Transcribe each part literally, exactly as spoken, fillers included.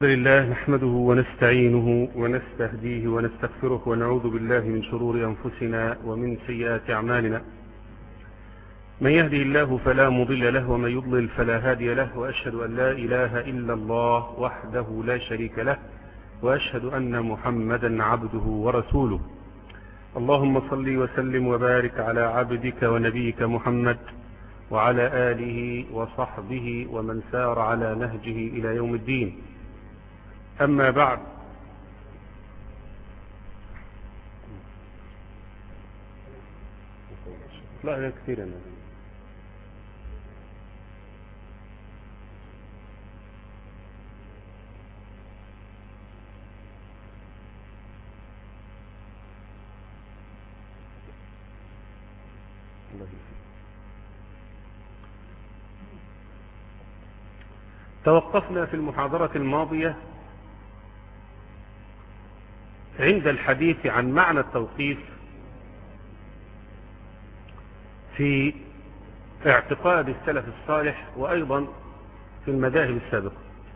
الحمد لله نحمده ونستعينه ونستهديه ونستغفره ونعوذ بالله من شرور أنفسنا ومن سيئات أعمالنا. من يهدي الله فلا مضل له ومن يضلل فلا هادي له، وأشهد أن لا إله إلا الله وحده لا شريك له، وأشهد أن محمدا عبده ورسوله. اللهم صل وسلم وبارك على عبدك ونبيك محمد وعلى آله وصحبه ومن سار على نهجه إلى يوم الدين. أما بعد، لا لا كثير أنا توقفنا في المحاضرة الماضية عند الحديث عن معنى التوقيف في اعتقاد السلف الصالح وأيضا في المذاهب السابقة،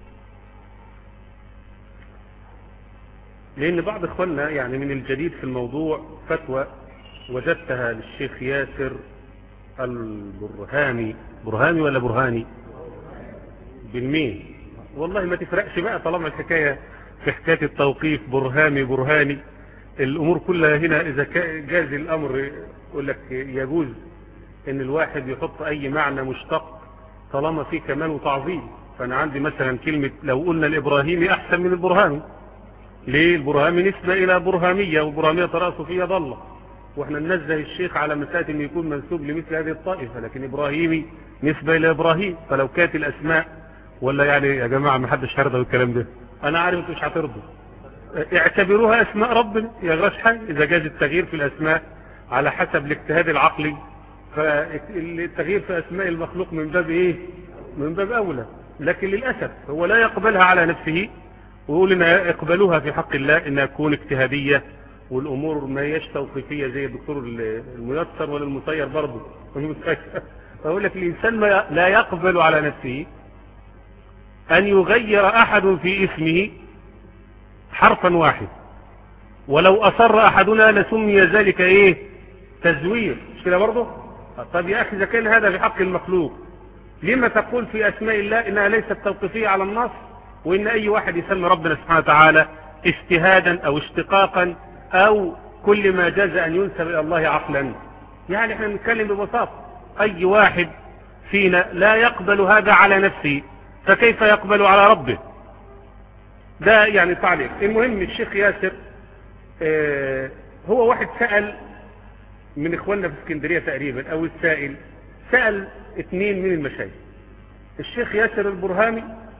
لأن بعض إخواننا يعني من الجديد في الموضوع فتوى وجدتها للشيخ ياسر البرهامي. برهامي ولا برهاني؟ بالمين؟ والله ما تفرقش بقى طالما الحكاية في حكاية التوقيف برهامي برهاني. الأمور كلها هنا إذا جاز الأمر يقول لك يجوز إن الواحد يحط أي معنى مشتق طالما فيه كمال وتعظيم. فأنا عندي مثلا كلمة لو قلنا الإبراهيمي أحسن من البرهامي. ليه؟ البرهامي نسبة إلى برهامية، والبرهامية طرأ صوفية ضلة، وإحنا ننزه الشيخ على مسألة إنه يكون منسوب لمثل هذه الطائفة، لكن إبراهيمي نسبة إلى إبراهيم. فلو كانت الأسماء ولا يعني يا جماعة ما حدش هيرضى بالكلام ده، أنا عارف أنتوا مش هترضوا، اعتبروها أسماء ربنا يا غاش حاجة. إذا جاز التغيير في الأسماء على حسب الاجتهاد العقلي، فالتغيير في أسماء المخلوق من باب إيه؟ من باب أولى. لكن للأسف هو لا يقبلها على نفسه ويقول إن يقبلوها في حق الله إنها تكون اجتهادية، والأمور ما هيش توقيفية زي الدكتور الميسر ولا المسير برضه. فأقول لك الإنسان لا يقبل على نفسه أن يغير أحد في اسمه حرفا واحد، ولو أصر أحدنا لسمي ذلك إيه؟ تزوير. مش كده برضه؟ طب يا أخي إذا كان هذا في حق المخلوق، لما تقول في أسماء الله إنها ليست توقيفية على النص، وإن أي واحد يسمي ربنا سبحانه وتعالى اجتهادا أو اشتقاقا أو كل ما جاز أن ينسب إلى الله عقلا؟ يعني احنا نتكلم ببساطة، أي واحد فينا لا يقبل هذا على نفسه فكيف يقبل على ربه؟ ده يعني تعليق. المهم الشيخ ياسر اه هو واحد سأل من اخواننا في اسكندرية تقريبا، او السائل سأل اثنين من المشايخ، الشيخ ياسر البرهامي،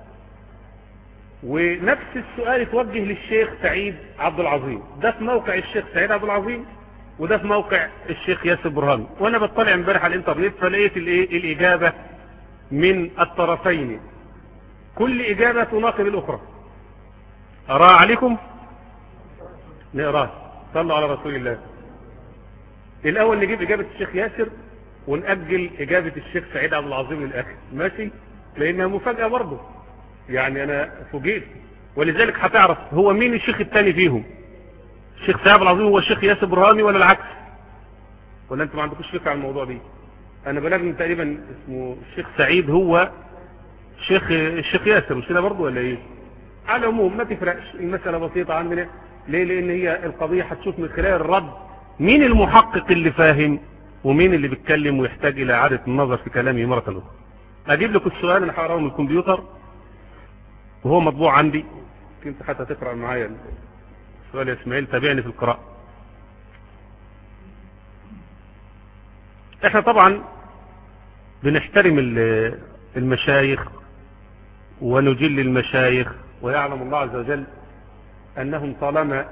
ونفس السؤال اتوجه للشيخ سعيد عبد العظيم. ده في موقع الشيخ سعيد عبد العظيم وده في موقع الشيخ ياسر البرهامي. وانا بطلع امبارح على الانترنت فلقيت الايه الاجابة من الطرفين، كل اجابة تناقض الاخرى. اراها عليكم؟ نقراها. صلوا على رسول الله. الاول نجيب اجابة الشيخ ياسر ونأجل اجابة الشيخ سعيد عبد العظيم للاخر، ماشي؟ لانها مفاجأة برضه، يعني انا فوجئت. ولذلك هتعرف هو مين الشيخ الثاني فيهم، الشيخ سعيد عبد العظيم هو الشيخ ياسر برهامي ولا العكس؟ ولا انتوا ما عندكوش فكرة عن الموضوع دي؟ انا بلغني تقريبا اسمه الشيخ سعيد هو الشيخ الشيخ ياسر، مش كده برضه ولا ايه؟ على العموم ما تفرقش، المسألة بسيطة عندنا. ليه؟ لان هي القضية هتشوف من خلال الرد مين المحقق اللي فاهم ومين اللي بيتكلم ويحتاج الى اعادة النظر في كلامه مرة اخرى. اجيب لكم السؤال، انا هقراه من الكمبيوتر وهو مطبوع عندي، كنت حتى تقرأ معايا السؤال يا اسماعيل، تابعني في القراءة. احنا طبعا بنحترم المشايخ ونجل المشايخ، ويعلم الله عز وجل أنهم طالما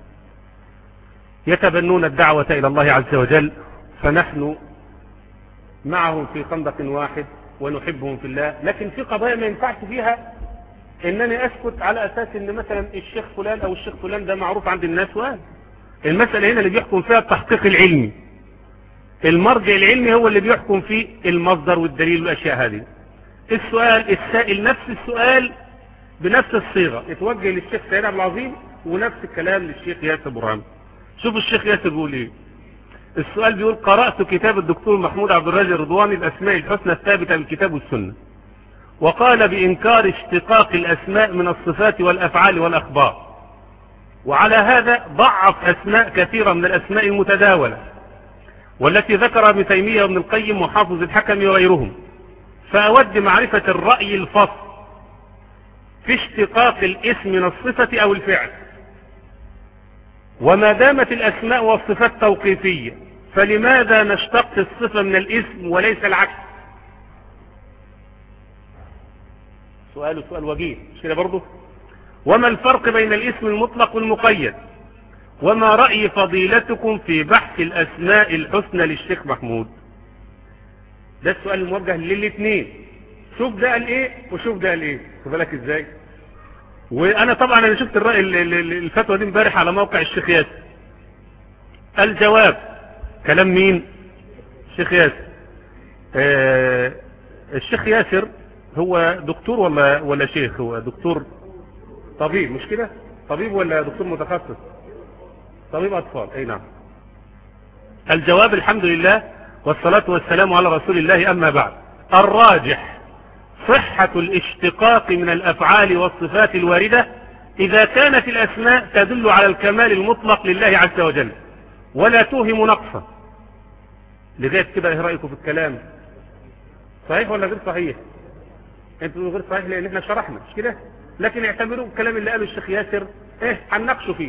يتبنون الدعوة إلى الله عز وجل فنحن معهم في خندق واحد ونحبهم في الله. لكن في قضايا ما ينفعش فيها إنني أسكت على أساس إن مثلا الشيخ فلان أو الشيخ فلان ده معروف عند الناس. وهذا المسألة هنا اللي بيحكم فيها التحقيق العلمي، المرجع العلمي هو اللي بيحكم فيه المصدر والدليل والأشياء هذه. السؤال السائل نفس السؤال بنفس الصيغة يتوجه للشيخ سيد عبد العظيم ونفس الكلام للشيخ ياسر برهان. شوف الشيخ ياسر بيقول ايه. السؤال بيقول: قرأت كتاب الدكتور محمود عبد الرازق الرضواني الأسماء الحسنى الثابتة بالكتاب والسنة، وقال بإنكار اشتقاق الأسماء من الصفات والأفعال والأخبار، وعلى هذا ضعف أسماء كثيرة من الأسماء المتداولة والتي ذكرها ابن تيمية وابن القيم وحافظ الحكم وغيرهم. فأود معرفة الرأي الفصل في اشتقاق الاسم من الصفة أو الفعل، وما دامت الأسماء والصفات توقيفية فلماذا نشتق الصفة من الاسم وليس العكس؟ سؤال سؤال وجيه مش كده برضه؟ وما الفرق بين الاسم المطلق والمقيد؟ وما رأي فضيلتكم في بحث الأسماء الحسنى للشيخ محمود؟ ده السؤال الموجه للاثنين. شوف ده قال ايه وشوف ده قال ايه، خد بالك ازاي. وانا طبعا انا شفت الرأي الفتوى دي امبارح على موقع الشيخ ياسر. الجواب كلام مين؟ الشيخ ياسر. آه الشيخ ياسر هو دكتور ولا ولا شيخ؟ هو دكتور طبيب مش كده؟ طبيب ولا دكتور متخصص؟ طبيب اطفال. اي نعم. الجواب: الحمد لله والصلاة والسلام على رسول الله. اما بعد، الراجح صحة الاشتقاق من الافعال والصفات الواردة اذا كانت الاسماء تدل على الكمال المطلق لله عز وجل ولا توهم نقصا. لغاية كده ايه رأيكم في الكلام؟ صحيح ولا غير صحيح؟ انتوا غير صحيح لان احنا شرحنا مش كده، لكن اعتبروا الكلام اللي قاله الشيخ ياسر ايه هنناقشه فيه.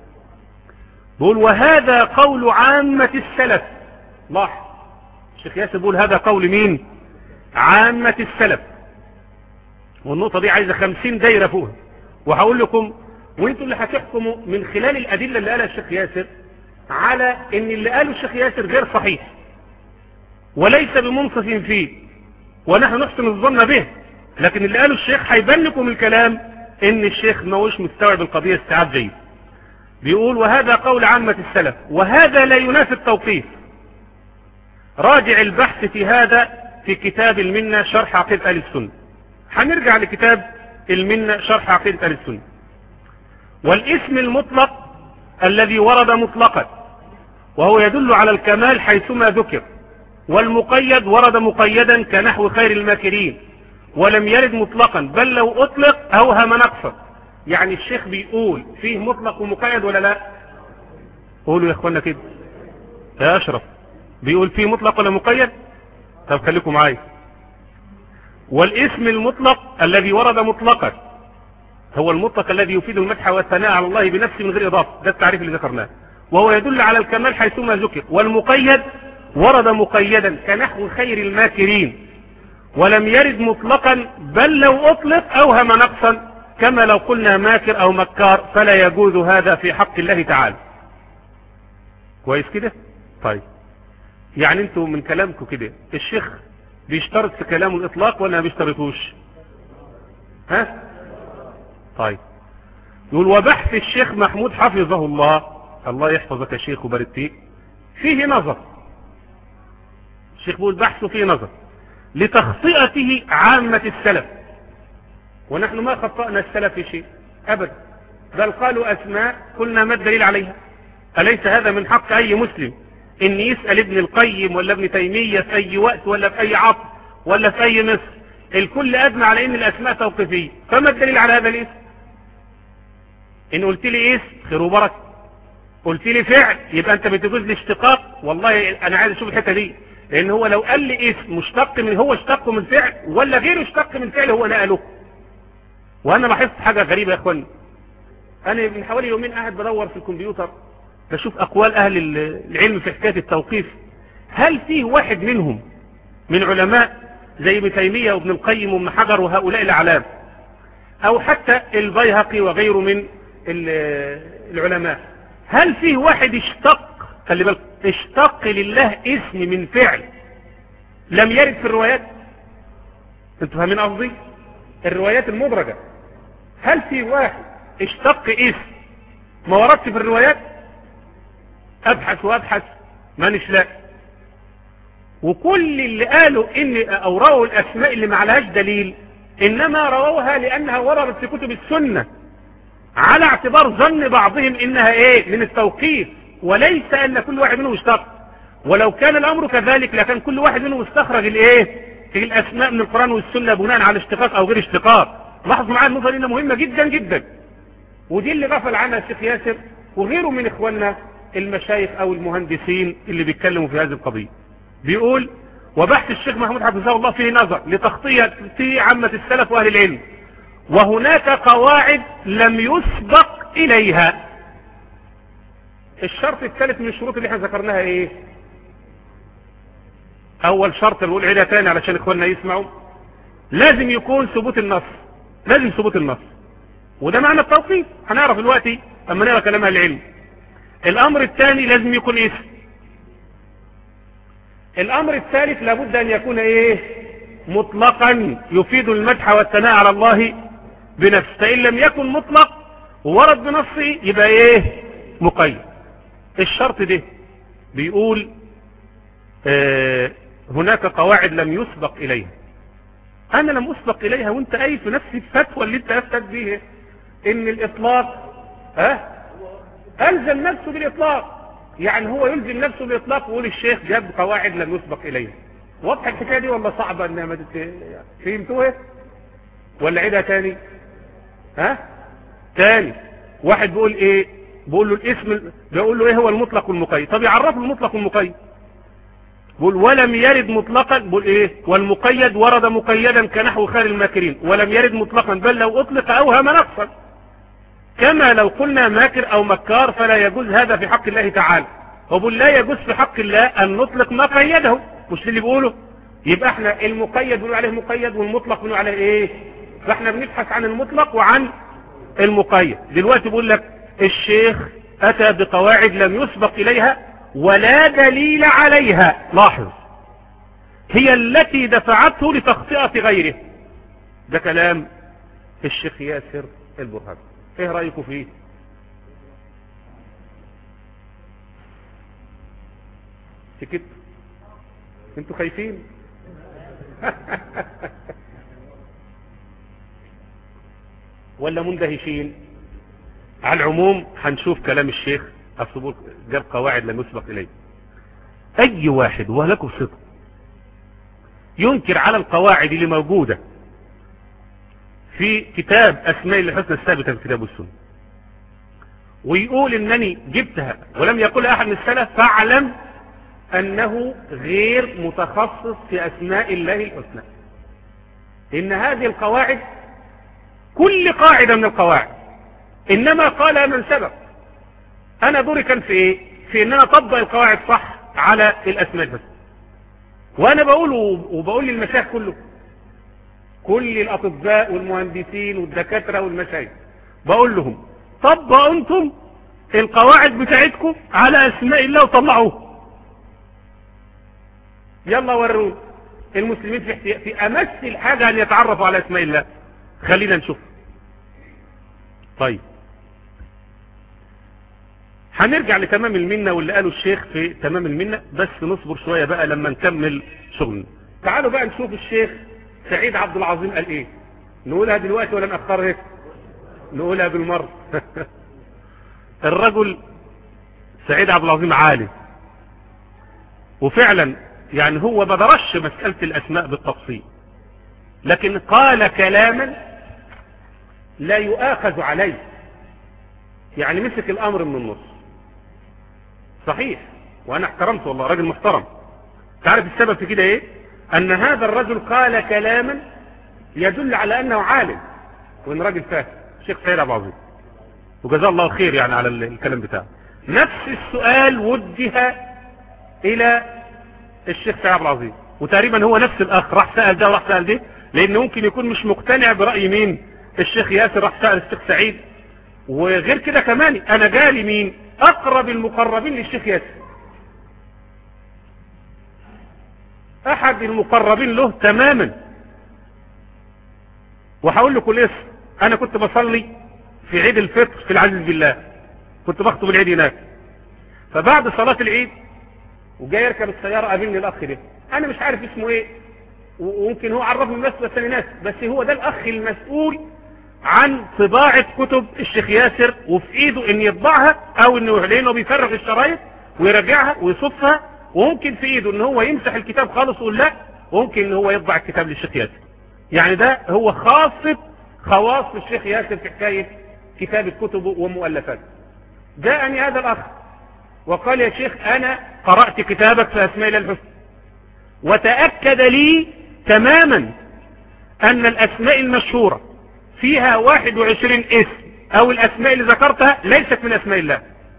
بيقول: وهذا قول عامة السلف. لاحظ الشيخ ياسر بيقول هذا قول مين؟ عامة السلف. والنقطة دي عايزة خمسين دايرة فوقها، وهقول لكم وانتوا اللي هتحكموا من خلال الأدلة اللي قالها الشيخ ياسر على ان اللي قاله الشيخ ياسر غير صحيح وليس بمنصف فيه، ونحن نحسن الظن به، لكن اللي قاله الشيخ هيبان لكم الكلام ان الشيخ ما هوش مستوعب القضية استيعاب جيد. بيقول: وهذا قول عامة السلف وهذا لا ينافي التوقيف. راجع البحث في هذا في كتاب المنة شرح عقيدة أهل السنة. هنرجع لكتاب المنة شرح عقيدة أهل السنة. والاسم المطلق الذي ورد مطلقا وهو يدل على الكمال حيثما ذكر، والمقيد ورد مقيدا كنحو خير الماكرين ولم يرد مطلقا، بل لو أطلق أوهم نقصا. يعني الشيخ بيقول فيه مطلق ومقيد ولا لا؟ قولوا يا اخوانا كده يا أشرف، بيقول فيه مطلق ولا مقيد؟ طب خليكم معايا. والاسم المطلق الذي ورد مطلقا هو المطلق الذي يفيد المدح والثناء على الله بنفسه من غير إضافة، ده التعريف اللي ذكرناه، وهو يدل على الكمال حيثما ذكر. والمقيد ورد مقيدا كنحو خير الماكرين ولم يرد مطلقا، بل لو أطلق أوهم نقصا كما لو قلنا ماكر أو مكار، فلا يجوز هذا في حق الله تعالى. كويس كده؟ طيب يعني انتوا من كلامكم كده الشيخ بيشترط في كلامه الإطلاق ولا ما بيشترطوش؟ ها؟ طيب يقول: وبحث الشيخ محمود حفظه الله، الله يحفظك يا شيخ وبارك فيك، فيه نظر. الشيخ بيقول بحثه فيه نظر لتخطئته عامة السلف، ونحن ما خطأنا السلف في شيء أبدا، بل قالوا أسماء قلنا ما الدليل عليها. أليس هذا من حق أي مسلم إن يسأل ابن القيم ولا ابن تيمية في أي وقت ولا في أي عصر ولا في أي مصر؟ الكل أجمع على إن الأسماء توقيفية، فما الدليل على هذا الاسم؟ إن قلت لي اسم خير وبركة، قلت لي فعل يبقى أنت بتجوز لي اشتقاق. والله أنا عايز أشوف الحتة دي، لأن هو لو قال لي اسم مشتق من هو اشتق من فعل ولا غيره اشتق من فعل هو نقله. وأنا لاحظت حاجة غريبة يا إخواني، أنا من حوالي يومين قاعد بدور في الكمبيوتر بشوف أقوال أهل العلم في حكاية التوقيف. هل فيه واحد منهم من علماء زي ابن تيمية وابن القيم وابن حجر وهؤلاء الأعلام، أو حتى البيهقي وغيره من العلماء، هل فيه واحد اشتق، خلي بالك، اشتق لله اسم من فعل لم يرد في الروايات؟ انتوا فاهمين قصدي؟ الروايات المدرجة، هل فيه واحد اشتق اسم ما وردش في الروايات؟ ابحث وابحث ما نشلاء. وكل اللي قالوا ان او رأوا الاسماء اللي ما عليهاش دليل إنما رووها لأنها وردت في كتب السنة على اعتبار ظن بعضهم إنها إيه من التوقيف، وليس أن كل واحد منهم اشتق. ولو كان الأمر كذلك لكان كل واحد منهم استخرج الإيه في الأسماء من القرآن والسنة بناء على اشتقاق أو غير اشتقاق. لاحظوا معايا النقطة دي مهمة جدا جدا، ودي اللي غفل عنها الشيخ ياسر وغيره من إخواننا المشايخ أو المهندسين اللي بيتكلموا في هذه القضية. بيقول: وبحث الشيخ محمود حفظه الله فيه نظر لتغطية في عامة السلف وأهل العلم، وهناك قواعد لم يسبق إليها. الشرط الثالث من الشروط اللي احنا ذكرناها ايه؟ اول شرط نقول عيدها تاني علشان اخواننا يسمعوا، لازم يكون ثبوت النص، لازم ثبوت النص، وده معنى التوقيف هنعرف دلوقتي اما نقرا كلام اهل العلم. الامر الثاني لازم يكون اسم. الامر الثالث لابد ان يكون ايه؟ مطلقا يفيد المدح والثناء على الله بنفسه، فان لم يكن مطلق وورد بنصه يبقى ايه؟ مقيد. الشرط ده بيقول آه هناك قواعد لم يسبق اليها. انا لم اسبق اليها وانت قايل في نفس الفتوى اللي انت افتت بيها ان الاطلاق ها أه؟ الزم نفسه بالاطلاق، يعني هو يلزم نفسه بالاطلاق ويقول الشيخ جاب قواعد لم يسبق اليها. واضحه الحكايه دي ولا صعبه؟ انها ما فهمتوها ولا عيدها تاني؟ ها تاني. واحد بيقول ايه؟ بيقول له الاسم، بيقول له ايه هو المطلق والمقيد؟ طب يعرفه المطلق والمقيد. بيقول ولم يرد مطلقا، بيقول ايه؟ والمقيد ورد مقيدا كنحو خير الماكرين، ولم يرد مطلقا بل لو اطلق اوهم نقصا، كما لو قلنا ماكر او مكار فلا يجوز هذا في حق الله تعالى. وبيقول لا يجوز في حق الله ان نطلق ما قيده، مش اللي بيقوله. يبقى احنا المقيد بنقول عليه مقيد والمطلق بنقول عليه ايه؟ فاحنا بنبحث عن المطلق وعن المقيد. دلوقتي بيقول لك الشيخ اتى بقواعد لم يسبق اليها ولا دليل عليها، لاحظ، هي التي دفعته لتخطئة غيره. ده كلام الشيخ ياسر البرهاني، ايه رأيكم فيه؟ سكت؟ انتوا خايفين؟ ولا مندهشين؟ على العموم هنشوف كلام الشيخ الصبور جاب قواعد لم يسبق اليه. اي واحد ولكم صدق ينكر على القواعد اللي موجودة في كتاب اسماء الحسنى الثابتة في كتاب والسنة ويقول انني جبتها ولم يقول احد من السلف، فاعلم انه غير متخصص في اسماء الله الحسنى. ان هذه القواعد كل قاعدة من القواعد انما قال من سبق. انا دوري كان في ايه؟ في ان انا اطبق القواعد صح على الاسماء الحسنى. وانا بقول وبقول للمشايخ كله، كل الاطباء والمهندسين والدكاترة والمشايخ، بقول لهم طبقوا انتم القواعد بتاعتكم على اسماء الله وطلعوه. يلا ورون المسلمين في احتياج في امس الحاجة ان يتعرفوا على اسماء الله. خلينا نشوف. طيب هنرجع لتمام المنة واللي قاله الشيخ في تمام المنة، بس نصبر شوية بقى لما نكمل شغلنا. تعالوا بقى نشوف الشيخ سعيد عبد العظيم قال ايه. نقولها دلوقتي ولا نأخرها؟ نقولها بالمرة. الرجل سعيد عبد العظيم عالم، وفعلا يعني هو ما درسش مسألة الأسماء بالتفصيل، لكن قال كلاما لا يؤاخذ عليه، يعني مسك الأمر من النص. صحيح، وأنا احترمته والله، راجل محترم. تعرف السبب في كده ايه؟ أن هذا الرجل قال كلاما يدل على أنه عالم وإن راجل فاهم. الشيخ سعيد عبد العظيم وجزاه الله خير يعني على الكلام بتاعه. نفس السؤال وجه إلى الشيخ سعيد عبد العظيم، وتقريبا هو نفس الأخ راح سأل ده وراح سأل ده، لأنه ممكن يكون مش مقتنع برأي مين؟ الشيخ ياسر راح سأل الشيخ سعيد. وغير كده كمان أنا جالي مين؟ أقرب المقربين للشيخ ياسر، أحد المقربين له تماما. وهقول لكم الاسم، أنا كنت بصلي في عيد الفطر في العزيز بالله، كنت بخطب العيد هناك. فبعد صلاة العيد وجاي يركب السيارة قابلني الأخ ده، أنا مش عارف اسمه إيه، وممكن هو عرفني الناس بس ناس، بس هو ده الأخ المسؤول عن طباعة كتب الشيخ ياسر، وفي ايده ان يطبعها او انه لانه بيفرغ الشرايط ويرجعها ويصفها، وممكن في ايده ان هو يمسح الكتاب خالص ويقول لا، وممكن ان هو يطبع الكتاب للشيخ ياسر. يعني ده هو خاصة خواص الشيخ ياسر في حكاية كتابة كتبه ومؤلفاته. جاءني هذا الأخ وقال يا شيخ أنا قرأت كتابك في أسماء الله الحسنى، وتأكد لي تماما أن الأسماء المشهورة فيها واحد وعشرين اسم أو الأسماء اللي ذكرتها ليست من أسماء الله.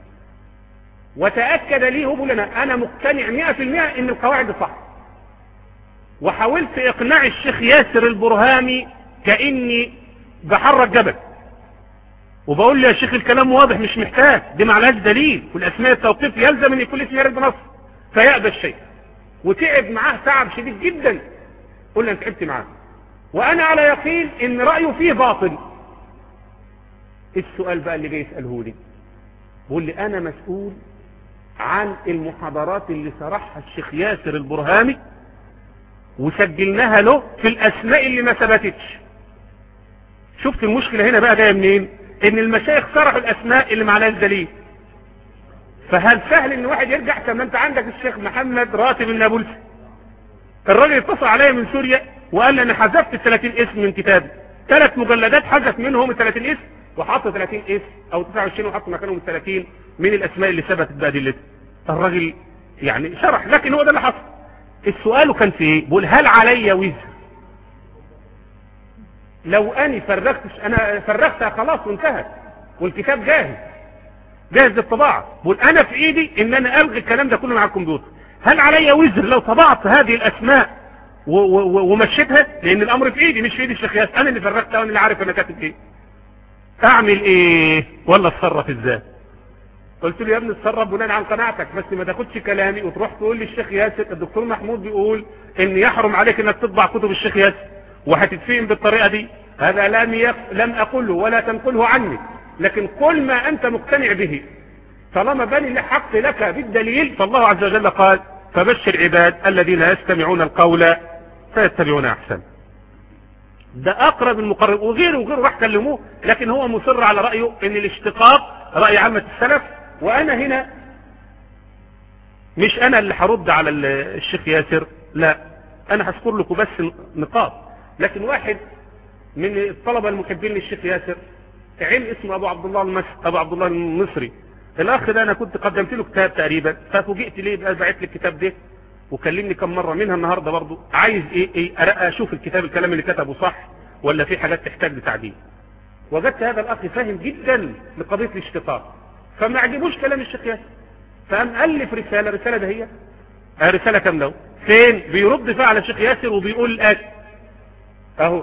وتأكد لي هو لنا أنا مقتنع مئة في المئة أن القواعد صح. وحاولت إقناع الشيخ ياسر البرهاني كأني بحرك جبل، وبقول له يا شيخ الكلام واضح مش محتاج، دي معلهاش دليل، والأسماء التوقيف يلزم أن يكون اسم يرد بنص. فيأبى الشيء وتعب معاه تعب شديد جدا. قل أنت تعبت معاه وأنا على يقين أن رأيه فيه باطل. السؤال بقى اللي جاي يسأله لي، بقول لي أنا مسؤول عن المحاضرات اللي شرحها الشيخ ياسر البرهاني وسجلناها له في الأسماء اللي ما ثبتتش. شفت المشكلة هنا بقى جاية منين؟ ان المشايخ شرحوا الأسماء اللي معلهاش دليل. فهل سهل ان واحد يرجع؟ كما انت عندك الشيخ محمد راتب النابلسي، الراجل اتصل عليا من سوريا وقال لي انا حذفت ثلاثين اسم من كتابي، ثلاث مجلدات حذف منهم ثلاثين اسم وحط ثلاثين اسم او تسعة وعشرين وحط مكانهم ثلاثين من الاسماء اللي ثبتت بأدلتها. الراجل يعني شرح، لكن هو ده اللي حصل. السؤال كان في ايه؟ بقول هل علي وزر لو اني فرغتش؟ انا فرغتها خلاص وانتهت والكتاب جاهز جاهز للطباعة. بقول انا في ايدي ان انا الغي الكلام ده كله مع الكمبيوتر. هل علي وزر لو طبعت هذه الاسماء ومشيتها؟ لان الامر في ايدي مش في ايدي الشيخ ياسر، انا اللي فرغتها وانا اللي عارف انا كاتب ايه. اعمل ايه ولا اتصرف ازاي؟ قلت له يا ابني اتصرف بناء عن قناعتك، بس ما تاخدش كلامي وتروح تقول لي الشيخ ياسر الدكتور محمود بيقول ان يحرم عليك انك تطبع كتب الشيخ ياسر وهتتفهم بالطريقة دي. هذا لم يق... لم اقوله ولا تنقله عني، لكن كل ما انت مقتنع به طالما بني الحق لك بالدليل. فالله عز وجل قال فبشر عباد الذين يستمعون القول فيتبعون احسن. ده اقرب المقرب، وغيره وغيره راح كلموه، لكن هو مصر على رأيه ان الاشتقاق رأي عامة السلف. وانا هنا مش انا اللي هرد على الشيخ ياسر، لا انا هذكر لكم بس نقاط. لكن واحد من الطلبة المحبين للشيخ ياسر علم اسمه ابو عبد الله المس... ابو عبد الله المصري، الاخ ده انا كنت قدمت له كتاب تقريبا، ففوجئت ليه بقى بعت لي الكتاب ده وكلمني كم مرة منها النهاردة برضو عايز ايه ايه اشوف الكتاب الكلام اللي كتبه صح ولا في حاجات تحتاج لتعديل. وجدت هذا الاخ فاهم جدا لقضية الاشتقاق، فما عجبوش كلام الشيخ ياسر، فقام الف رسالة رسالة ده هي رسالة كاملة فين بيرد فيها على الشيخ ياسر وبيقول الاتي اهو.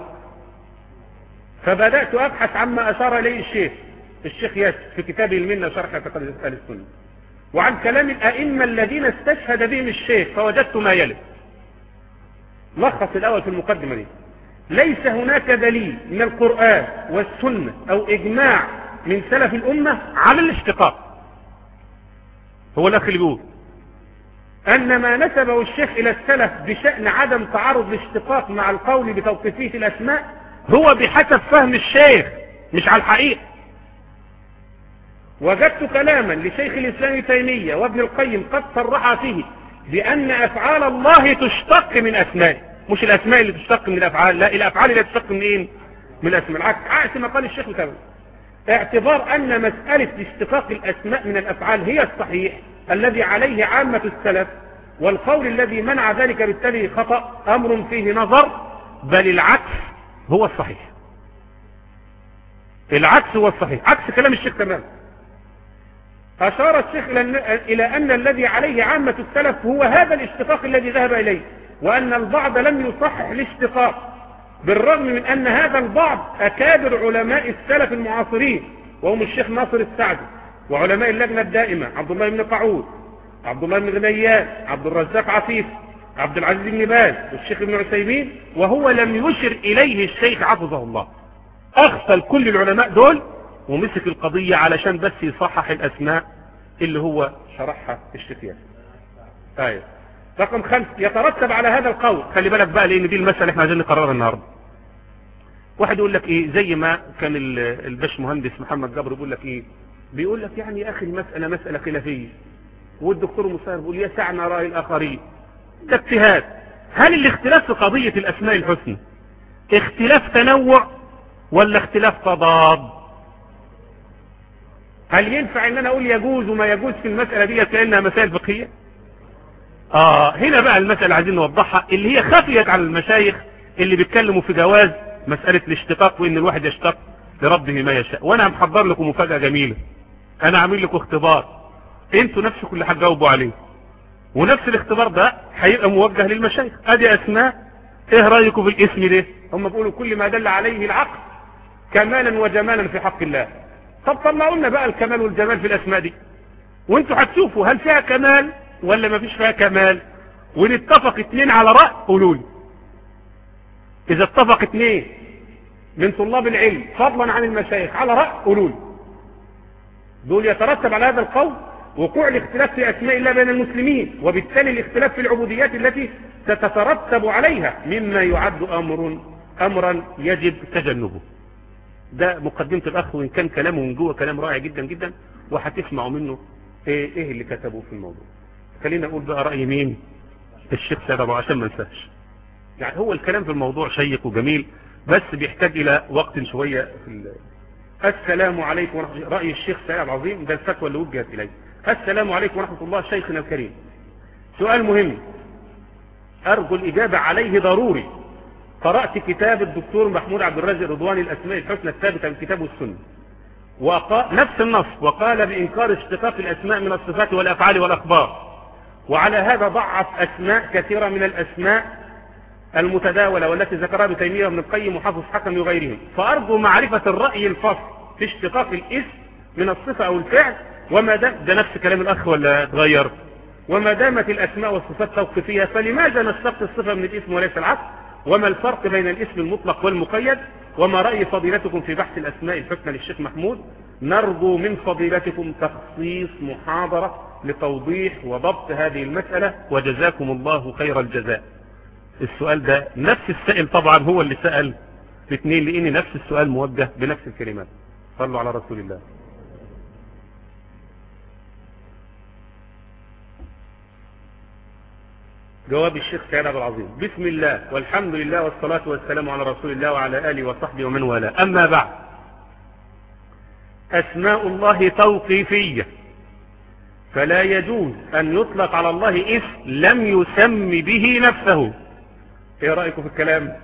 فبدأت ابحث عما اشار اليه الشيخ الشيخ ياسر في كتابه المنة شرح اعتقاد اهل السنة، وعن كلام الائمة الذين استشهد بهم الشيخ، فوجدت ما يلي. لخص الاول في المقدمة دي: ليس هناك دليل من القرآن والسنة او اجماع من سلف الامة على الاشتقاق. هو الاخ اللي بيقول ان ما نسبه الشيخ الى السلف بشأن عدم تعارض الاشتقاق مع القول بتوقيفية الاسماء هو بحسب فهم الشيخ مش على الحقيقة. وجدت كلاما لشيخ الاسلام تيمية وابن القيم قد صرح فيه بان افعال الله تشتق من اسماء، مش الاسماء اللي تشتق من الافعال، لا الافعال اللي تشتق من ايه؟ من الاسماء. العكس عكس ما قال الشيخ تيمية، اعتبار ان مسألة اشتقاق الاسماء من الافعال هي الصحيح الذي عليه عامة السلف، والقول الذي منع ذلك بالتالي خطأ امر فيه نظر، بل العكس هو الصحيح. العكس هو الصحيح، عكس كلام الشيخ تمام. اشار الشيخ الى ان الذي عليه عامة السلف هو هذا الاشتقاق الذي ذهب اليه، وان البعض لم يصحح الاشتقاق، بالرغم من ان هذا البعض اكابر علماء السلف المعاصرين، وهم الشيخ ناصر السعدي وعلماء اللجنة الدائمة عبد الله بن قعود، عبد الله بن غنيان، عبد الرزاق عفيف، عبد العزيز بن باز، والشيخ ابن عثيمين، وهو لم يشر اليه الشيخ حفظه الله. اغفل كل العلماء دول ومسك القضية علشان بس يصحح الاسماء اللي هو شرحها الشيخ ياسر. ايوه رقم خمسة، يترتب على هذا القول، خلي بالك بقى لان دي المسألة احنا عايزين نقررها النهاردة. واحد يقول لك ايه، زي ما كان الباش مهندس محمد جبر بيقول لك ايه، بيقول لك يعني يا اخي المسألة مسألة خلافية، والدكتور مصير بيقول يسعنا رأي الاخرين، ده اجتهاد. هل الاختلاف في قضية الاسماء الحسنى اختلاف تنوع ولا اختلاف تضاد؟ هل ينفع ان انا اقول يجوز وما يجوز في المسألة دي كأنها مسائل فقهية؟ اه هنا بقى المسألة عايزين نوضحها، اللي هي خفيت على المشايخ اللي بيتكلموا في جواز مسألة الاشتقاق، وان الواحد يشتق لربه ما يشاء. وانا محضر لكم مفاجأة جميلة، انا عامل لكم اختبار انتوا نفسكم اللي هتجاوبوا عليه، ونفس الاختبار ده هيبقى موجه للمشايخ. ادي اسماء، ايه رأيكم في الاسم ده؟ هم بيقولوا كل ما دل عليه العقل كمالا وجمالا في حق الله. طب طلعوا لنا بقى الكمال والجمال في الاسماء دي، وانتوا هتشوفوا هل فيها كمال ولا ما فيش فيها كمال، ونتفق اتنين على رأي قولوا لي. اذا اتفق اتنين من طلاب العلم فضلا عن المشايخ على رأي قولوا لي. دول يترتب على هذا القول وقوع الاختلاف في اسماء الله بين المسلمين، وبالتالي الاختلاف في العبوديات التي ستترتب عليها مما يعد امر امرا يجب تجنبه. ده مقدمة الاخ، وان كان كلامه من جوه كلام رائع جدا جدا، وهتسمعوا منه ايه, إيه اللي كتبوه في الموضوع. خلينا اقول بقى رأي مين؟ الشيخ سيد ابو عشان ما ننساش. يعني هو الكلام في الموضوع شيق وجميل، بس بيحتاج الى وقت شوية في ال... السلام عليكم ورحمة الله. رأي الشيخ سيد العظيم ده الفتوى اللي وجهت اليه. السلام عليكم ورحمة الله شيخنا الكريم، سؤال مهم ارجو الاجابة عليه ضروري. قرأت كتاب الدكتور محمود عبد الرازق رضواني الاسماء الحسنى الثابتة من كتابه السنة، وقال نفس النص، وقال بانكار اشتقاق الاسماء من الصفات والافعال والاخبار، وعلى هذا ضعف اسماء كثيرة من الاسماء المتداولة والتي ذكرها ابن تيمية وابن القيم وحافظ حكم وغيرهم. فارجو معرفة الرأي الفصل في اشتقاق الاسم من الصفة او الفعل، وما دام ده نفس كلام الاخ ولا اتغير، وما دامت الاسماء والصفات توقيفية فلماذا نشتق الصفة من الاسم وليس العكس؟ وما الفرق بين الاسم المطلق والمقيد؟ وما رأي فضيلتكم في بحث الاسماء الحسنى للشيخ محمود؟ نرجو من فضيلتكم تخصيص محاضرة لتوضيح وضبط هذه المسألة، وجزاكم الله خير الجزاء. السؤال ده نفس السائل طبعا هو اللي سأل الاثنين، لان نفس السؤال موجه بنفس الكلمات. صلوا على رسول الله. جواب الشيخ سيد عبد العظيم: بسم الله والحمد لله والصلاة والسلام على رسول الله وعلى آله وصحبه ومن والاه، أما بعد. أسماء الله توقيفية، فلا يجوز أن يطلق على الله اسم لم يسم به نفسه. ايه رأيكم في الكلام؟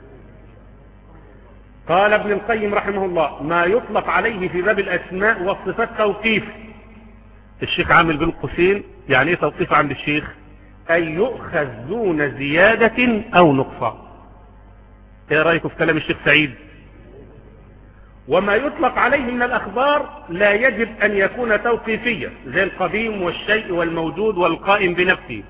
قال ابن القيم رحمه الله: ما يطلق عليه في باب الأسماء والصفات توقيف. الشيخ عامل بين قوسين يعني ايه توقيف عند الشيخ؟ أن يؤخذ دون زيادة أو نقصان. ايه رأيكم في كلام الشيخ سعيد؟ وما يطلق عليه من الأخبار لا يجب أن يكون توقيفيا، زي القديم والشيء والموجود والقائم بنفسه.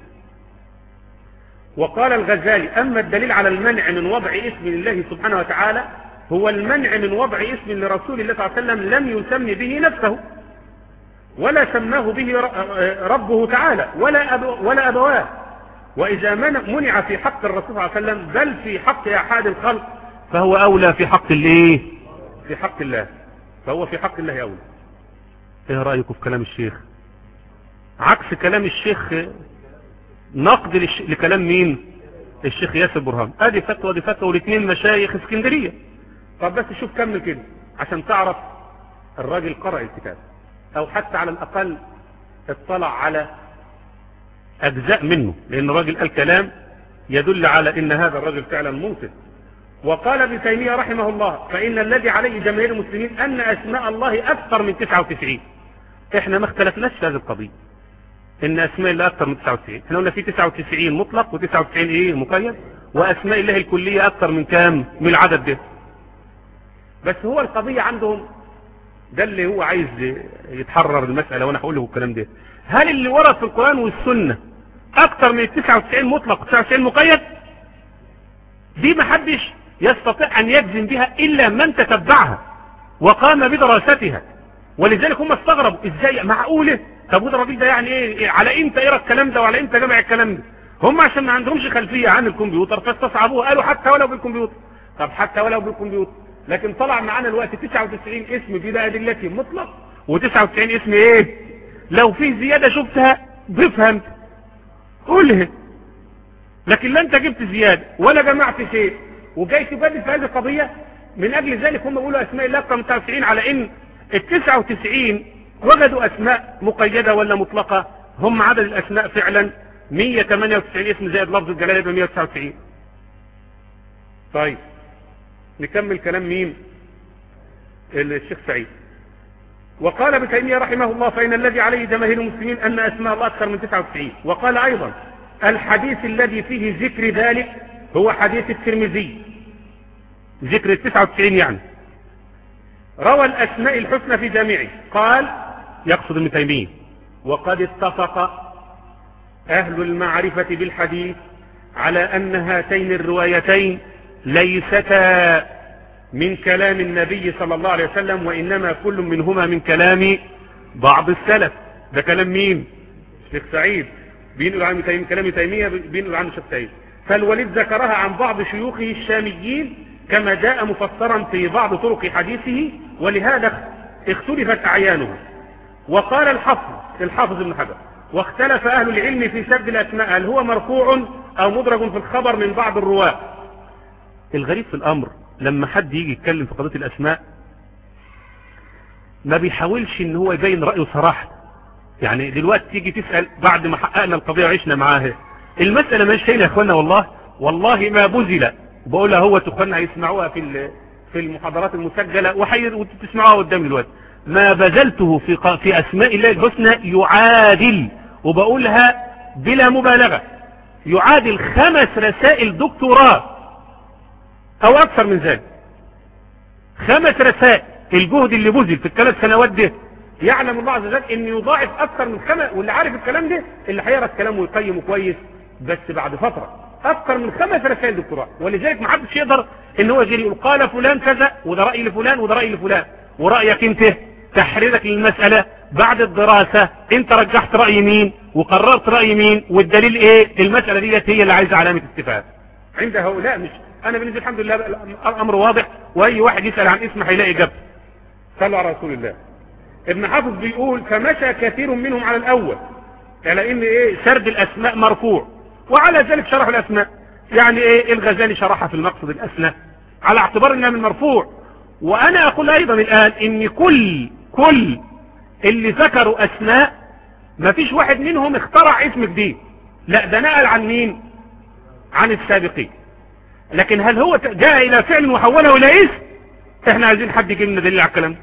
وقال الغزالي: أما الدليل على المنع من وضع اسم لله سبحانه وتعالى هو المنع من وضع اسم لرسول الله صلى الله عليه وسلم لم يسم به نفسه ولا سماه به ربه تعالى ولا أبو ولا أبواه. وإذا منع في حق الرسول صلى الله عليه وسلم بل في حق أحد الخلق فهو أولى في حق الايه؟ في حق الله، فهو في حق الله أولى. ايه رأيكم في كلام الشيخ؟ عكس كلام الشيخ نقد لكلام مين؟ الشيخ ياسر برهان. ادي فتوى دي فتوى، والاثنين مشايخ اسكندرية. طب بس شوف كمل كده عشان تعرف الراجل قرأ الكتاب، او حتى على الاقل اطلع على اجزاء منه، لان الراجل قال كلام يدل على ان هذا الرجل فعلا منصف. وقال ابن تيمية رحمه الله: فان الذي عليه جماهير المسلمين ان اسماء الله اكثر من تسعة وتسعين. احنا ما اختلفناش في هذه القضية ان اسماء الله اكثر من تسعة وتسعين، احنا قلنا في تسعة وتسعين مطلق وتسعة وتسعين ايه مقيد، واسماء الله الكلية اكثر من كام؟ من العدد ده. بس هو القضية عندهم ده اللي هو عايز يتحرر المسألة، وانا هقول له الكلام ده: هل اللي ورد في القرآن والسنة اكثر من تسعة وتسعين مطلق و تسعة وتسعين مقيد؟ دي محدش يستطيع ان يجزم بها الا من تتبعها وقام بدراستها. ولذلك هم استغربوا ازاي معقولة؟ طب وده الراجل ده يعني ايه؟ على امتى يرى الكلام ده وعلى امتى جمع الكلام ده؟ هم عشان ما عندهمش خلفية عن الكمبيوتر فاستصعبوه، قالوا حتى ولو بالكمبيوتر. طب حتى ولو بالكمبيوتر، لكن طلع معانا الوقت تسعة وتسعين اسم بلا أدلة مطلق، وتسعة وتسعين اسم ايه؟ لو في زيادة شفتها بفهم قولها، لكن لا انت جبت زيادة ولا جمعت شيء وجاي تبدل في هذه القضية. من اجل ذلك هم بيقولوا اسماء الله اكثر من تسعة وتسعين، على ان ال تسعة وتسعين وجدوا اسماء مقيدة ولا مطلقة. هم عدد الاسماء فعلا مية وثمانية وتسعين اسم زائد لفظ الجلالة يبقى مية وتسعة وتسعين. طيب نكمل كلام مين؟ الشيخ سعيد. وقال ابن تيمية رحمه الله فإن الذي عليه جماهير المسلمين أن أسماء الله أكثر من تسعة وتسعين. وقال أيضا الحديث الذي فيه ذكر ذلك هو حديث الترمذي، ذكر التسعة وتسعين يعني، روى الأسماء الحسنى في جامعه. قال يقصد ابن تيمية وقد اتفق أهل المعرفة بالحديث على أن هاتين الروايتين ليستا من كلام النبي صلى الله عليه وسلم، وإنما كل منهما من كلام بعض السلف. ده كلام مين؟ الشيخ سعيد بينقل عن تيمية، كلام تيمية بينقل عن الشيخ سعيد. فالوليد ذكرها عن بعض شيوخه الشاميين كما جاء مفسرا في بعض طرق حديثه، ولهذا اختلفت أعيانه. وقال الحافظ الحافظ ابن حجر واختلف أهل العلم في سرد الأسماء هل هو مرفوع أو مدرج في الخبر من بعض الرواة. الغريب في الأمر لما حد يجي يتكلم في قضية الأسماء ما بيحاولش ان هو يبين رأيه صراحة. يعني دلوقتي تيجي تسأل بعد ما حققنا القضية وعشنا معاها، المسألة مش شيء يا اخوانا، والله والله ما بذل. بقولها هو اخوانا هيسمعوها في في المحاضرات المسجلة وتسمعوها قدام دلوقتي. ما بذلته في في أسماء الله الحسنى يعادل، وبقولها بلا مبالغة، يعادل خمس رسائل دكتوراه او اكثر من ذلك. خمس رسائل الجهد اللي بذل في الثلاث سنوات ده يعلم الله عز وجل ان يضاعف اكثر من خمس، واللي عارف الكلام ده اللي هيقرا الكلام ويقيمه كويس بس بعد فتره اكثر من خمس رسائل دكتوراه. ولذلك ما حدش يقدر ان هو يجي يقول قال فلان كذا وده راي لفلان وده راي لفلان، ورايك انت تحريرك للمساله بعد الدراسه انت رجحت راي مين وقررت راي مين والدليل ايه. المساله ديت هي اللي عايزه علامه استفهام عند هؤلاء. مش انا بالنسبه الحمد لله الامر واضح، واي واحد يسال عن اسم هيلاقي اجابته. صلوا على رسول الله. ابن حافظ بيقول فمشى كثير منهم على الاول، على ان ايه سرد الاسماء مرفوع، وعلى ذلك شرح الاسماء. يعني ايه الغزالي شرحها في المقصد الاسنى على اعتبار انها من مرفوع. وانا اقول ايضا الان ان كل كل اللي ذكروا اسماء ما فيش واحد منهم اخترع اسم جديد، لا ده نقل عن مين؟ عن السابقين. لكن هل هو جاء الى فعل وحوله الى اسم؟ احنا عايزين حد يجيب لنا دليل على الكلام.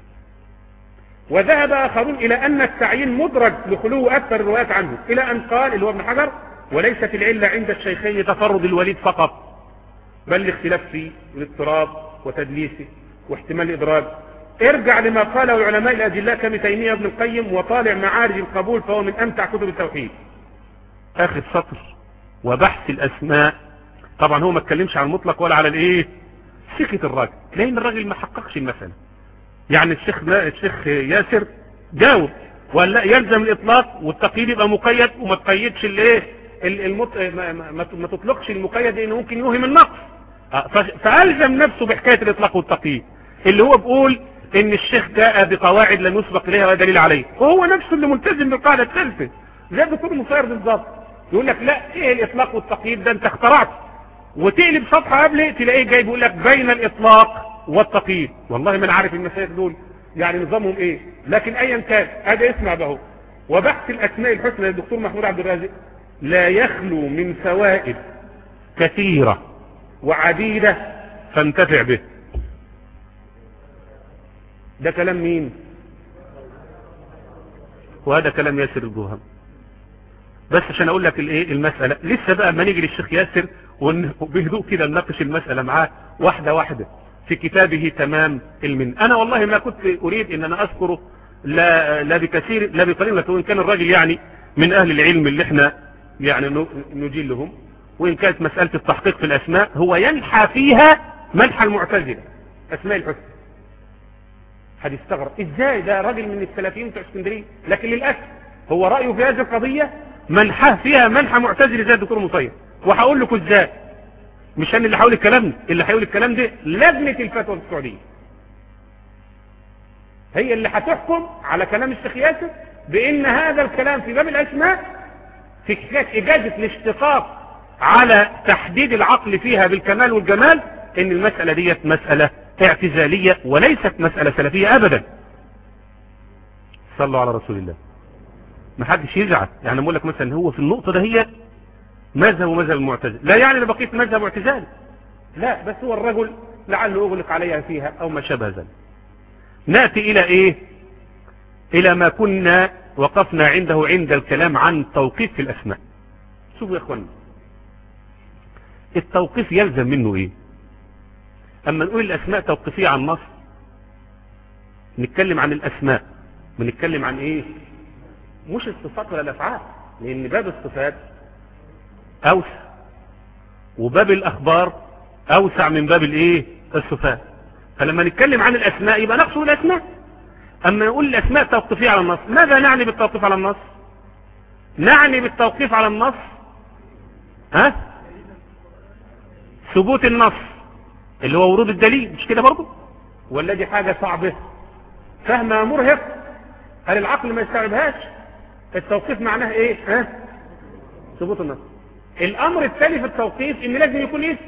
وذهب اخرون الى ان التعيين مدرج لخلو اكثر الروايات عنه، الى ان قال اللي هو ابن حجر وليست العله عند الشيخين تفرد الوليد فقط، بل الاختلاف فيه الاضطراب وتدليسه واحتمال الادراج. ارجع لما قاله علماء الادله كابن تيميه وابن القيم وطالع معارج القبول فهو من امتع كتب التوحيد. اخر سطر وبحث الاسماء. طبعا هو ما اتكلمش عن المطلق ولا على الايه سكت الراجل، لان الراجل ما حققش المسألة. يعني الشيخ الشيخ ياسر جاوب وقال لا يلزم الاطلاق والتقييد يبقى مقيد، وما تقيدش الايه المط... ما, ما, ما تطلقش المقيد لانه ممكن يوهم النقص. فالزم نفسه بحكايه الاطلاق والتقييد اللي هو بيقول ان الشيخ جاء بقواعد لم يسبق اليها ولا دليل عليه، وهو نفسه اللي ملتزم بالقاعده الثالثه زي الدكتور مصير بالظبط. يقول لك لا ايه الاطلاق والتقييد ده انت اخترعت، وتقلب صفحه قبل تلاقيه جاي بيقول لك بين الاطلاق والتقييد. والله ما انا عارف المشايخ دول يعني نظامهم ايه، لكن ايا كان ادي اسمع بهو. وبحث الاسماء الحسنى للدكتور محمود عبد الرازق لا يخلو من فوائد كثيره وعديده فانتفع به. ده كلام مين؟ وهذا كلام ياسر الجوهري. بس عشان اقول لك الايه المساله لسه بقى اما نيجي للشيخ ياسر وبهدوء كده نناقش المساله معاه واحده واحده في كتابه تمام المن. انا والله ما كنت اريد ان انا اذكره لا لا بكثير لا بقليل، لكن كان الراجل يعني من اهل العلم اللي احنا يعني نجيل لهم، وان كانت مساله التحقيق في الاسماء هو ينحى فيها منحى المعتزله اسماء الحسنى. هتستغرب ازاي ده راجل من السلفيين بتوع اسكندريه، لكن للاسف هو رايه في هذه القضيه منحة فيها منحة معتزلي زي الدكتور مصير، وهقول لكم ازاي. مش انا اللي هقول الكلام ده، اللي هيقول الكلام ده لجنة الفتوى في السعودية، هي اللي هتحكم على كلام الشيخ ياسر بان هذا الكلام في باب الاسماء في اجازة الاشتقاق على تحديد العقل فيها بالكمال والجمال، ان المسألة ديت مسألة اعتزالية وليست مسألة سلفية ابدا. صلوا على رسول الله. ما حدش يزعل، يعني بقول لك مثلا هو في النقطة ده هي مذهب ومذهب المعتزله، لا يعني انا بقيت مذهب اعتزالي، لا، بس هو الرجل لعله اغلق عليها فيها او ما شابه ذلك. نأتي الى ايه؟ الى ما كنا وقفنا عنده عند الكلام عن توقيف في الاسماء. شوفوا يا اخوانا، التوقيف يلزم منه ايه؟ اما نقول الاسماء توقيفية عن النص، نتكلم عن الاسماء، بنتكلم عن ايه؟ مش الصفات ولا الافعال، لان باب الصفات اوسع وباب الاخبار اوسع من باب الايه؟ الصفات. فلما نتكلم عن الاسماء يبقى نقصد الاسماء. اما نقول الاسماء توقيفية على النص، ماذا نعني بالتوقيف على النص؟ نعني بالتوقيف على النص ها ثبوت النص اللي هو ورود الدليل، مش كده برضه؟ ولا دي حاجة صعبة فهمها مرهق، هل العقل ما يستوعبهاش؟ التوقيف معناه ايه؟ ها ثبوت النص. الامر الثاني في التوقيف ان لازم يكون اسم،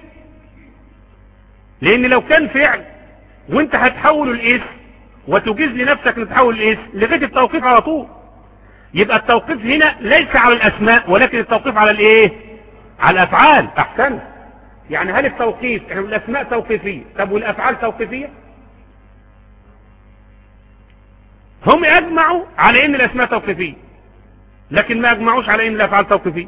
لان لو كان فعل وانت هتحول الاسم وتجيز لنفسك ان تحول الاسم لغايه التوقيف على طول، يبقى التوقيف هنا ليس على الاسماء ولكن التوقيف على الايه؟ على الافعال. احسن. يعني هل التوقيف احنا الاسماء توقيفيه، طب والافعال توقيفيه؟ هم اجمعوا على ان الاسماء توقيفيه لكن ما اجمعوش على ان الافعال توقيفيه.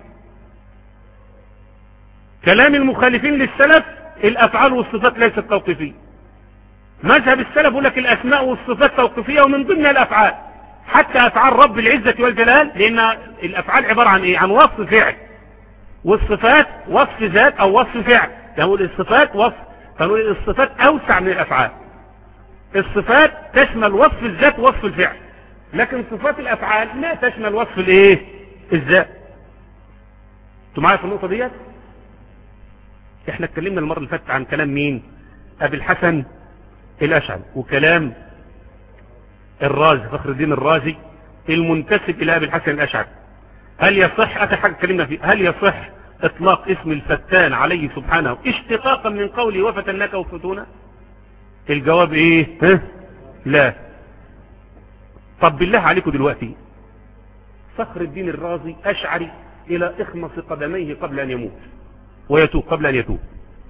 كلام المخالفين للسلف الافعال والصفات ليست توقيفيه. مذهب السلف يقول لك الاسماء والصفات توقيفيه ومن ضمنها الافعال، حتى افعال رب العزه والجلال، لان الافعال عباره عن ايه؟ عن وصف فعل، والصفات وصف ذات او وصف فعل. نقول الصفات وصف، فنقول الصفات اوسع من الافعال. الصفات تشمل وصف الذات ووصف الفعل، لكن صفات الافعال لا تشمل وصف الايه؟ الذات. انتوا معايا في النقطه ديت؟ احنا اتكلمنا المره اللي فاتت عن كلام مين؟ ابي الحسن الاشعري، وكلام الرازي فخر الدين الرازي المنتسب الى ابي الحسن الاشعري. هل يصح اخر حاجه اتكلمنا فيه، هل يصح اطلاق اسم الفتان عليه سبحانه اشتقاقا من قوله وفتناك وفتونا؟ الجواب ايه؟ ها؟ لا. طب بالله عليكم دلوقتي فخر الدين الرازي اشعري الى اخمص قدميه قبل ان يموت ويتوب، قبل ان يتوب،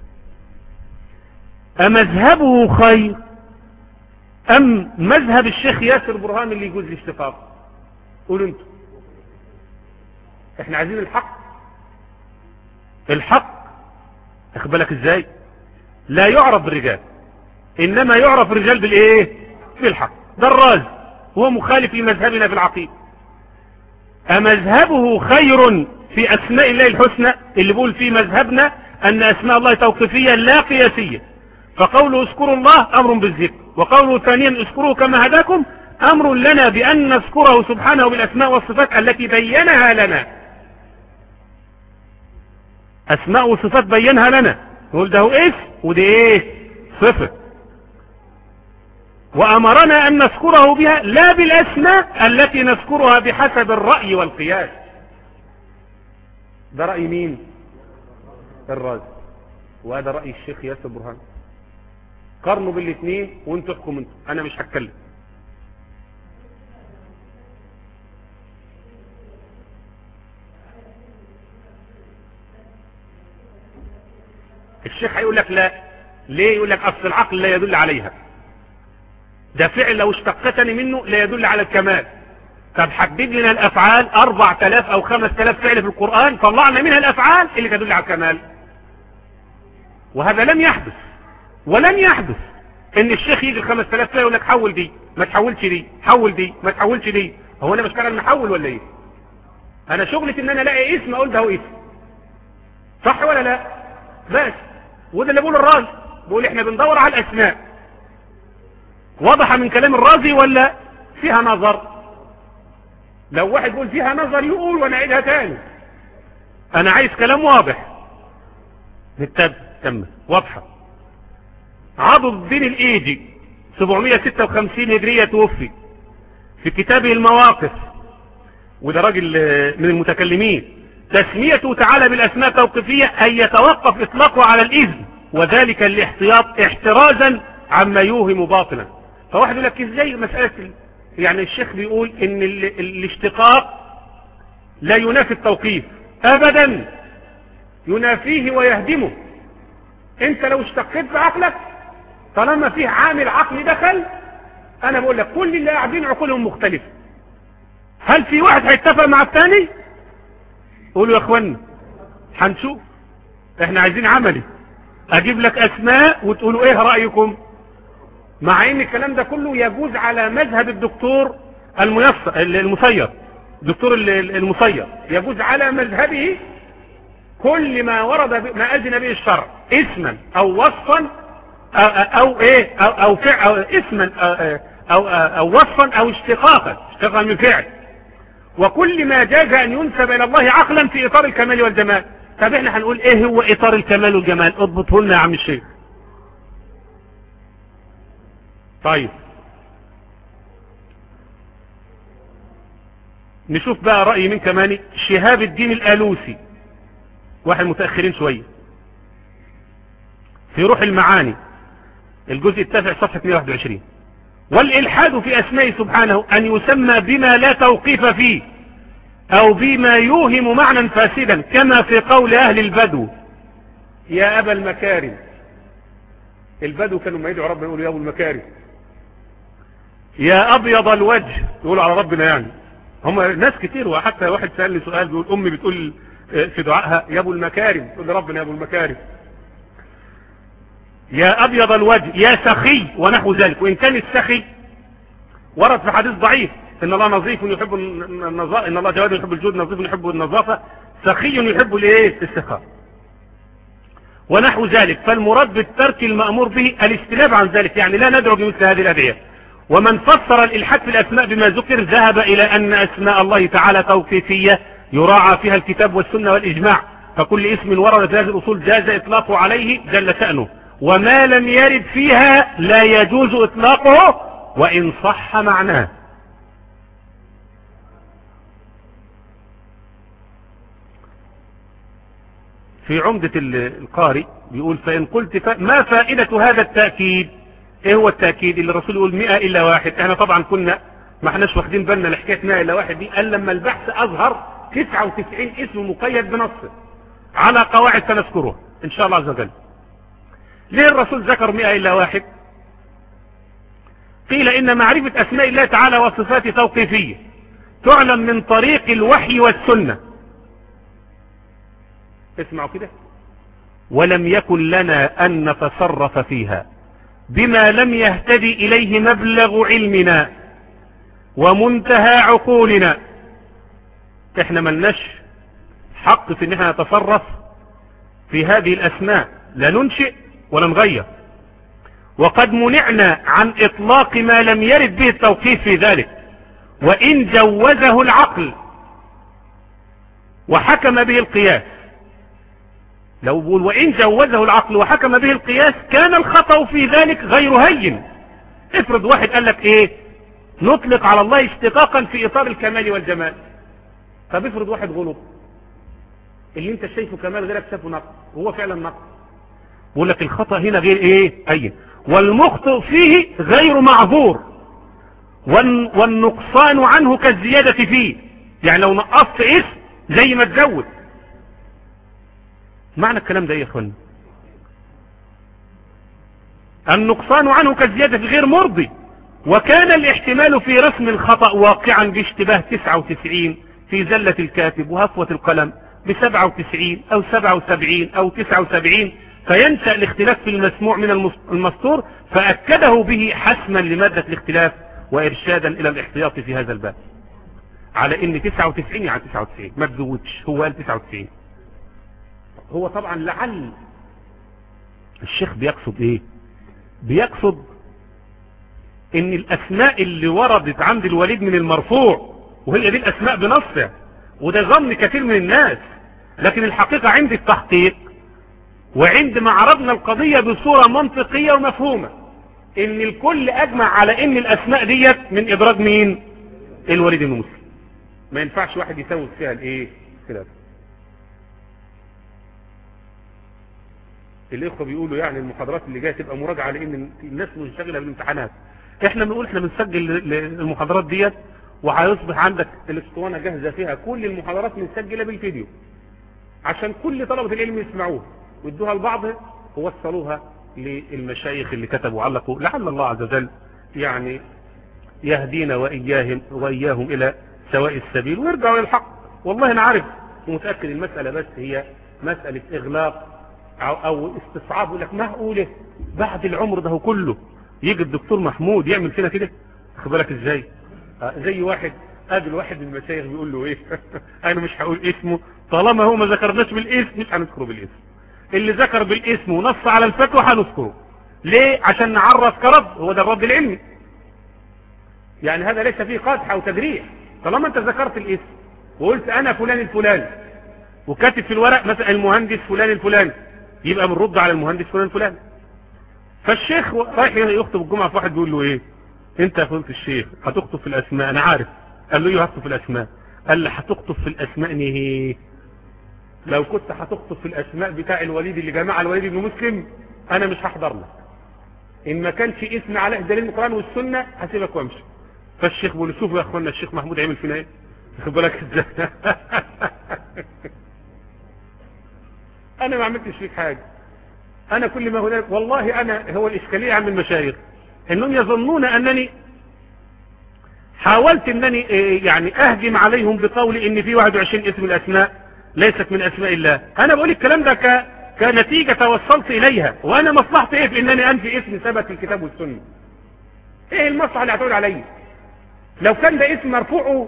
امذهبه خير ام مذهب الشيخ ياسر برهان اللي يجوز الاشتقاق؟ قولوا انتوا. احنا عايزين الحق. الحق اخد بالك ازاي؟ لا يعرف بالرجال، انما يعرف الرجال بالايه؟ بالحق. ده الرازي هو مخالف لمذهبنا في العقيده. امذهبه خير في اسماء الله الحسنى اللي بيقول في مذهبنا ان اسماء الله توقيفيه لا قياسيه، فقوله اذكروا الله امر بالذكر، وقوله ثانيا اذكروه كما هداكم امر لنا بان نذكره سبحانه بالاسماء والصفات التي بينها لنا. اسماء وصفات بينها لنا، نقول ده هو اسم ودي ايه؟ صفه. وامرنا ان نذكره بها لا بالاسماء التي نذكرها بحسب الرأي والقياس. ده رأي مين؟ الرازي، وهذا رأي الشيخ ياسر برهان. قارنوا بالاثنين وانتوا احكموا انتوا، انا مش هتكلم. الشيخ هيقول لك لا. ليه؟ يقول لك اصل العقل لا يدل عليها، ده فعل لو اشتقتني منه لا يدل على الكمال. طب حدد لنا الافعال اربع تلاف او خمس تلاف فعل في القرآن، طلعنا منها الافعال اللي تدل على الكمال. وهذا لم يحدث، ولن يحدث ان الشيخ يجي خمس تلاف فعل يقول لك حول دي ما تحولش دي، حول دي ما تحولش دي. هو انا بشتغل محول ولا ايه؟ انا شغلتي ان انا الاقي اسم اقول ده هو اسم، صح ولا لا؟ بس. وده اللي بيقول الرازي، بيقول احنا بندور على الاسماء. واضحه من كلام الرازي ولا فيها نظر؟ لو واحد يقول فيها نظر يقول وانا اعيدها تاني. انا عايز كلام واضح. نتبع تم واضحة. عضد الدين الايدي سبعمائة وستة وخمسين هجرية توفي، في كتابه المواقف، وده راجل من المتكلمين، تسميته تعالى بالاسماء توقيفية ان يتوقف اطلاقه على الاذن، وذلك الاحتياط احترازا عما يوهم باطلا. فواحد يقول لك ازاي مسألة، يعني الشيخ بيقول ان ال... الاشتقاق لا ينافي التوقيف ابدا، ينافيه ويهدمه. انت لو اشتقيت بعقلك طالما فيه عامل عقلي دخل، انا بقول لك كل اللي قاعدين عقولهم مختلفة. هل في واحد هيتفق مع الثاني؟ قولوا يا اخوانا هنشوف، احنا عايزين عملي. اجيب لك اسماء وتقولوا ايه رأيكم، مع ان الكلام ده كله يجوز على مذهب الدكتور الميسر المسير، الدكتور المسير يجوز على مذهبه كل ما ورد ما اذن به الشرع اسما او وصفا او, أو ايه او, أو فعل أو اسما أو, أو, او وصفا او اشتقاقا اشتقاقا من فعل، وكل ما جاز ان ينسب الى الله عقلا في اطار الكمال والجمال. طب احنا هنقول ايه هو اطار الكمال والجمال؟ اضبطه لنا يا عم الشيخ. طيب نشوف بقى رأي من كمان شهاب الدين الآلوسي، واحد متأخرين شوية، في روح المعاني الجزء التاسع صفحة مئة وواحد وعشرين: والإلحاد في أسماء سبحانه أن يسمى بما لا توقيف فيه أو بما يوهم معنى فاسدا، كما في قول أهل البدو يا أبا المكارم. البدو كانوا ما يدعوا ربنا يقولوا يا أبو المكارم، يا أبيض الوجه يقولوا على ربنا. يعني هم ناس كتير، وحتى واحد سألني سؤال بيقول أمي بتقول في دعائها يا أبو المكارم، تقول لربنا يا أبو المكارم. يا أبيض الوجه، يا سخي ونحو ذلك. وإن كان السخي ورد في حديث ضعيف إن الله نظيف يحب النظافة، إن الله جواد يحب الجود، نظيف يحب النظافة، سخي يحب الايه السخاء ونحو ذلك. فالمراد بالترك المأمور به الاستناب عن ذلك، يعني لا ندعو بمثل هذه الأدعية. ومن فسر الإلحاد في الأسماء بما ذكر ذهب إلى أن أسماء الله تعالى توقيفية يراعى فيها الكتاب والسنة والإجماع، فكل اسم ورد في هذه الأصول جاز إطلاقه عليه جل شأنه، وما لم يرد فيها لا يجوز إطلاقه وإن صح معناه. في عمدة القارئ بيقول فإن قلت ف... ما فائدة هذا التأكيد؟ ايه هو التأكيد اللي الرسول يقول مئة إلا واحد؟ احنا طبعا كنا ما احناش واخدين بالنا لحكاية مئة إلا واحد دي، قال لما البحث أظهر تسعة وتسعين اسم مقيد بنصه على قواعد سنذكرها إن شاء الله عز وجل. ليه الرسول ذكر مئة إلا واحد؟ قيل إن معرفة أسماء الله تعالى وصفاته توقيفية تعلم من طريق الوحي والسنة. اسمعوا كده: ولم يكن لنا أن نتصرف فيها بما لم يهتدي إليه مبلغ علمنا ومنتهى عقولنا. احنا ملناش حق في ان احنا نتصرف في هذه الأسماء، لا ننشئ ولا نغير، وقد منعنا عن إطلاق ما لم يرد به التوقيف في ذلك، وإن جوزه العقل وحكم به القياس. لو بقول وإن جوزه العقل وحكم به القياس كان الخطأ في ذلك غير هين. افرض واحد قال لك ايه نطلق على الله اشتقاقا في إطار الكمال والجمال. طب افرض واحد غلط، اللي انت شايفه كمال غيرك شايفه نقص، هو فعلا نقص، بقول لك الخطأ هنا غير ايه هين، والمخطئ فيه غير معذور، والنقصان عنه كالزيادة فيه. يعني لو نقصت اسم زي ما تزود. معنى الكلام ده ايه يا اخوان؟ النقصان عنه كالزيادة في غير مرضي، وكان الاحتمال في رسم الخطأ واقعا باشتباه تسعة وتسعين في زلة الكاتب وهفوة القلم بسبعة وتسعين او سبعة وسبعين او تسعة وسبعين، فينشأ الاختلاف في المسموع من المستور، فأكده به حسما لمادة الاختلاف وإرشادا إلى الاحتياط في هذا الباب، على ان تسعة وتسعين يعني تسعة وتسعين ما تزودش، هو قال تسعة وتسعين. هو طبعا لعل الشيخ بيقصد ايه؟ بيقصد ان الاسماء اللي وردت عند الوليد من المرفوع وهي دي الأسماء بنصها، وده ظن كثير من الناس. لكن الحقيقة عند التحقيق وعندما عرضنا القضية بصورة منطقية ومفهومة ان الكل اجمع على ان الاسماء ديت من ادراج مين؟ الوليد بن مسلم. ما ينفعش واحد يسوي فيها الايه؟ خلاف. الاخوه بيقولوا يعني المحاضرات اللي جايه تبقى مراجعه لان الناس منشغله بالامتحانات. احنا بنقول احنا بنسجل المحاضرات ديت وهيصبح عندك الاسطوانه جاهزه فيها كل المحاضرات مسجله بالفيديو عشان كل طلبه العلم يسمعوها ويدوها لبعض ووصلوها للمشايخ اللي كتبوا وعلقوا، لعل الله عز وجل يعني يهدينا وإياهم وإياهم إلى سواء السبيل ويرجعوا للحق. والله أنا عارف ومتأكد المسألة بس هي مسألة إغلاق أو, أو استصعاب. يقول لك معقولة بعد العمر ده كله يجي الدكتور محمود يعمل فينا كده؟ خد بالك إزاي؟ آه زي واحد قابل واحد من المشايخ بيقول له إيه أنا مش هقول اسمه طالما هو ما ذكرناش بالاسم مش هنذكره بالاسم. اللي ذكر بالاسم ونص على الفتوى هنذكره. ليه؟ عشان نعرف كرد، هو ده الرد العلمي. يعني هذا ليس فيه قدح او تجريح. طالما انت ذكرت الاسم وقلت انا فلان الفلاني وكاتب في الورق مثلا المهندس فلان الفلاني، يبقى بنرد على المهندس فلان الفلاني. فالشيخ رايح يخطب الجمعه في واحد بيقول له ايه؟ انت يا فضيله الشيخ هتخطب في الاسماء؟ انا عارف. قال له ايه هتخطب في الاسماء؟ قال لي هتخطب في الاسماء نهي. لو كنت هتخطب في الاسماء بتاع الوليد اللي جمع الوليد بن مسلم انا مش هحضر لك. ان ما كانش اسم عليه دليل القرآن والسنة هسيبك وامشي. فالشيخ بيقول شوفوا يا اخوانا الشيخ محمود عمل فينا ايه؟ خد بالك ازاي؟ انا ما عملتش فيك حاجة. انا كل ما هناك والله انا هو الاشكالية عند المشايخ انهم يظنون انني حاولت انني يعني اهجم عليهم بقول ان في واحد وعشرين اسم الاسماء ليست من اسماء الله. انا بقول الكلام ده ك... كنتيجة توصلت اليها، وانا مصلحتي ايه في انني انفي اسم ثبت في الكتاب والسنة؟ ايه المصلحة اللي هتقول علي؟ لو كان ده اسم مرفوعه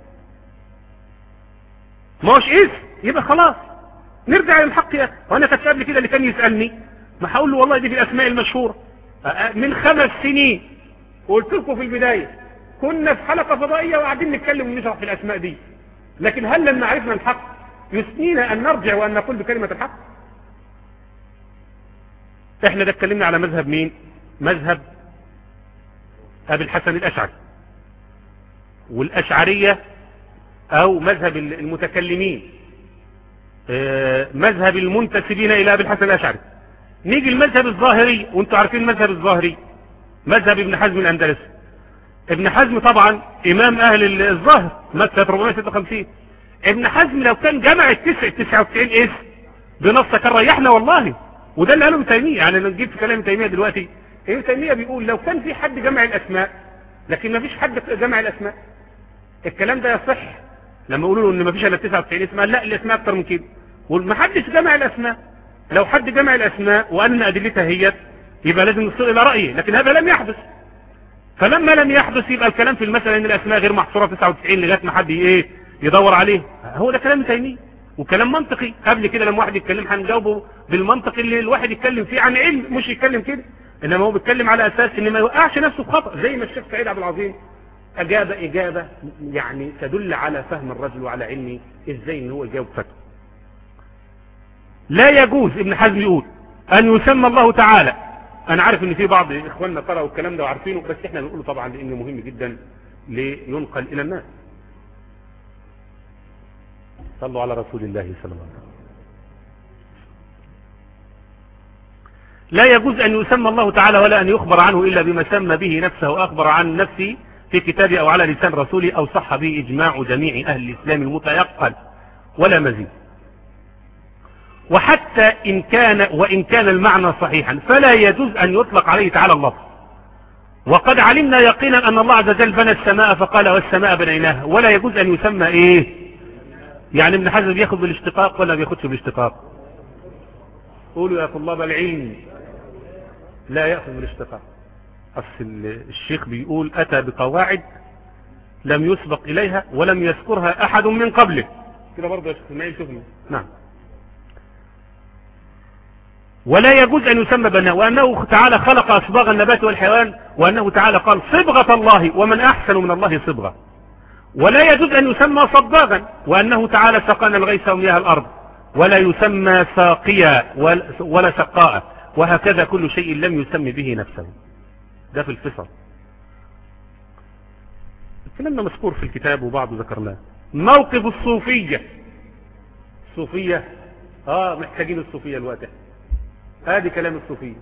ما هوش اسم يبقى خلاص نرجع للحق. يا اخي وانا كنت قبل كده اللي كان يسألني ما هقول له والله دي في الاسماء المشهورة من خمس سنين، وقلت لكم في البداية كنا في حلقة فضائية وقاعدين نتكلم ونشرح في الاسماء دي. لكن هل لما عرفنا الحق يسنينا ان نرجع وان نقول بكلمة الحق؟ احنا ده اتكلمنا على مذهب مين؟ مذهب ابي الحسن الاشعري والاشعرية او مذهب المتكلمين، اه مذهب المنتسبين الى ابي الحسن الاشعري. نيجي المذهب الظاهري، وانتوا عارفين المذهب الظاهري مذهب ابن حزم الاندلسي. ابن حزم طبعا امام اهل الظاهر مات سنة أربعمائة وستة وخمسين. ابن حزم لو كان جمع التسع تسعة وتسعين اسم بنص كان ريحنا والله. وده اللي قاله ابن تيمية. يعني انا جبت كلام ابن تيمية دلوقتي، ابن تيمية بيقول لو كان في حد جمع الاسماء لكن ما فيش حد جمع الاسماء الكلام ده يصح. لما يقولوا له ان ما فيش الا تسعة وتسعين اسم، لا الاسماء اكتر من كده، وما حدش جمع الاسماء. لو حد جمع الاسماء وان ادلتها هي يبقى لازم نصل الى رايه، لكن هذا لم يحدث. فلما لم يحدث يبقى الكلام في المسألة ان الاسماء غير محصورة تسعة وتسعين لغايه ما حد ايه يدور عليه. هو ده كلام تيمية وكلام منطقي. قبل كده لما واحد يتكلم هنجاوبه بالمنطق اللي الواحد يتكلم فيه عن علم، مش يتكلم كده. انما هو بيتكلم على اساس ان ما يوقعش نفسه في خطأ، زي ما الشيخ سعيد عبد العظيم اجاب اجابة يعني تدل على فهم الرجل وعلى علمه ازاي ان هو يجاوب فتوى. لا يجوز ابن حزم يقول ان يسمى الله تعالى. انا عارف ان في بعض اخواننا قرأوا الكلام ده وعارفينه، بس احنا بنقوله طبعا لانه مهم جدا لينقل الى الناس. صلوا على رسول الله صلى الله عليه وسلم. لا يجوز أن يسمى الله تعالى ولا أن يخبر عنه إلا بما سمى به نفسه وأخبر عن نفسه في كتابه أو على لسان رسوله أو صح به إجماع جميع أهل الإسلام المتيقن ولا مزيد. وحتى إن كان وإن كان المعنى صحيحا فلا يجوز أن يطلق عليه تعالى الله. وقد علمنا يقينا أن الله عز وجل بنى السماء فقال والسماء بنيناها، ولا يجوز أن يسمى إيه؟ يعني ابن حزم بياخد بالاشتقاق ولا بياخدش بالاشتقاق؟ قولوا يا طلاب العلم. لا يأخذ بالاشتقاق. أصل الشيخ بيقول أتى بقواعد لم يسبق إليها ولم يذكرها أحد من قبله. كده برضه يا شيخ اسماعيل شوفنا. نعم. ولا يجوز أن يسمى بناء، وأنه تعالى خلق أصباغ النبات والحيوان، وأنه تعالى قال صبغة الله ومن أحسن من الله صبغة. ولا يجوز أن يسمى صباغا، وأنه تعالى سقانا الغيث ومياه الأرض، ولا يسمى ساقيا ولا سقاء، وهكذا كل شيء لم يسمي به نفسه. ده في الفصل. الكلام ده مذكور في الكتاب وبعضه ذكرناه. موقف الصوفية. الصوفية اه محتاجين الصوفية الوقت. هذه كلام الصوفية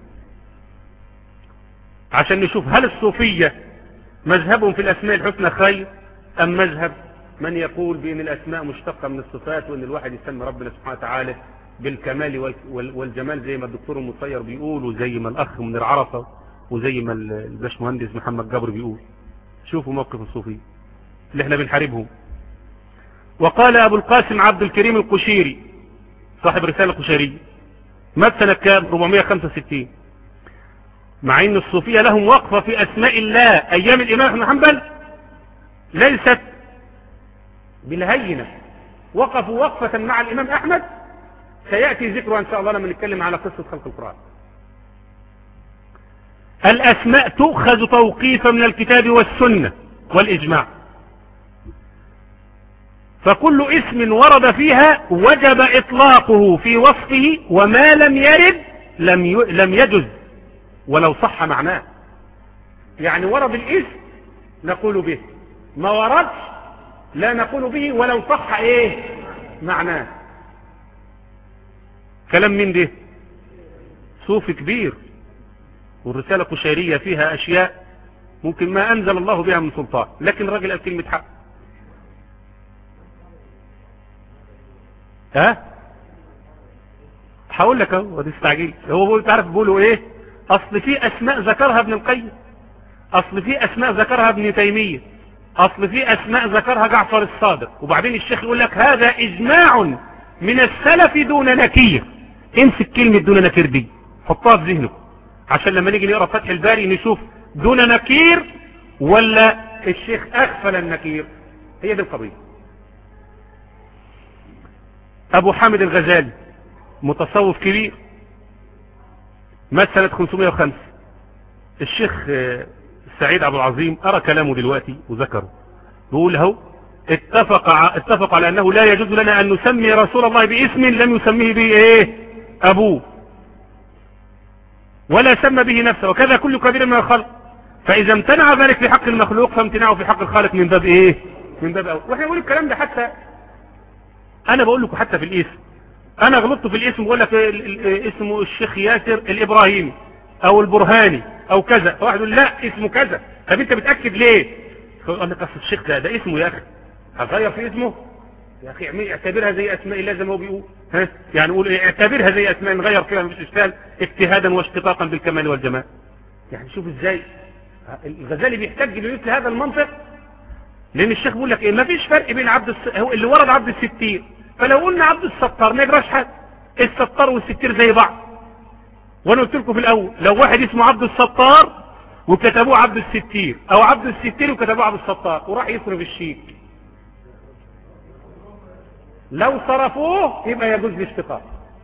عشان نشوف هل الصوفية مذهبهم في الأسماء الحسنى خير أم مذهب من يقول بأن الأسماء مشتقة من الصفات، وأن الواحد يسمي ربنا سبحانه وتعالى بالكمال والجمال زي ما الدكتور المصير بيقول، وزي ما الأخ من العرفة، وزي ما الباشمهندس محمد جبر بيقول. شوفوا موقف الصوفية اللي احنا بنحاربهم. وقال أبو القاسم عبد الكريم القشيري صاحب رسالة القشيرية، مات سنة كام؟ أربعمائة وخمسة وستين. مع ان الصوفية لهم وقفة في أسماء الله أيام الإمام أحمد بن حنبل ليست بالهينة، وقفوا وقفة مع الإمام أحمد سيأتي ذكرها إن شاء الله لما نتكلم على قصة خلق القرآن. الأسماء تؤخذ توقيفا من الكتاب والسنة والإجماع، فكل اسم ورد فيها وجب إطلاقه في وصفه، وما لم يرد لم لم يجز ولو صح معناه. يعني ورد الاسم نقول به، ما وردش لا نقول به ولو صح ايه معناه. كلام من ده صوفي كبير، والرسالة القشيرية فيها أشياء ممكن ما أنزل الله بها من سلطان، لكن الراجل قال كلمة حق. ها هقول لك اهو وتستعجل. هو بيقول تعرف بيقولوا ايه؟ اصل في اسماء ذكرها ابن القيم، اصل في اسماء ذكرها ابن تيمية، اصل في اسماء ذكرها جعفر الصادق، وبعدين الشيخ يقول لك هذا اجماع من السلف دون نكير. امسك كلمة دون نكير دي حطها في ذهنك عشان لما نيجي نقرا فتح الباري نشوف دون نكير ولا الشيخ اغفل النكير. هي دي القضية. ابو حامد الغزالي متصوف كبير، مات سنة خمسمائة وخمسة. الشيخ سعيد عبد العظيم ارى كلامه دلوقتي وذكره، بيقول اهو اتفق اتفق على انه لا يجوز لنا ان نسمي رسول الله باسم لم يسميه به ايه ابوه، ولا سمى به نفسه، وكذا كل كبير من الخلق. فاذا امتنع ذلك في حق المخلوق فامتناعه في حق الخالق من باب ايه من باب اول. واحنا نقول الكلام ده، حتى انا بقول لكم حتى في الاسم، انا غلطت في الاسم بقول لك اسمه الشيخ ياسر الابراهيمي او البرهاني او كذا، واحد يقول لا اسمه كذا. طب انت بتاكد ليه؟ قال لك اصل الشيخ ده ده اسمه يا اخي، هغير في اسمه يا اخي؟ اعتبرها زي اسماء الله زي ما هو بيقول. ها يعني قول ايه؟ اعتبرها زي اسماء نغير فيها مش اشكال، اجتهادا واشتقاقا بالكمال والجمال. يعني شوف ازاي الغزالي بيحتج بمثل هذا المنطق، لان الشيخ بيقول لك ايه؟ ما فيش فرق بين عبد الس... هو اللي ورد عبد الستير، فلو قلنا عبد الستار ما يجراش حاجه، الستار والستير زي بعض. وانا قلت لكم في الاول لو واحد اسمه عبد الستار وكتبوه عبد الستير، او عبد الستير وكتبوه عبد الستار، وراح يصرف الشيك، لو صرفوه يبقى يجوز الاشتقاق.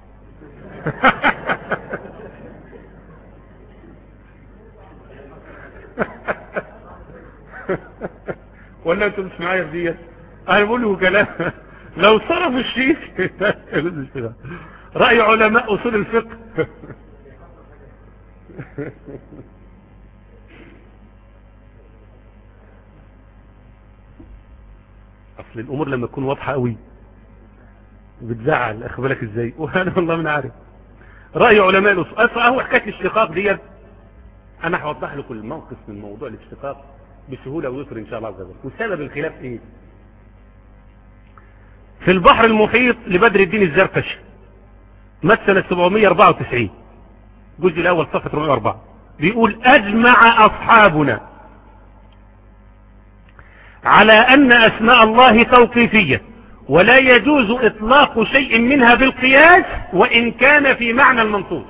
ولا انتوا مش معايا في ديت؟ انا بقول له كلام لو صرفوا الشيك يجوز الاشتقاق. رأي علماء اصول الفقه. اصل الامور لما تكون واضحه قوي بتزعل، اخد بالك ازاي؟ وانا والله ما عارف. راي علماء الاصول اصلا اهو حكايه الاشتقاق ديت، انا هوضح لكم الموقف من موضوع الاشتقاق بسهوله ويسر ان شاء الله عز وجل. وسبب الخلاف ايه؟ في البحر المحيط لبدر الدين الزركشي، مات سنه سبعمائة وأربعة وتسعين، الجزء الاول صفحه أربعمائة وأربعة، بيقول اجمع اصحابنا على ان اسماء الله توقيفيه، ولا يجوز اطلاق شيء منها بالقياس وان كان في معنى المنصوص.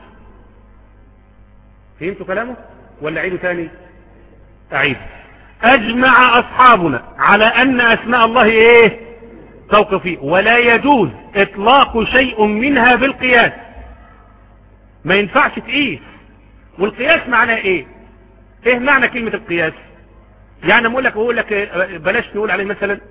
فهمتوا كلامه ولا اعيده تاني؟ اعيد. اجمع اصحابنا على ان اسماء الله ايه توقيفيه، ولا يجوز اطلاق شيء منها بالقياس. ما ينفعش تقيس. والقياس معناه ايه؟ ايه معنى كلمة القياس؟ يعني اقول لك اقول لك بلاش نقول عليه مثلا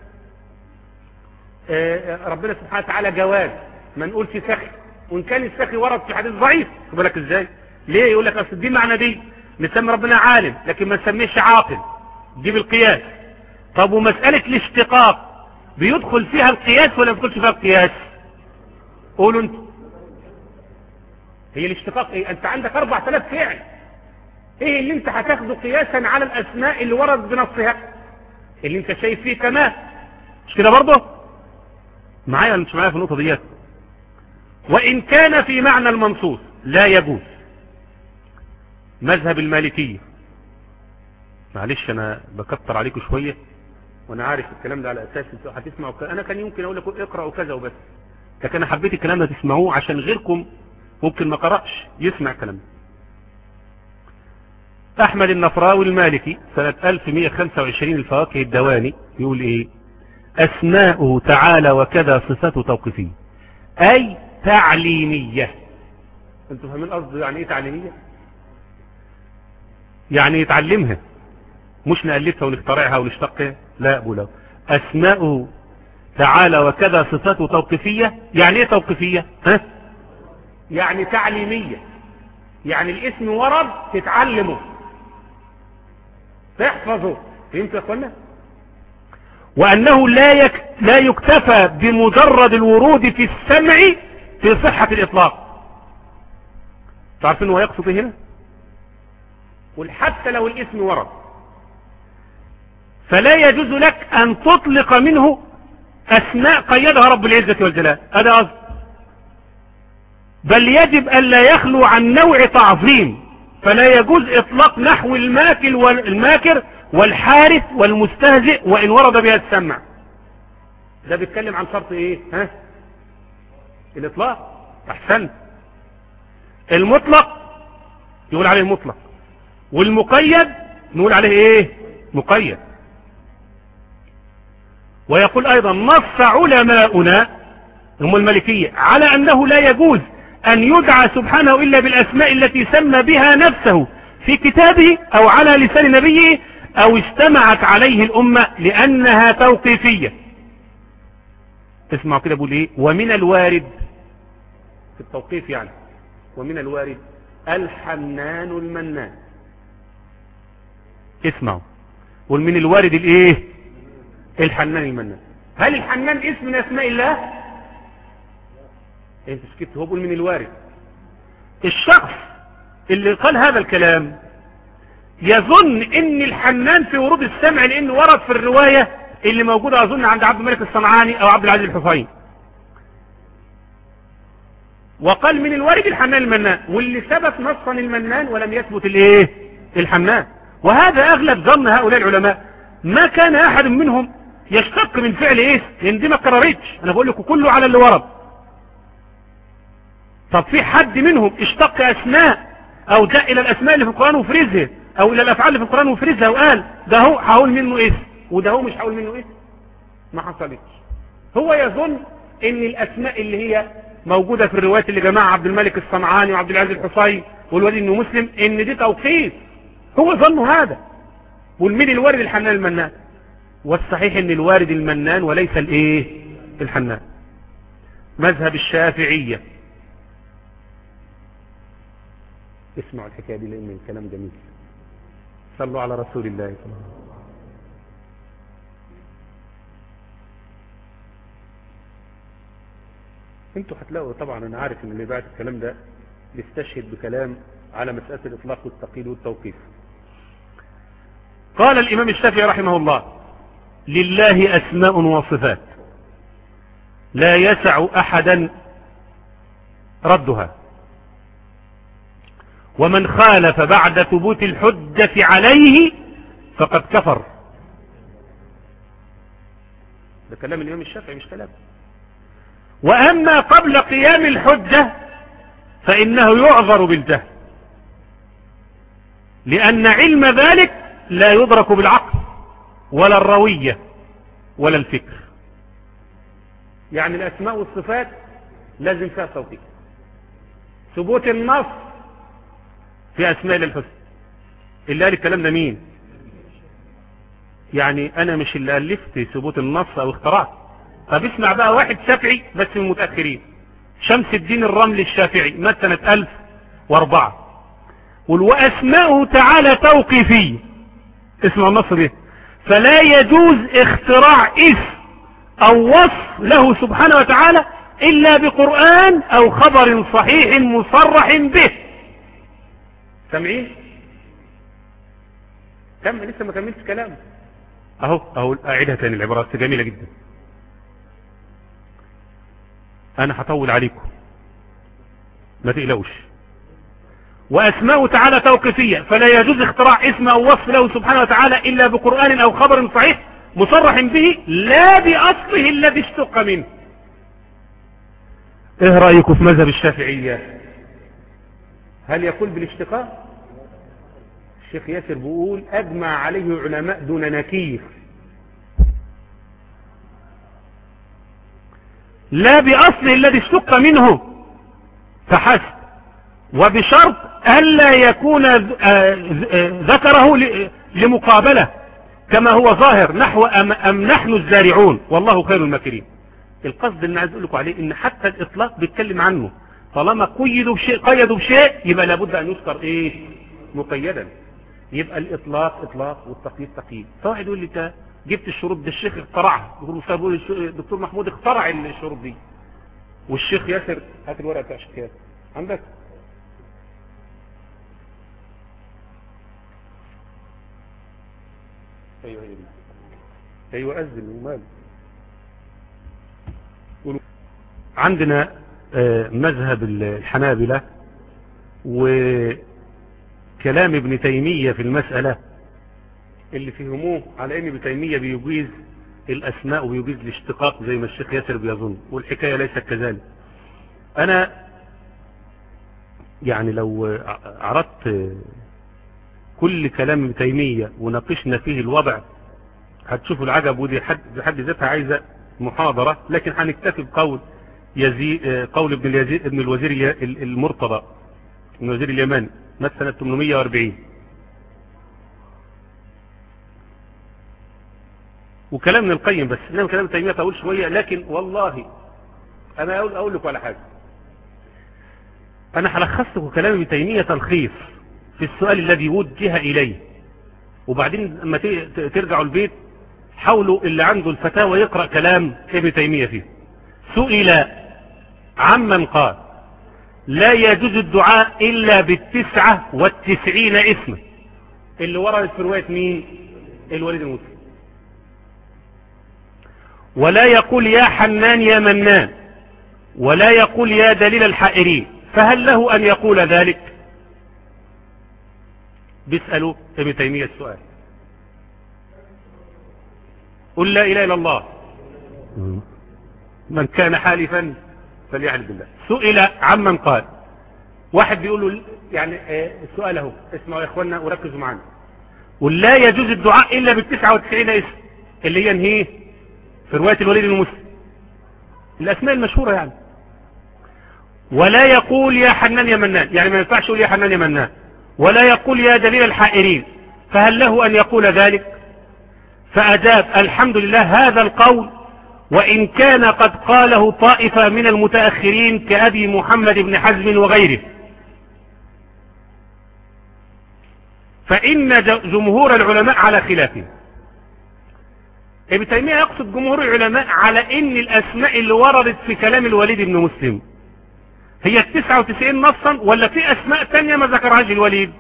ربنا سبحانه وتعالى جواز، ما نقولش سخي، وان كان السخي ورد في حديث ضعيف. خد بالك ازاي؟ ليه؟ يقول لك اصل دي معنى دي نسمي ربنا عالم لكن ما نسميش عاقل، دي بالقياس. طب ومسألة الاشتقاق بيدخل فيها القياس ولا ما بيدخلش فيها القياس؟ قولوا انتوا. هي الاشتقاق ايه؟ انت عندك اربع ثلاث فعل، ايه اللي انت هتاخده قياسا على الاسماء اللي ورد بنصها اللي انت شايف فيه كمان؟ مش كده برضه؟ معايا ولا مش معايا في النقطة ديت؟ وان كان في معنى المنصوص لا يجوز. مذهب المالكية، معلش انا بكتر عليكم شوية وانا عارف الكلام ده على اساس انتوا هتسمعوا. انا كان يمكن اقول لكم اقرأوا كذا وبس، لكن انا حبيت الكلام ده تسمعوه عشان غيركم ممكن ما قرأش يسمع الكلام ده. احمد النفراوي المالكي سنة ألف ومئة وخمسة وعشرين الفواكه الدواني يقول ايه؟ اسماؤه تعالى وكذا صفاته توقيفية اي تعليمية. انتوا فاهمين قصدي يعني ايه تعليمية؟ يعني يتعلمها مش نألفها ونخترعها ونشتقها، لا أقول اسماؤه تعالى وكذا صفاته توقيفية. يعني ايه توقيفية؟ ها؟ يعني تعليمية، يعني الاسم ورد تتعلمه تحفظه. فهمت يا اخوانا؟ وانه لا يك... لا يكتفى بمجرد الورود في السمع في صحة الاطلاق. تعرفين هو يقصد هنا؟ قل حتى لو الاسم ورد فلا يجوز لك ان تطلق منه اسماء قيدها رب العزة والجلال، هذا قصد. بل يجب ان لا يخلو عن نوع تعظيم، فلا يجوز اطلاق نحو الماكر والماكر والحارث والمستهزئ وان ورد بها السمع. ده بيتكلم عن شرط ايه؟ ها؟ الاطلاق. احسنت. المطلق يقول عليه مطلق، والمقيد نقول عليه ايه؟ مقيد. ويقول ايضا نص علماؤنا هم المالكية على انه لا يجوز ان يدعى سبحانه الا بالاسماء التي سمى بها نفسه في كتابه او على لسان نبيه او استمعت عليه الامة لانها توقيفية. اسمعوا كده بقول ايه؟ ومن الوارد في التوقيف يعني، ومن الوارد الحنان المنان. اسمعوا، ومن الوارد الايه؟ الحنان المنان. هل الحنان اسم من اسماء الله؟ انت سكت. هو بقول من الوارد. الشخص اللي قال هذا الكلام يظن ان الحنان في ورود السمع لانه ورد في الرواية اللي موجودة اظن عند عبد الملك الصنعاني او عبد العزيز الحصين، وقال من الوارد الحنان المنان، واللي ثبت نصا المنان ولم يثبت الايه؟ الحنان. وهذا اغلب ظن هؤلاء العلماء. ما كان احد منهم يشتق من فعل ايه؟ لان دي ما قررتش، انا بقول لكم كله على اللي ورد. طب في حد منهم اشتق اسماء او جاء الى الاسماء اللي في القرآن وفرزها او الى الافعال اللي في القرآن وفرزها وقال ده هو هقول منه اسم وده هو مش هقول منه اسم؟ ما حصلتش. هو يظن ان الاسماء اللي هي موجودة في الروايات اللي جماعة عبد الملك الصنعاني وعبد العزيز الحصين والوليد بن مسلم ان دي توقيف. هو ظنه هذا. والمين الوارد الحنان المنان؟ والصحيح ان الوارد المنان وليس الايه؟ الحنان. مذهب الشافعية، اسمعوا الحكاية دي لان الكلام جميل. صلوا على رسول الله صلى الله عليه وسلم. انتوا هتلاقوا طبعا، انا عارف ان اللي بعد الكلام ده يستشهد بكلام على مسألة الاطلاق والتقييد والتوقيف. قال الامام الشافعي رحمه الله: لله اسماء وصفات لا يسع احدا ردها، ومن خالف بعد ثبوت الحجة عليه فقد كفر. ده كلام الامام الشافعي مش كلام. واما قبل قيام الحجة فانه يعذر بالجهل، لان علم ذلك لا يدرك بالعقل ولا الروية ولا الفكر. يعني الاسماء والصفات لازم فيها توقيف. ثبوت النص في اسماء الحسنى اللي قال الكلام ده مين؟ يعني انا مش اللي الفت ثبوت النص او اخترعت. طب اسمع بقى واحد شافعي بس من المتأخرين، شمس الدين الرملي الشافعي مات سنة ألف واربعة، واسماؤه تعالى توقيفية، اسمع النص ده، فلا يجوز اختراع اسم او وصف له سبحانه وتعالى الا بقرآن او خبر صحيح مصرح به. سامعين؟ كم لسه ما كملتش كلام اهو اهو اعيدها تاني، العبارات جميلة جدا، انا هطول عليكم ما تقلقوش. واسماء تعالى توقيفية، فلا يجوز اختراع اسم او وصف له سبحانه وتعالى الا بقرآن او خبر صحيح مصرح به لا باصله الذي اشتق منه. ايه رأيكم في مذهب الشافعية؟ هل يقول بالاشتقاق؟ الشيخ ياسر بيقول اجمع عليه علماء دون نكير، لا باصله الذي اشتق منه فحسب، وبشرط الا يكون ذكره لمقابله كما هو ظاهر نحو ام نحن الزارعون والله خير الماكرين. القصد اللي عايز اقول لكم عليه ان حتى الاطلاق بيتكلم عنه، طالما قيدوا بشيء قيدوا بشيء يبقى لابد ان يذكر ايه مقيدا، يبقى الاطلاق اطلاق والتقييد تقييد. فواحد يقول لي انت جبت الشروط دي الشيخ اخترعها، يقول الدكتور محمود اخترع الشروط دي، والشيخ ياسر هات الورقه بتاع الشيخ ياسر عندك. ايوه ايوه ايوه اذن ومال. عندنا مذهب الحنابلة وكلام ابن تيمية في المسألة اللي فهموه على ان ابن تيمية بيجيز الاسماء وبيجيز الاشتقاق زي ما الشيخ ياسر بيظن، والحكاية ليست كذلك. انا يعني لو عرضت كل كلام ابن تيمية وناقشنا فيه الوضع هتشوفوا العجب، ودي حد بحد ذاتها عايزة محاضرة، لكن هنكتفي بقول يزيد قول ابن اليزيد ابن الوزير المرتضى ابن الوزير اليماني مات سنة ثمانمائة وأربعين. وكلام ابن القيم بس انما كلام تيمية طول شوية، لكن والله انا اقول اقول لكم على حاجة، انا هلخص لكم كلام ابن تيمية تلخيص في السؤال الذي وجه اليه، وبعدين لما ترجعوا البيت حاولوا اللي عنده الفتاوى يقرأ كلام ابن تيمية فيه. سئل عمن قال لا يجوز الدعاء إلا بالتسعة والتسعين اسما، اللي وردت في رواية مين؟ الوليد المسلم. ولا يقول يا حنان يا منان، ولا يقول يا دليل الحائرين، فهل له أن يقول ذلك؟ بيسألوا ابن تيمية السؤال. قل لا إله إلا الله من كان حالفا فليحلف بالله. سئل عمن قال، واحد بيقول له يعني السؤال اهو، اسمعوا يا اخوانا وركزوا معنا، ولا يجوز الدعاء الا بالتسعة وتسعين اسم اللي هي انهيه في رواية الوليد المسلم الاسماء المشهورة يعني. ولا يقول يا حنان يا منان، يعني ما ينفعش يقول يا حنان يا منان، ولا يقول يا دليل الحائرين، فهل له ان يقول ذلك؟ فأجاب الحمد لله هذا القول وإن كان قد قاله طائفة من المتأخرين كأبي محمد بن حزم وغيره، فإن جمهور العلماء على خلافه. ابن تيمية يقصد جمهور العلماء على إن الأسماء اللي وردت في كلام الوليد بن مسلم هي التسعة وتسعين نصا، ولا في أسماء تانية ما ذكرهاش الوليد؟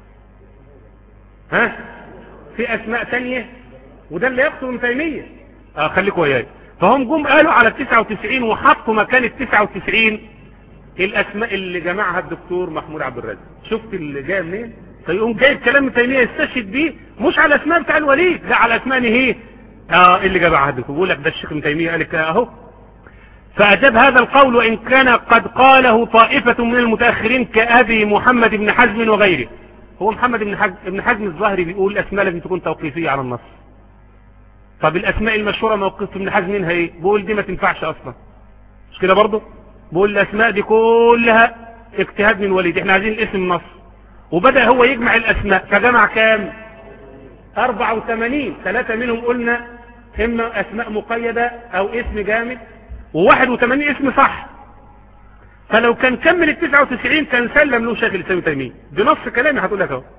ها؟ في أسماء تانية، وده اللي يقصد ابن تيمية. اه خليكوا وياي. فهم جم قالوا على التسعة وتسعين وحطوا مكان التسعة وتسعين الاسماء اللي جمعها الدكتور محمود عبد الرازق. شفت اللي جاي منين؟ فيقوم جايب كلام ابن تيمية يستشهد بيه مش على اسماء بتاع الوليد، لا على اسماء هي اه اللي جمعها الدكتور. بيقول لك ده الشيخ ابن تيمية قال لك اهو. فاجاب هذا القول وان كان قد قاله طائفة من المتاخرين كابي محمد بن حزم وغيره. هو محمد بن حزم ابن حزم الظاهري بيقول الاسماء لازم تكون توقيفية على النص. طب الاسماء المشهورة موقف ابن حزم منها ايه؟ بقول دي ما تنفعش اصلا، مش كده برضو؟ بقول الاسماء دي كلها اجتهاد من الوليد، احنا عايزين الاسم النص. وبدأ هو يجمع الاسماء، فجمع كام؟ أربعة وثمانين، ثلاثة منهم قلنا إما أسماء مقيدة أو اسم جامد، وواحد وثمانين اسم صح. فلو كان كمل التسعة وتسعين كان سلم له شيخ الإسلام ابن تيمية بنص كلامي هتقول لك اهو.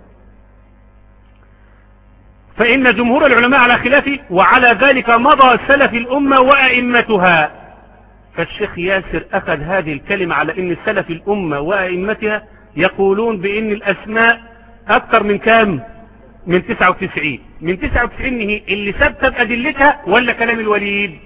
فإن جمهور العلماء على خلافه، وعلى ذلك مضى سلف الأمة وأئمتها. فالشيخ ياسر أخذ هذه الكلمة على أن سلف الأمة وأئمتها يقولون بأن الأسماء أكثر من كام؟ من تسعة وتسعين. من تسعة وتسعين هي اللي ثبت بأدلتها ولا كلام الوليد؟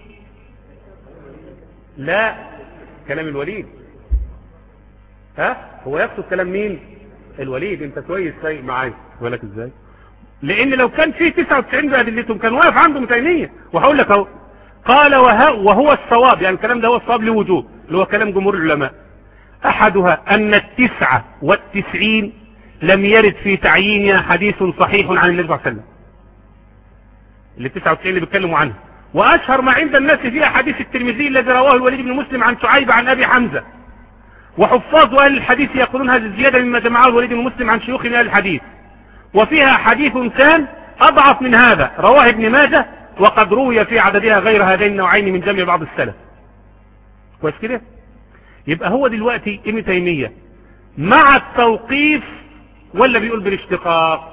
لا، كلام الوليد. ها هو يقصد كلام مين؟ الوليد. انت كويس سايق معايا ولك ازاي؟ لان لو كان فيه تسعة وتسعين بأدلتهم كان واقف عنده ابن تيمية. وهقول لك اهو، قال وهو الصواب، يعني الكلام ده هو الصواب لوجوه، اللي هو كلام جمهور العلماء. احدها ان التسعة والتسعين لم يرد في تعيينها حديث صحيح عن النبي صلى الله عليه وسلم. اللي تسعة وتسعين اللي بيتكلموا عنها، واشهر ما عند الناس فيها حديث الترمذي الذي رواه الوليد بن مسلم عن شعيب عن ابي حمزة. وحفاظ اهل الحديث يقولون هذه الزيادة مما جمعه الوليد بن مسلم عن شيوخ اهل الحديث. وفيها حديث ثان اضعف من هذا رواه ابن ماجه، وقد روي في عددها غير هذين النوعين من جمع بعض السلف. كويس كده؟ يبقى هو دلوقتي ابن تيمية مع التوقيف ولا بيقول بالاشتقاق؟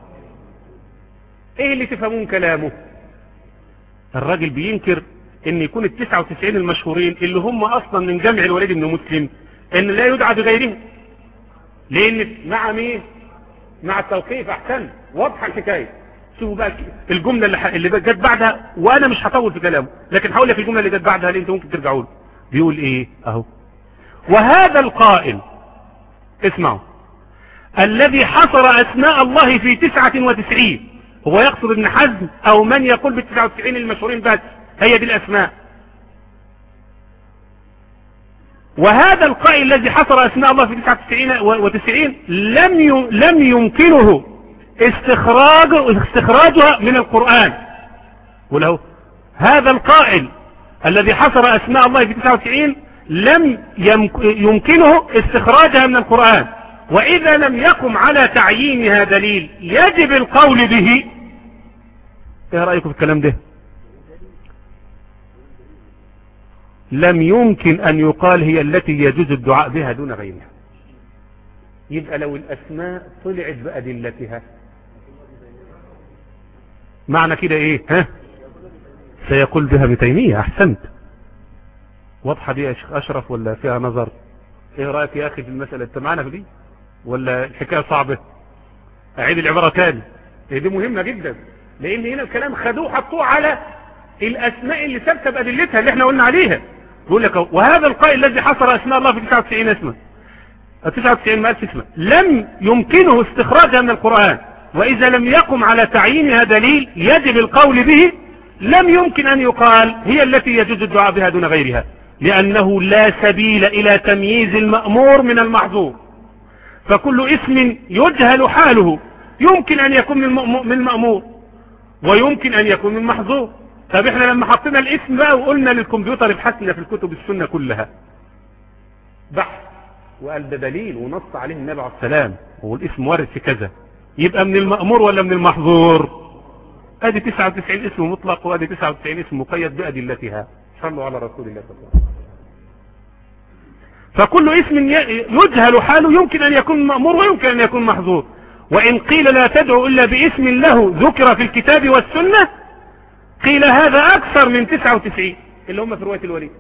ايه اللي تفهمون كلامه؟ الراجل بينكر ان يكون التسعة وتسعين المشهورين اللي هم اصلا من جمع الوليد بن مسلم ان لا يدعى بغيرهم، لان مع مين؟ مع التوقيف. احسن، واضحه الحكايه. شوفوا بقى الجمله اللي, اللي جت بعدها، وانا مش هطول في كلامه، لكن هقول لك الجمله اللي جت بعدها اللي انتوا ممكن ترجعوا له. بيقول ايه اهو: وهذا القائل، اسمعوا، الذي حصر اسماء الله في تسعة وتسعين، هو يقصد ابن حزم او من يقول بالتسعة وتسعين المشهورين بس هي دي الاسماء. وهذا القائل الذي حصر اسماء الله في تسعة وتسعين لم لم يمكنه استخراج استخراجها من القرآن. وله هذا القائل الذي حصر اسماء الله في تسعة وتسعين لم يمكنه استخراجها من القرآن، واذا لم يقم على تعيينها دليل يجب القول به. ايه رأيكم في الكلام ده؟ لم يمكن ان يقال هي التي يجوز الدعاء بها دون غيرها. يبقى لو الاسماء طلعت بادلتها معنى كده ايه؟ ها سيقول بها ابن تيمية. احسنت، واضحة دي يا شيخ اشرف ولا فيها نظر؟ ايه رأيك يا اخي في المسألة؟ انت معنا في دي ولا الحكاية صعبة؟ اعيد العبارة تاني، دي مهمة جدا، لان هنا الكلام خدوه حطوه على الاسماء اللي ثابته بادلتها اللي احنا قلنا عليها. بيقول لك وهذا القائل الذي حصر اسماء الله في تسعة وتسعين اسما، تسعة وتسعين ما اسما، لم يمكنه استخراجها من القرآن، واذا لم يقم على تعيينها دليل يجب القول به، لم يمكن ان يقال هي التي يجوز الدعاء بها دون غيرها، لانه لا سبيل الى تمييز المأمور من المحظور. فكل اسم يجهل حاله يمكن ان يكون من المأمور ويمكن ان يكون من محظور. طب احنا لما حطينا الاسم بقى وقلنا للكمبيوتر ابحثنا في الكتب السنة كلها بحث وقال ده دليل ونص عليه النبي عليه السلام والاسم وارد في كذا، يبقى من المأمور ولا من المحظور؟ ادي تسعة وتسعين اسم مطلق وادي تسعة وتسعين اسم مقيد بأدلتها. صلوا على رسول الله صلى الله عليه وسلم. فكل اسم يجهل حاله يمكن ان يكون مأمور ويمكن ان يكون محظور. وان قيل لا تدعو الا باسم له ذكر في الكتاب والسنة، قيل هذا اكثر من تسعة وتسعين اللي هم في رواية الوليد.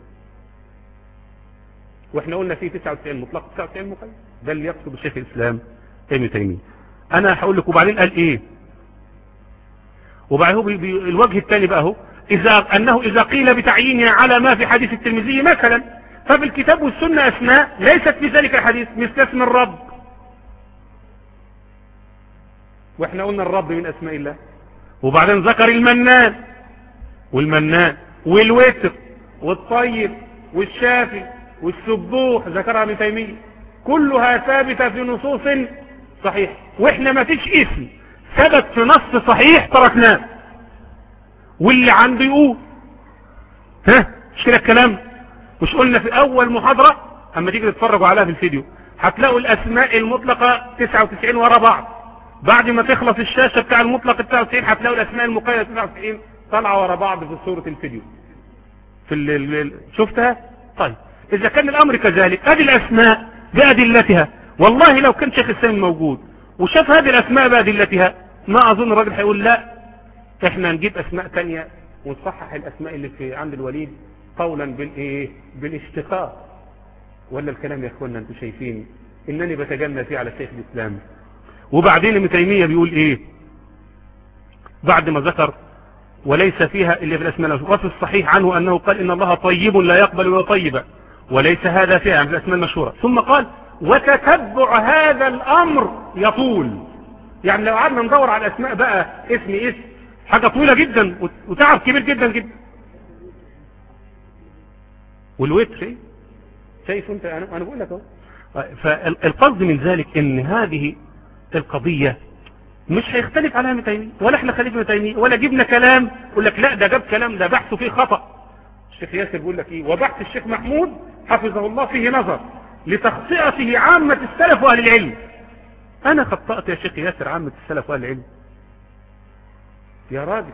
واحنا قلنا فيه تسعة وتسعين مطلق تسعة وتسعين مقيد، ده اللي يقصد الشيخ الاسلام ابن تيمية. انا هقول لك وبعدين قال ايه، وبعدين بي بي الوجه الثاني بقى هو اذا انه اذا قيل بتعيينها على ما في حديث الترمذي مثلا، ففي الكتاب والسنة اسماء ليست في ذلك الحديث مثل اسم الرب. واحنا قلنا الرب من اسماء الله. وبعدين ذكر المنان والمنان والوتر والطيب والشافي والسبوح، ذكرها ابن تيمية، كلها ثابتة في نصوص صحيح. واحنا ما فيش اسم ثبت في نص صحيح تركناه، واللي عنده يقول ها مش كده الكلام؟ مش قلنا في اول محاضرة اما تيجي تتفرجوا عليها في الفيديو هتلاقوا الاسماء المطلقة تسعة وتسعين ورا بعض، بعد ما تخلص الشاشة بتاع المطلق تسعة وتسعين هتلاقوا الاسماء المقيدة تسعة وتسعين طالعة ورا بعض في صورة الفيديو في ال شفتها. طيب اذا كان الامر كذلك ادي الاسماء بادلتها، والله لو كان شيخ الاسلام موجود وشاف هذه الاسماء بادلتها ما اظن الراجل هيقول لا احنا نجيب اسماء تانية ونصحح الاسماء اللي في عند الوليد قولا بالايه بالاشتقاق. ولا الكلام يا اخوانا انتم شايفين انني بتجنى فيه على شيخ الاسلام. وبعدين ابن تيمية بيقول ايه بعد ما ذكر وليس فيها الا بالاسماء، وفي الصحيح عنه انه قال ان الله طيب لا يقبل الا طيبا وليس هذا فيها من الاسماء المشهورة. ثم قال وتتبع هذا الامر يطول. يعني لو قعدنا ندور على الاسماء بقى اسم اسم حاجة طويلة جدا وتعب كبير جدا جدا. والوتر شايف انت انا بقول لك اهو. فالقصد من ذلك ان هذه القضية مش هيختلف عليها ابن تيمية ولا احنا خليفة ابن تيمية ولا جبنا كلام يقول لك لا ده جاب كلام ده بحثه فيه خطأ. الشيخ ياسر بيقول لك ايه وبحث الشيخ محمود حفظه الله فيه نظر لتخطئته عامة السلف واهل العلم. انا خطأت يا شيخ ياسر عامة السلف واهل العلم يا راجل؟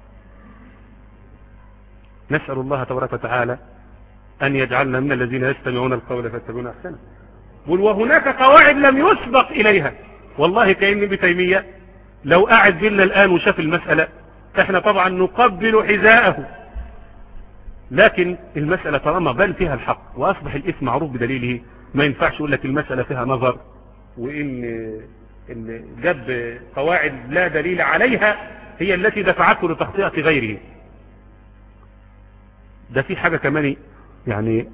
نسأل الله تبارك وتعالى أن يجعلنا من الذين يستمعون القول فيتبعون أحسنه. وهناك قواعد لم يسبق إليها. والله كأن ابن تيمية لو قاعد بينا الآن وشاف المسألة احنا طبعا نقبل حذاءه، لكن المسألة طالما بان فيها الحق وأصبح الإثم معروف بدليله ما ينفعش يقول لك المسألة فيها نظر وإن إن جاب قواعد لا دليل عليها هي التي دفعته لتخطئة غيره. ده في حاجة كمان يعني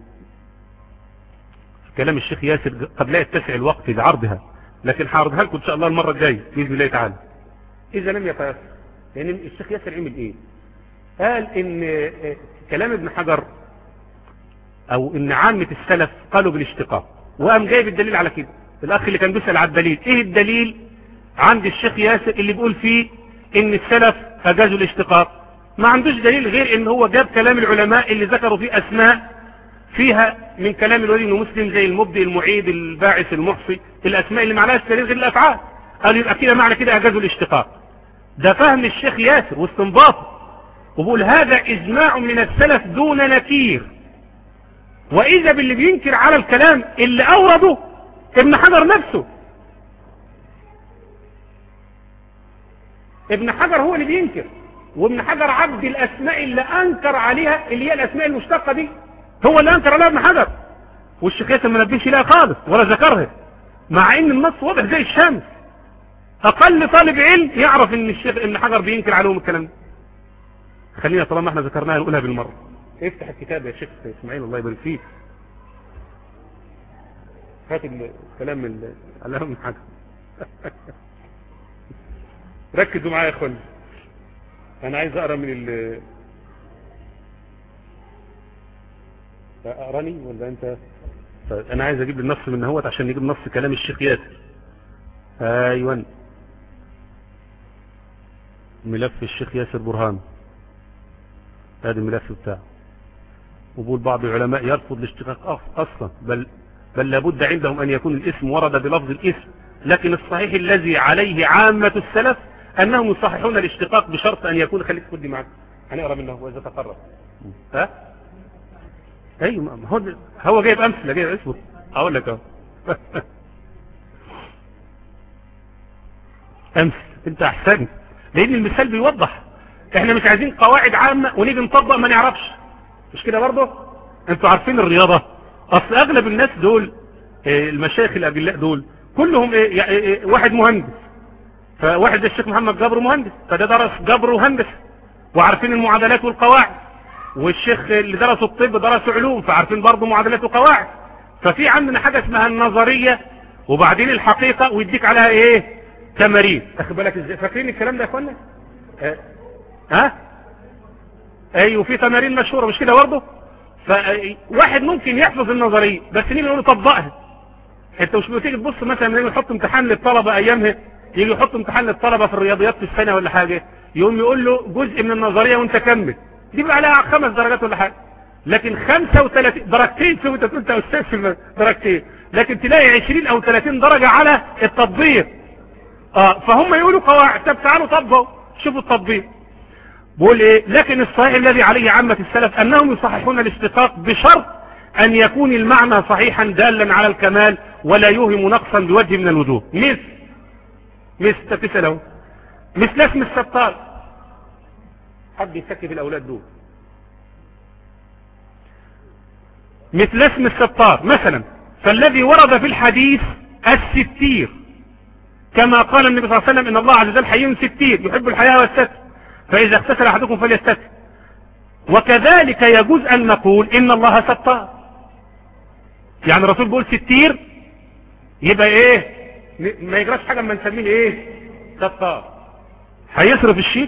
كلام الشيخ ياسر قد لا يتسع الوقت لعرضها، لكن هعرضها لكم ان شاء الله المرة الجاية بإذن الله تعالى اذا لم يتيسر. يعني الشيخ ياسر عمل ايه؟ قال ان كلام ابن حجر او ان عامة السلف قالوا بالاشتقاق، وقام جايب الدليل على كده. الاخ اللي كان بيسأل على الدليل ايه الدليل عند الشيخ ياسر اللي بيقول فيه ان السلف اجازوا الاشتقاق؟ ما عندوش دليل غير ان هو جاب كلام العلماء اللي ذكروا فيه اسماء فيها من كلام الوليد بن مسلم زي المبدئ المعيد الباعث المحصي، الاسماء اللي معناها التاريخ غير الافعال. قالوا يبقى كده معنى كده اجازوا الاشتقاق. ده فهم الشيخ ياسر واستنباطه، وبقول هذا اجماع من السلف دون نكير. واذا باللي بينكر على الكلام اللي اورده ابن حجر نفسه. ابن حجر هو اللي بينكر، وابن حجر عبد الاسماء اللي انكر عليها اللي هي الاسماء المشتقة دي هو اللي انكر عليها ابن حجر، والشيخ ياسر ما نبهش لها خالص ولا ذكرها، مع ان النص واضح زي الشمس. اقل طالب علم يعرف ان الشيخ ابن حجر بينكر عليهم الكلام ده. خلينا طالما احنا ذكرناها نقولها بالمرة. افتح الكتاب يا شيخ اسماعيل الله يبارك فيك، هات الكلام من علام ابن حجر. ركزوا معايا يا اخوان، انا عايز اقرا من ال اقراني ولا انت؟ انا عايز اجيب النص من هوت عشان نجيب نص كلام الشيخ ياسر. ايوه ملف الشيخ ياسر برهان، هذا الملف بتاعه. وبقول بعض العلماء يرفض الاشتقاق اصلا، بل بل لابد عندهم ان يكون الاسم ورد بلفظ الاسم، لكن الصحيح الذي عليه عامة السلف انهم يصححون الاشتقاق بشرط ان يكون. خليك تقول لي معاك هنقرا منه واذا تقرب. ها ايوه هو هو جايب امثله، جايب اسمه اقول لك اهو. امثل انت احسن، لان المثال بيوضح. احنا مش عايزين قواعد عامه ونيجي نطبق ما نعرفش، مش كده برضه؟ انتوا عارفين الرياضه، اصل اغلب الناس دول المشايخ الاجلاء دول كلهم ايه يعني واحد مهندس، فواحد زي الشيخ محمد جبر مهندس، فده درس جبر وهندس وعارفين المعادلات والقواعد، والشيخ اللي درسوا الطب درسوا علوم فعارفين برضه معادلات وقواعد. ففي عندنا حاجه اسمها النظريه وبعدين الحقيقه ويديك عليها ايه تمارين. اخد بالك ازاي؟ فاكرين الكلام ده يا اخوانا؟ ها أه؟ ايوه في تمارين مشهوره مش كده برضه؟ فواحد ممكن يحفظ النظريه بس نيجي نقول طبقها. انت مش بتيجي تبص مثلا لما يحط امتحان للطلبه ايامها، يجي يحط امتحان للطلبه في الرياضيات في السنه ولا حاجه، يقوم يقول له جزء من النظريه وانت كمل، دي بقى عليها خمس درجات ولا حاجه. لكن خمسة وثلاثين درجتين في وانت انت استاذ في درجتين، لكن تلاقي عشرين او ثلاثين درجه على التطبيق. اه فهم يقولوا قواعد. طب تعالوا طبقوا شوفوا التطبيق. بقول ايه؟ لكن الصحيح الذي عليه عامة السلف انهم يصححون الاشتقاق بشرط ان يكون المعنى صحيحا دالا على الكمال ولا يوهم نقصا بوجه من الوجوه. مثل مثل تسأله مثل اسم الستار. حد يسكب الاولاد دول. مثل اسم الستار مثلا، فالذي ورد في الحديث الستير، كما قال النبي صلى الله عليه وسلم ان الله عز وجل حي ستير يحب الحياة والستر، فاذا اغتسل احدكم فليستتر. وكذلك يجوز ان نقول ان الله ستار. يعني الرسول بيقول ستير يبقى ايه؟ ما يجراش حاجة اما نسميه ايه؟ ستار. هيصرف الشيك؟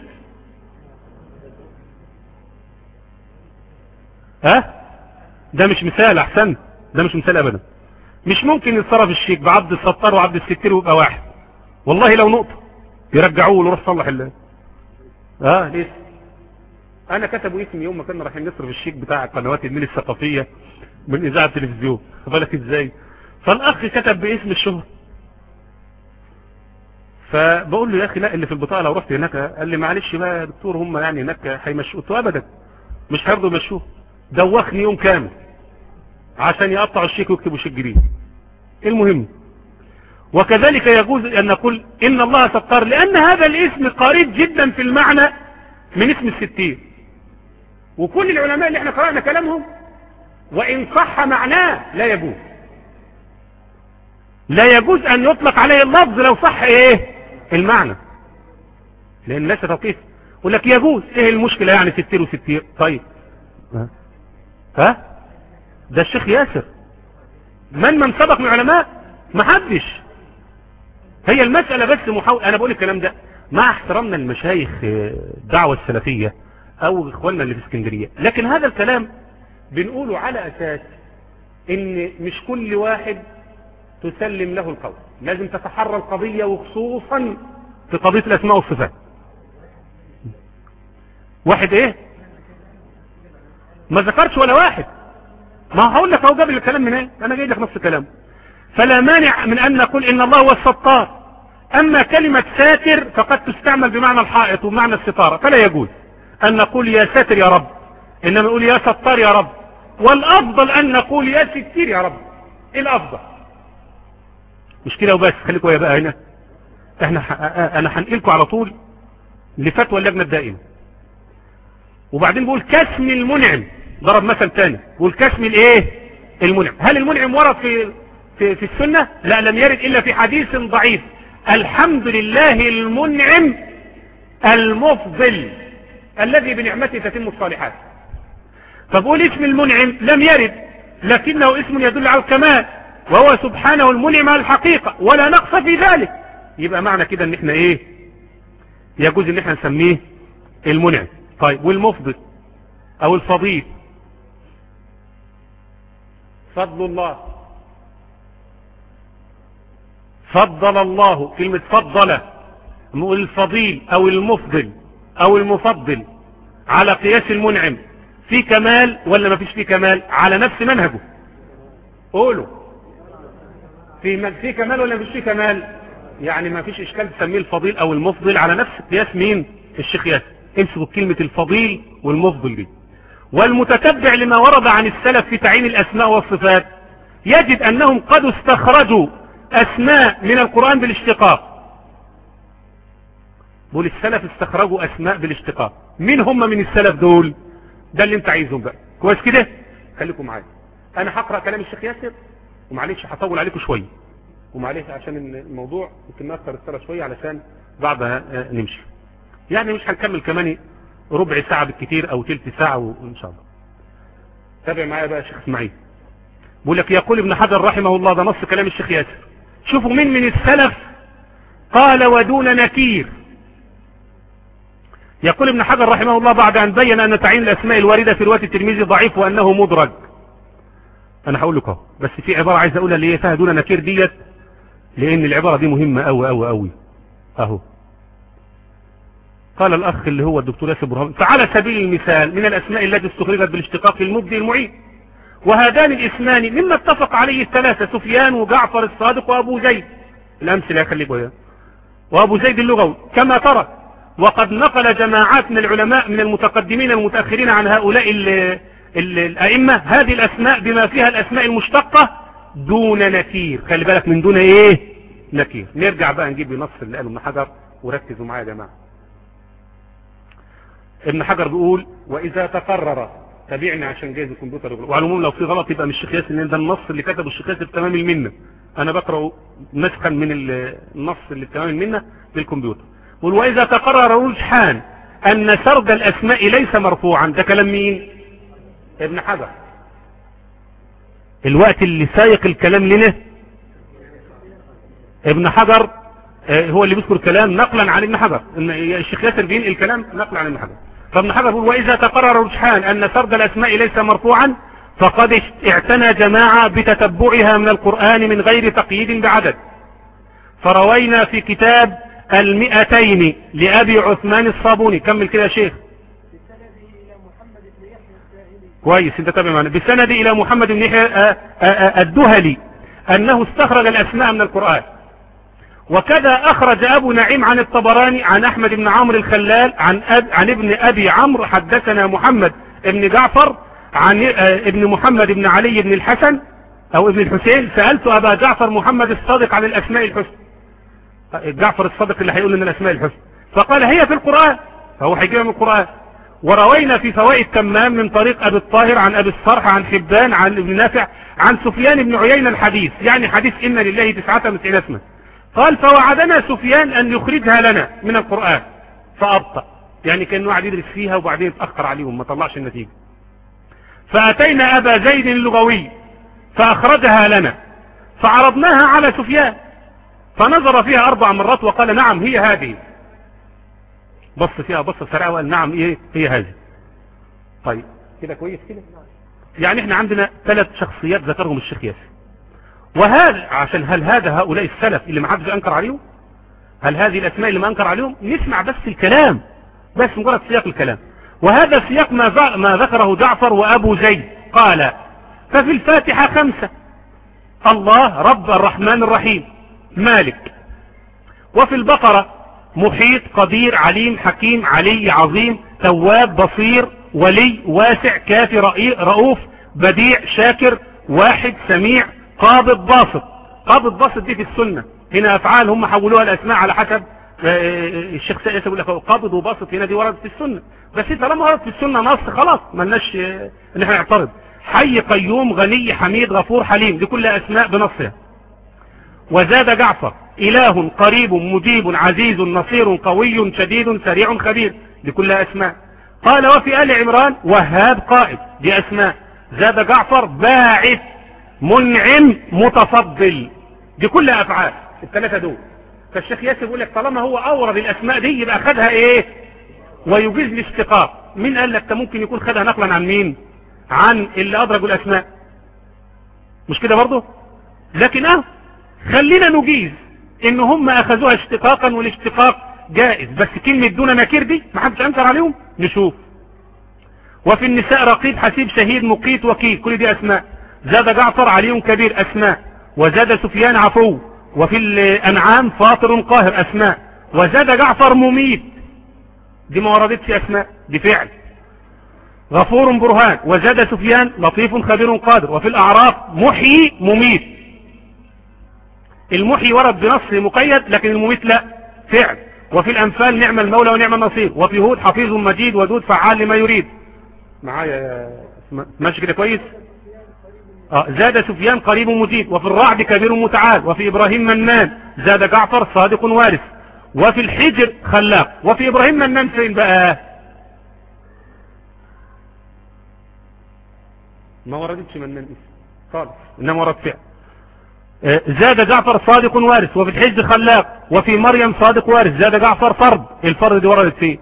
ها؟ ده مش مثال. احسن، ده مش مثال ابدا. مش ممكن يتصرف الشيك بعبد الستار وعبد الستير ويبقى واحد. والله لو نقطة يرجعوه ويروح صلح الله. اه ليه؟ انا كتبوا اسمي يوم ما كنا رايحين نصرف الشيك بتاع قنوات النيل الثقافية من اذاعة التلفزيون. فبالك ازاي؟ فالاخ كتب باسم الشهر. فبقول له يا اخي لا، اللي في البطاقة لو رحت هناك. قال لي معلش بقى يا دكتور، هم يعني هناك هيمشوا. قلت له ابدا مش هيرضوا يمشوه. دوخني يوم كامل عشان يقطعوا الشيك ويكتبوا شيك جديد. المهم، وكذلك يجوز ان نقول ان الله ستار، لان هذا الاسم قريب جدا في المعنى من اسم الستير. وكل العلماء اللي احنا قرأنا كلامهم وان صح معناه لا يجوز. لا يجوز ان يطلق عليه اللفظ لو صح ايه المعنى، لان الناس توقيف. يقول لك يجوز، ايه المشكلة يعني ستير وستير؟ طيب ها ها ده الشيخ ياسر. من من سبق من علماء؟ ما حدش. هي المسألة بس محاول. انا بقول الكلام ده مع احترامنا المشايخ الدعوة السلفية او اخواننا اللي في اسكندرية، لكن هذا الكلام بنقوله على اساس ان مش كل واحد تسلم له القول. لازم تتحرى القضية، وخصوصا في قضية الاسماء والصفات. واحد ايه؟ ما ذكرتش ولا واحد. ما هقول لك اهو جاب لي الكلام من ايه؟ انا جاي لك نفس الكلام. فلا مانع من ان نقول ان الله هو الستار. اما كلمة ساتر فقد تستعمل بمعنى الحائط وبمعنى الستارة، فلا يجوز ان نقول يا ساتر يا رب، انما نقول يا ستار يا رب. والافضل ان نقول يا ستير يا رب. ايه الافضل؟ مش كده وبس. خليكوا يا بقى هنا. احنا ح... انا هنقلكوا على طول لفتوى اللجنة الدائمة. وبعدين بقول كاسم المنعم. ضرب مثل تاني بقول كاسم الايه المنعم. هل المنعم ورد في في, في السنة؟ لا، لم يرد الا في حديث ضعيف. الحمد لله المنعم المفضل الذي بنعمته تتم الصالحات. فبقول اسم المنعم لم يرد، لكنه اسم يدل على الكمال، وهو سبحانه المنعم على الحقيقة ولا نقص في ذلك. يبقى معنى كده ان احنا ايه؟ يجوز ان احنا نسميه المنعم. طيب والمفضل او الفضيل؟ فضل الله. فضل الله. كلمة فضل. نقول الفضيل او المفضل او المفضل على قياس المنعم في كمال ولا ما فيش في كمال؟ على نفس منهجه. قولوا في في كمال ولا ما فيش في كمال؟ يعني ما فيش اشكال تسميه الفضيل او المفضل على نفس قياس مين؟ الشيخ ياسر. امسكوا كلمة الفضيل والمفضل دي. والمتتبع لما ورد عن السلف في تعيين الاسماء والصفات يجد انهم قد استخرجوا اسماء من القرآن بالاشتقاق. بقول السلف استخرجوا اسماء بالاشتقاق. مين هم من السلف دول؟ ده اللي انت عايزهم بقى. كويس كده؟ خليكم معايا. انا هقرأ كلام الشيخ ياسر ومعليش هطول عليكم شوية، ومعليش عشان الموضوع ممكن نأثر السنة شوية علشان بعدها نمشي. يعني مش هنكمل كمان ربع ساعة بالكتير او تلت ساعة وان شاء الله. تابع معايا بقى الشيخ اسماعيل. بقول لك يقول ابن حجر رحمه الله، ده نص كلام الشيخ ياسر. شوفوا مين من السلف قال ودون نكير. يقول ابن حجر رحمه الله بعد ان بين ان تعيين الاسماء الواردة في رواية الترمذي ضعيف وانه مدرج. انا هقول لكم بس في عبارة عايز اقولها اللي هي فيها دون نكير ديت، لان العبارة دي مهمة قوي قوي قوي اهو. قال الاخ اللي هو الدكتور ياسر برهان: فعلى سبيل المثال من الاسماء التي استخرجت بالاشتقاق المبدي المعيد، وهذان الاسمان مما اتفق عليه الثلاثة سفيان وجعفر الصادق وابو زيد. الامثله خليكوا اياها. وأبو زيد اللغوي كما ترى. وقد نقل جماعات من العلماء من المتقدمين المتأخرين عن هؤلاء ال ال الأئمة هذه الأسماء بما فيها الأسماء المشتقة دون نكير. خلي بالك من دون ايه نكير. نرجع بقى نجيب نص اللي قاله ابن حجر وركزوا معايا يا جماعة. ابن حجر بيقول وإذا تقرر، تابعني عشان جايز الكمبيوتر، وعلى العموم لو في غلط يبقى مش الشيخ ياسر، لان ده النص اللي كتبه الشيخ ياسر بتمام المنه، انا بقرأه نسخا من النص اللي بتمام المنه بالكمبيوتر. بيقول وإذا تقرر رجحان أن سرد الأسماء ليس مرفوعا، ده كلام مين؟ ابن حجر. الوقت اللي سايق الكلام لنا ابن حجر هو اللي بيذكر كلام نقلا عن ابن حجر، الشيخ ياسر بينقل الكلام نقلا عن ابن حجر. فابن حجر يقول وإذا تقرر رجحان أن سرد الأسماء ليس مرفوعا فقد اعتنى جماعة بتتبعها من القرآن من غير تقييد بعدد. فروينا في كتاب المئتين لأبي عثمان الصابوني، كمل كده يا شيخ. كويس انت تابع معنا. بسند إلى محمد بن يحيى الدهلي أنه استخرج الأسماء من القرآن. وكذا أخرج أبو نعيم عن الطبراني عن أحمد بن عمرو الخلال عن, أب عن ابن أبي عمرو حدثنا محمد بن جعفر عن ابن محمد بن علي بن الحسن أو ابن الحسين سألت أبا جعفر محمد الصادق عن الأسماء الحسنى، جعفر الصادق اللي هيقول لنا الأسماء الحسنى، فقال هي في القرآن، فهو هيجيبها من القرآن. وروينا في فوائد تمام من طريق أبي الطاهر عن أبي الصرح عن حبان عن ابن نافع عن سفيان بن عيينة الحديث، يعني حديث إن لله تسعة وتسعين اسما. قال فوعدنا سفيان أن يخرجها لنا من القرآن فأبطأ، يعني كان واحد يدرس فيها وبعدين اتأخر عليهم ما طلعش النتيجة. فأتينا أبا زيد اللغوي فأخرجها لنا فعرضناها على سفيان فنظر فيها أربع مرات وقال نعم هي هذه، بص فيها بص سريعة وقال نعم إيه هي هذه. طيب كده كويس كده. يعني احنا عندنا ثلاث شخصيات ذكرهم الشيخ ياسر، وهذا عشان هل هذا هؤلاء السلف اللي ما حدش أنكر عليهم؟ هل هذه الأسماء اللي ما أنكر عليهم؟ نسمع بس الكلام، بس مجرد سياق الكلام. وهذا سياق ما, ما ذكره جعفر وأبو زيد. قال ففي الفاتحة خمسة: الله رب الرحمن الرحيم مالك. وفي البقرة محيط قدير عليم حكيم علي عظيم تواب بصير ولي واسع كافي رؤوف بديع شاكر واحد سميع قابض باسط. قابض باسط دي في السنة، هنا أفعال هم حولوها الأسماء على حسب الشيخ سياسة يقول لك قابض وباسط، هنا دي وردت في السنة، بس طالما وردت في السنة نص خلاص ملناش ان احنا نعترض. حي قيوم غني حميد غفور حليم دي كلها أسماء بنصها. وزاد جعفر إله قريب مجيب عزيز نصير قوي شديد سريع خبير دي كلها أسماء. قال وفي آل عمران وهاب قائد دي أسماء. زاد جعفر باعث منعم متفضل دي كلها أفعال الثلاثة دول. فالشيخ ياسر يقول لك طالما هو أورد الأسماء دي يبقى خدها إيه ويجيز الاشتقاق. مين قال لك ممكن يكون خدها نقلا عن مين؟ عن اللي أدرجوا الأسماء، مش كده برضه؟ لكن اه خلينا نجيز ان هم اخذوها اشتقاقا والاشتقاق جائز، بس كلمة دون نكير دي ما حدش انكر عليهم. نشوف. وفي النساء رقيب حسيب شهيد مقيت وكيل كل دي اسماء. زاد جعفر علي كبير اسماء. وزاد سفيان عفو. وفي الانعام فاطر قاهر اسماء. وزاد جعفر مميت دي ما وردتش اسماء دي فعل. غفور برهان. وزاد سفيان لطيف خبير قادر. وفي الاعراف محيي مميت. المحيي ورد بنص مقيد لكن المميت لا فعل. وفي الأنفال نعم المولى ونعم النصير. وفي هود حفيظ مجيد ودود فعال لما يريد. معايا ماشي كده كويس. آه زاد سفيان قريب مجيد. وفي الرعد كبير متعال. وفي إبراهيم منان. زاد جعفر صادق وارث. وفي الحجر خلاق. وفي إبراهيم منان فين بقى؟ ما وردتش منان خالص إنما ورد فعل. زاد جعفر صادق وارث. وفي الحج خلاق. وفي مريم صادق وارث. زاد جعفر فرد. الفرد دي وردت فيه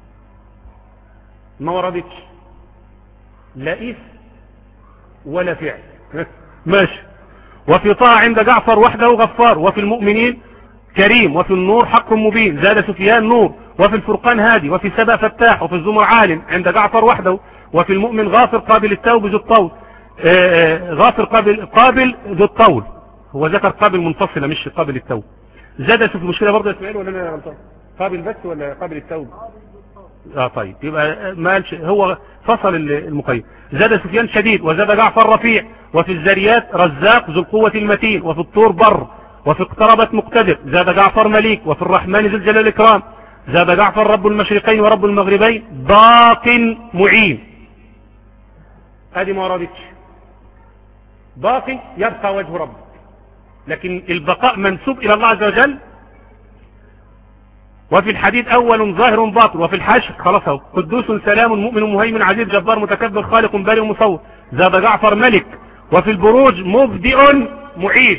ما وردتش لا اسم ولا فعل ماشي. وفي طه عند جعفر وحده غفار. وفي المؤمنين كريم. وفي النور حق مبين. زاد سفيان نور. وفي الفرقان هادي. وفي سبا فتاح. وفي الزمر عالم عند جعفر وحده. وفي المؤمن غافر قابل التوب ذو الطول. غافر قابل قابل ذو الطول هو ذكر قابل منفصلة مش قابل التوب. زاد في المشكلة برضه يا اسماعيل ولا انا غلطان؟ قابل بس ولا قابل التوب؟ اه طيب يبقى ما قالش، هو فصل المقيد. زاد سفيان شديد، وزاد جعفر رفيع، وفي الذريات رزاق ذو القوة المتين، وفي الطور بر، وفي اقتربت مقتدر. زاد جعفر مليك، وفي الرحمن ذو الجلال والإكرام. زاد جعفر رب المشرقين ورب المغربين باق معين. هذه ما وردتش. باقي يبقى وجه رب، لكن البقاء منسوب إلى الله عز وجل. وفي الحديد أول ظاهر باطن، وفي الحشر خلاص قدوس سلام مؤمن مهيمن عزيز جبار متكبر خالق بارئ مصور. زاد جعفر ملك، وفي البروج مبدئ معيد.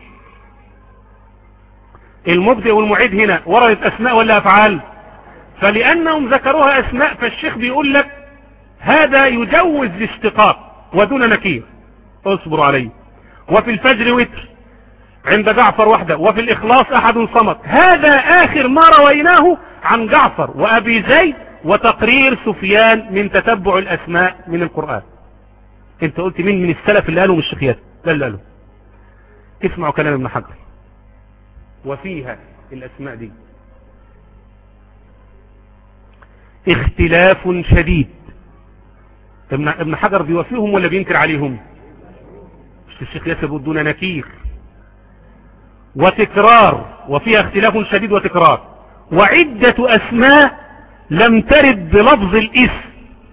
المبدئ والمعيد هنا وردت أسماء ولا أفعال؟ فلأنهم ذكروها أسماء فالشيخ بيقول لك هذا يجوز الاشتقاق ودون نكير، اصبروا عليه. وفي الفجر وتر عند جعفر وحده، وفي الإخلاص أحد صمد. هذا آخر ما رويناه عن جعفر وأبي زيد وتقرير سفيان من تتبع الأسماء من القرآن. انت قلت مين من السلف اللي قالوا من الشيخ ياسر؟ لا اللي قالوا. اسمعوا كلام ابن حجر وفيها الأسماء دي اختلاف شديد. ابن حجر بيوفيهم ولا بينكر عليهم؟ مش الشيخ ياسر بدون نكير. وتكرار، وفيها اختلاف شديد وتكرار. وعدة أسماء لم ترد بلفظ الاسم.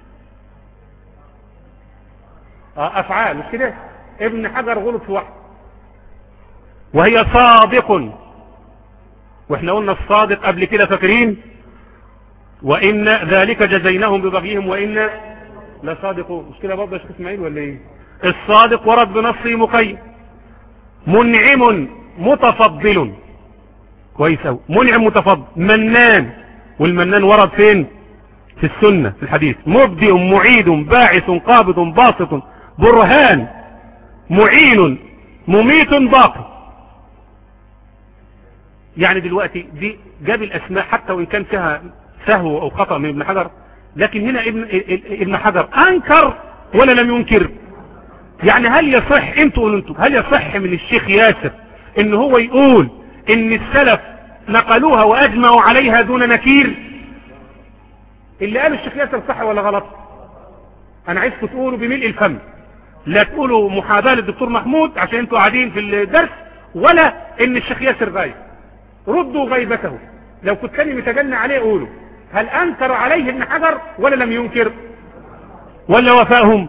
أفعال مش كده؟ ابن حجر غلط في واحد وهي صادق، واحنا قلنا الصادق قبل كده فاكرين؟ وإن ذلك جزيناهم ببغيهم وإن لصادقون. مش كده برضه يا شيخ اسماعيل ولا ايه؟ الصادق ورد بنصه مقيد. منعم متفضل، كويس أوي. منعم متفضل. منان، والمنان ورد فين؟ في السنة في الحديث. مبدئ معيد باعث قابض باسط برهان معين مميت باقي. يعني دلوقتي دي جاب الأسماء حتى وإن كان فيها سهو أو خطأ من ابن حجر، لكن هنا ابن, ابن حجر أنكر ولا لم ينكر؟ يعني هل يصح، انتوا قولوا انتوا، هل يصح من الشيخ ياسر ان هو يقول ان السلف نقلوها واجمعوا عليها دون نكير؟ اللي قاله الشيخ ياسر صح ولا غلط؟ انا عايزكم تقولوا بملء الفم، لا تقولوا محاباة للدكتور محمود عشان انتوا قاعدين في الدرس، ولا ان الشيخ ياسر غايب. ردوا غيبته. لو كنت كان متجنى عليه قولوا هل انكر عليه ابن حجر ولا لم ينكر؟ ولا وفاهم؟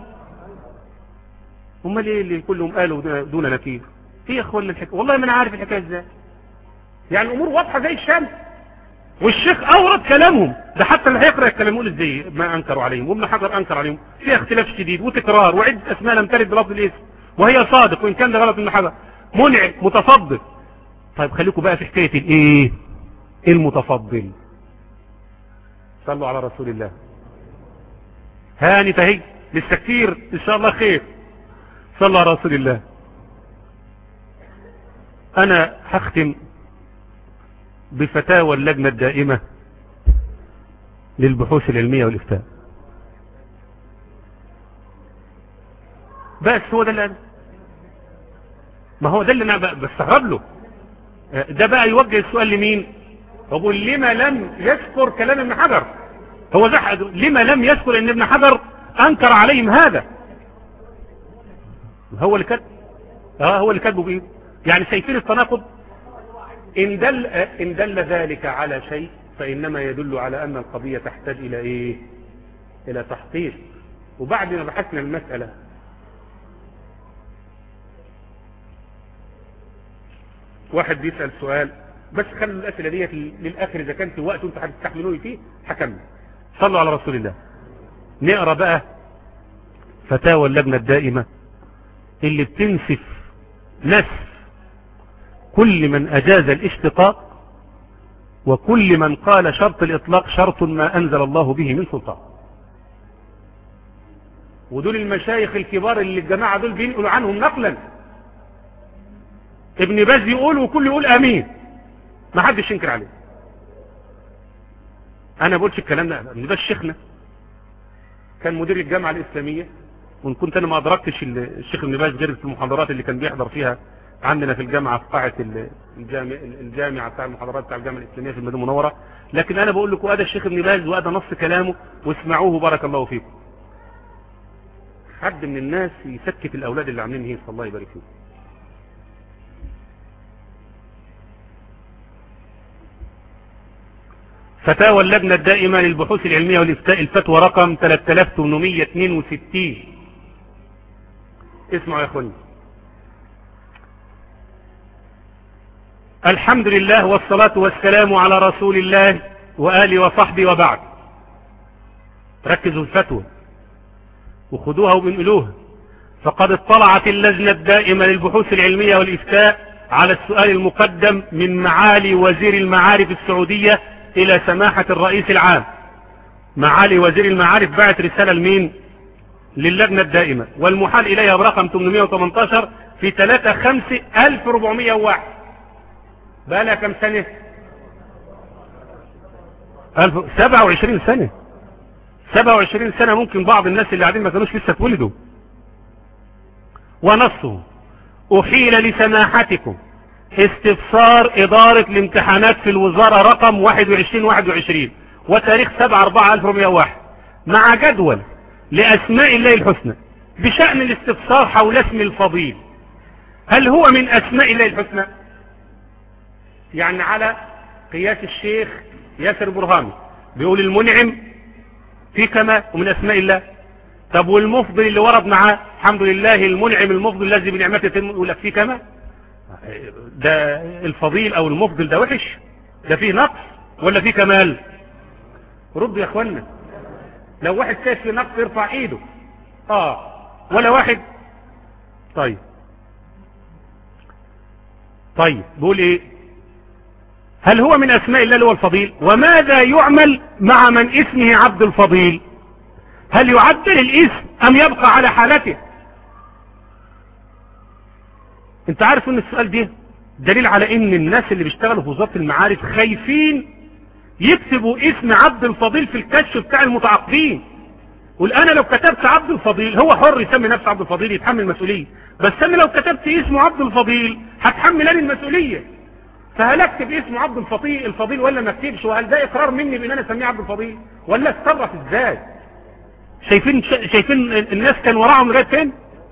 هم ليه اللي كلهم قالوا دون نكير؟ ايه يا اخوان الحكايه؟ والله ما انا عارف الحكايه ازاي. يعني الامور واضحه زي الشمس، والشيخ اورد كلامهم ده، حتى اللي هيقرا الكلام يقول ازاي ما انكروا عليهم، وابن حجر انكر عليهم. فيها اختلاف شديد وتكرار وعده اسماء لم ترد بلفظ الاسم، وهي صادق وان كان ده غلط ابن حجر. منع متفضل. طيب خليكم بقى في حكايه الايه؟ المتفضل. صلوا على رسول الله. هاني تهي لسه كتير ان شاء الله خير. صلوا على رسول الله. انا هختم بفتاوى اللجنة الدائمة للبحوث العلمية والإفتاء. بس هو ده اللي أنا، ما هو ده اللي أنا بستغرب له. ده بقى يوجه السؤال لمين؟ بقول لما لم يذكر كلام ابن حجر؟ هو ده لما لم يذكر ان ابن حجر انكر عليهم هذا؟ هو اللي كتب، اه هو اللي كتبه بايه؟ يعني شايفين التناقض؟ إن دل, إن دل ذلك على شيء فإنما يدل على أن القضية تحتاج إلى إيه؟ إلى تحقيق. وبعد ما بحثنا المسألة واحد بيسأل سؤال، بس خلوا الأسئلة ديت للآخر إذا كان في وقت وانتوا هتستحملوني فيه حكمنا. صلوا على رسول الله. نقرأ بقى فتاوى اللجنة الدائمة اللي بتنسف نسف كل من أجاز الاشتقاق وكل من قال شرط الإطلاق شرط ما أنزل الله به من سلطان. ودول المشايخ الكبار اللي الجماعة دول بينقلوا عنهم نقلا. ابن باز يقول وكل يقول آمين، ما حدش ينكر عليه. أنا بقولش الكلام ده، ابن باز شيخنا كان مدير الجامعة الإسلامية، وإن كنت أنا ما أدركتش الشيخ ابن باز غير في المحاضرات اللي كان بيحضر فيها عندنا في الجامعة في قاعة الجامع الجامعة بتاع المحاضرات بتاع الجامعة الإسلامية في المدينة المنورة. لكن أنا بقول لكم هذا الشيخ ابن باز وهذا نص كلامه واسمعوه بارك الله فيكم. حد من الناس يسكت الأولاد اللي عاملين هيصة الله يبارك فيهم. فتاوى اللجنة الدائمة للبحوث العلمية والإفتاء الفتوى رقم ثلاثة آلاف وثمانمائة واثنين وستين. اسمعوا يا اخواني. الحمد لله والصلاة والسلام على رسول الله وآله وصحبه وبعد. ركزوا الفتوى وخذوها وبنقلوها. فقد اطلعت اللجنة الدائمة للبحوث العلمية والإفتاء على السؤال المقدم من معالي وزير المعارف السعودية إلى سماحة الرئيس العام. معالي وزير المعارف بعت رسالة لمين؟ للجنة الدائمة، والمحال إليها برقم ثمانمائة وثمانية عشر في ثلاثة خمسة ألف وأربعمائة وواحد. بقى لها كم سنة؟ سبعة وعشرين سنة. سبعة وعشرين سنة. ممكن بعض الناس اللي قاعدين ما كانوش لسه اتولدوا. ونصه: أحيل لسماحتكم استفسار إدارة الامتحانات في الوزارة رقم واحد وعشرين واحد وعشرين وتاريخ سبعة أربعة ألف وأربعمائة وواحد مع جدول لأسماء الله الحسنى بشأن الاستفسار حول اسم الفضيل. هل هو من أسماء الله الحسنى؟ يعني على قياس الشيخ ياسر برهامي بيقول المنعم في كما ومن أسماء الله. طب والمفضل اللي ورد معاه الحمد لله المنعم المفضل الذي بنعمته يتم، يقول لك في كما؟ ده الفضيل او المفضل ده وحش؟ ده فيه نقص ولا فيه كمال؟ ردوا يا اخوانا. لو واحد شايف فيه نقص يرفع ايده. اه ولا واحد؟ طيب طيب بيقول ايه؟ هل هو من اسماء الله اللي هو الفضيل؟ وماذا يعمل مع من اسمه عبد الفضيل؟ هل يعدل الاسم ام يبقى على حالته؟ انت عارف ان السؤال ده دليل على ان الناس اللي بيشتغلوا في وزارة المعارف خايفين يكتبوا اسم عبد الفضيل في الكشف بتاع المتعاقدين. قول انا لو كتبت عبد الفضيل، هو حر يسمي نفسه عبد الفضيل يتحمل المسؤولية، بس انا لو كتبت اسمه عبد الفضيل هتحمل انا المسؤولية. فهل اكتب اسمه عبد الفضيل الفضيل ولا ما اكتبش؟ وهل ده اقرار مني بان انا اسميه عبد الفضيل ولا اتصرف ازاي؟ شايفين شايفين الناس كان وراهم لغايه فين؟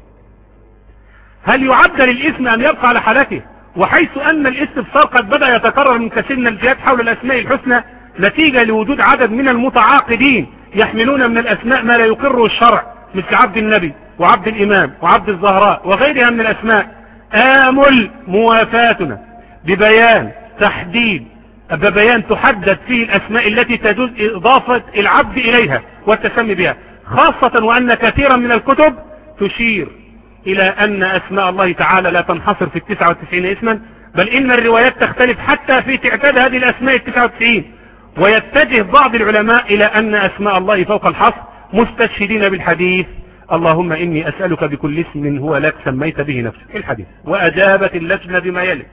هل يعدل الاسم ام يبقى على حالته؟ وحيث ان الاستفسار قد بدأ يتكرر من كثير من الجهات حول الاسماء الحسنى نتيجة لوجود عدد من المتعاقدين يحملون من الاسماء ما لا يقره الشرع مثل عبد النبي وعبد الامام وعبد الزهراء وغيرها من الاسماء، آمل موافاتنا ببيان تحديد ببيان تحدد فيه الاسماء التي تجوز اضافة العبد اليها والتسمي بها، خاصة وان كثيرا من الكتب تشير الى ان اسماء الله تعالى لا تنحصر في التسعة وتسعين اسما، بل ان الروايات تختلف حتى في تعداد هذه الاسماء التسعة وتسعين. ويتجه بعض العلماء الى ان اسماء الله فوق الحصر مستشهدين بالحديث اللهم اني اسألك بكل اسم هو لك سميت به نفسك الحديث. واجابت اللجنة بما يلي.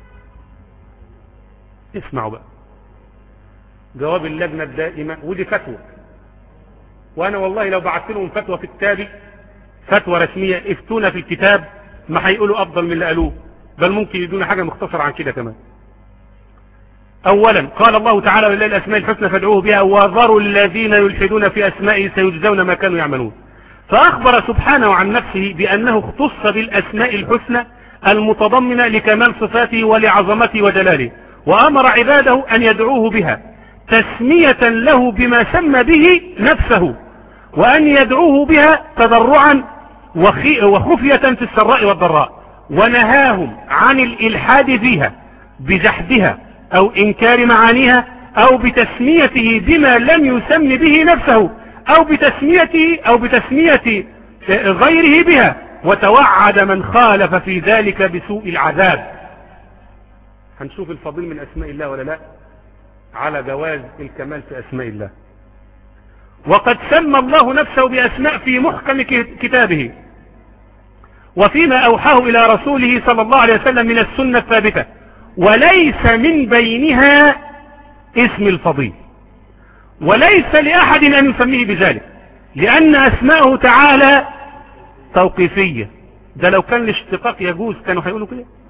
اسمعوا بقى جواب اللجنة الدائمة، ودي فتوى، وانا والله لو بعثت لهم فتوى في كتابي فتوى رسمية افتونا في الكتاب ما هيقولوا افضل من اللي قالوه، بل ممكن يدونا حاجة مختصرة عن كده كمان. اولا قال الله تعالى ولله الاسماء الحسنى فادعوه بها وذروا الذين يلحدون في اسمائه سيجزون ما كانوا يعملون. فاخبر سبحانه عن نفسه بانه اختص بالاسماء الحسنى المتضمنة لكمال صفاته ولعظمته وجلاله، وامر عباده ان يدعوه بها تسمية له بما سمى به نفسه، وان يدعوه بها تضرعا وخفية في السراء والضراء، ونهاهم عن الالحاد فيها بجحدها او انكار معانيها او بتسميته بما لم يسم به نفسه او بتسميته او بتسمية غيره بها، وتوعد من خالف في ذلك بسوء العذاب. هنشوف الفضيل من اسماء الله ولا لا؟ على جواز الكمال في اسماء الله. وقد سمى الله نفسه باسماء في محكم كتابه وفيما اوحاه الى رسوله صلى الله عليه وسلم من السنة الثابتة، وليس من بينها اسم الفضيل، وليس لأحد أن يسميه بذلك، لأن أسماءه تعالى توقيفية. ده لو كان الاشتقاق يجوز كانوا هيقولوا كده،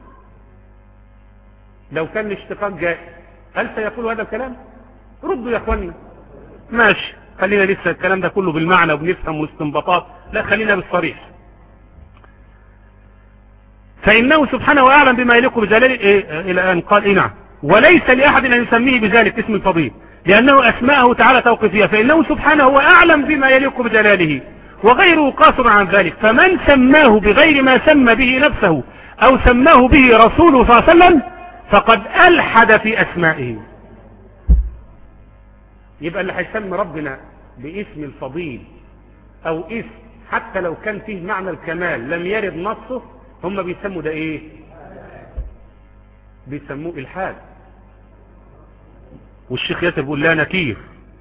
لو كان الاشتقاق جائز هل سيقول هذا الكلام؟ ردوا يا اخواني. ماشي، خلينا لسه الكلام ده كله بالمعنى وبنفهم واستنباطات، لا خلينا بالصريح. فإنه سبحانه وأعلم بما يليق بجلاله إيه إلى أن قال إيه نعم، وليس لأحد أن يسميه بذلك اسم الفضيل لأنه أسماءه تعالى توقيفية، فإنه سبحانه هو أعلم بما يليق بجلاله وغيره قاصر عن ذلك. فمن سماه بغير ما سمى به نفسه أو سماه به رسوله صلى الله عليه وسلم فقد ألحد في أسمائه. يبقى اللي هيسمي ربنا باسم الفضيل أو اسم حتى لو كان فيه معنى الكمال لم يرد نصه، هم بيسموا ده ايه؟ بيسموه الحاد. والشيخ ياسر بيقول لا نكير،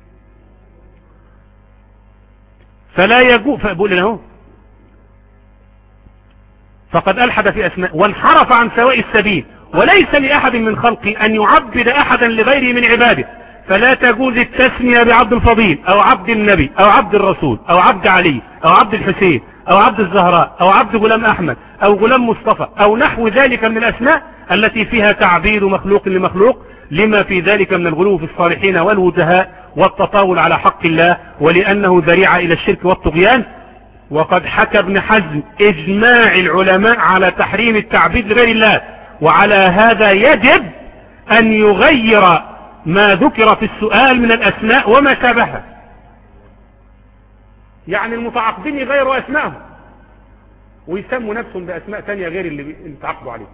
فلا يجوز. فبقول له فقد ألحد في أسماء وانحرف عن سواء السبيل، وليس لأحد من خلقه أن يعبد أحدا لغيره من عباده، فلا تجوز التسمية بعبد الفضيل أو عبد النبي أو عبد الرسول أو عبد علي أو عبد الحسين أو عبد الزهراء أو عبد غلام أحمد أو غلام مصطفى أو نحو ذلك من الأسماء التي فيها تعبير مخلوق لمخلوق، لما في ذلك من الغلو في الصالحين والوجهاء والتطاول على حق الله، ولأنه ذريعة إلى الشرك والطغيان. وقد حكى ابن حزم إجماع العلماء على تحريم التعبيد لغير الله، وعلى هذا يجب أن يغير ما ذكر في السؤال من الأسماء وما شابهها. يعني المتعاقدين يغيروا أسمائهم ويسموا نفسهم بأسماء تانية غير اللي تعاقدوا عليه.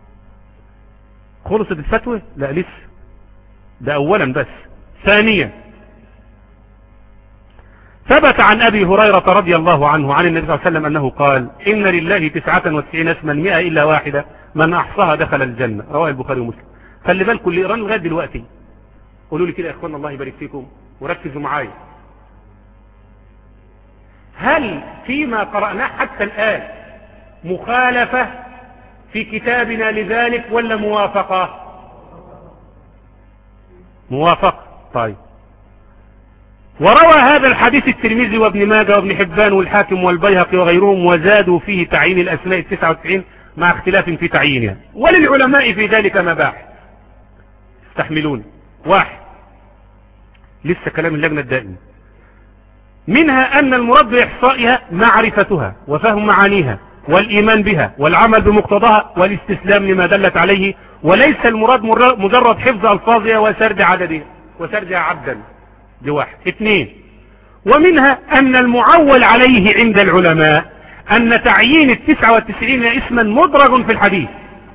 خلصت الفتوى؟ لا لسه، ده أولا بس. ثانيا ثبت عن أبي هريرة رضي الله عنه عن النبي صلى الله عليه وسلم أنه قال إن لله تسعة وتسعين اسما مئة إلا واحدة من أحصاها دخل الجنة، رواه البخاري ومسلم. خلي بالكم اللي يقرأ لغاية دلوقتي قولوا لي كده يا اخوانا الله يبارك فيكم وركزوا معايا، هل فيما قرأناه حتى الآن مخالفة في كتابنا لذلك ولا موافقة؟ موافقة. طيب، وروى هذا الحديث الترمذي وابن ماجه وابن حبان والحاكم والبيهقي وغيرهم، وزادوا فيه تعيين الأسماء التسعة وتسعين مع اختلاف في تعيينها، وللعلماء في ذلك مباحث. استحملون. واحد، لسه كلام اللجنة الدائمة، منها أن المراد بإحصائها معرفتها وفهم معانيها والإيمان بها والعمل بمقتضاها والاستسلام لما دلت عليه، وليس المراد مجرد حفظ ألفاظها وسرد عددها وسردها عبدا. دي واحد. اثنين، ومنها أن المعول عليه عند العلماء أن تعيين التسعة والتسعين اسما مدرج في الحديث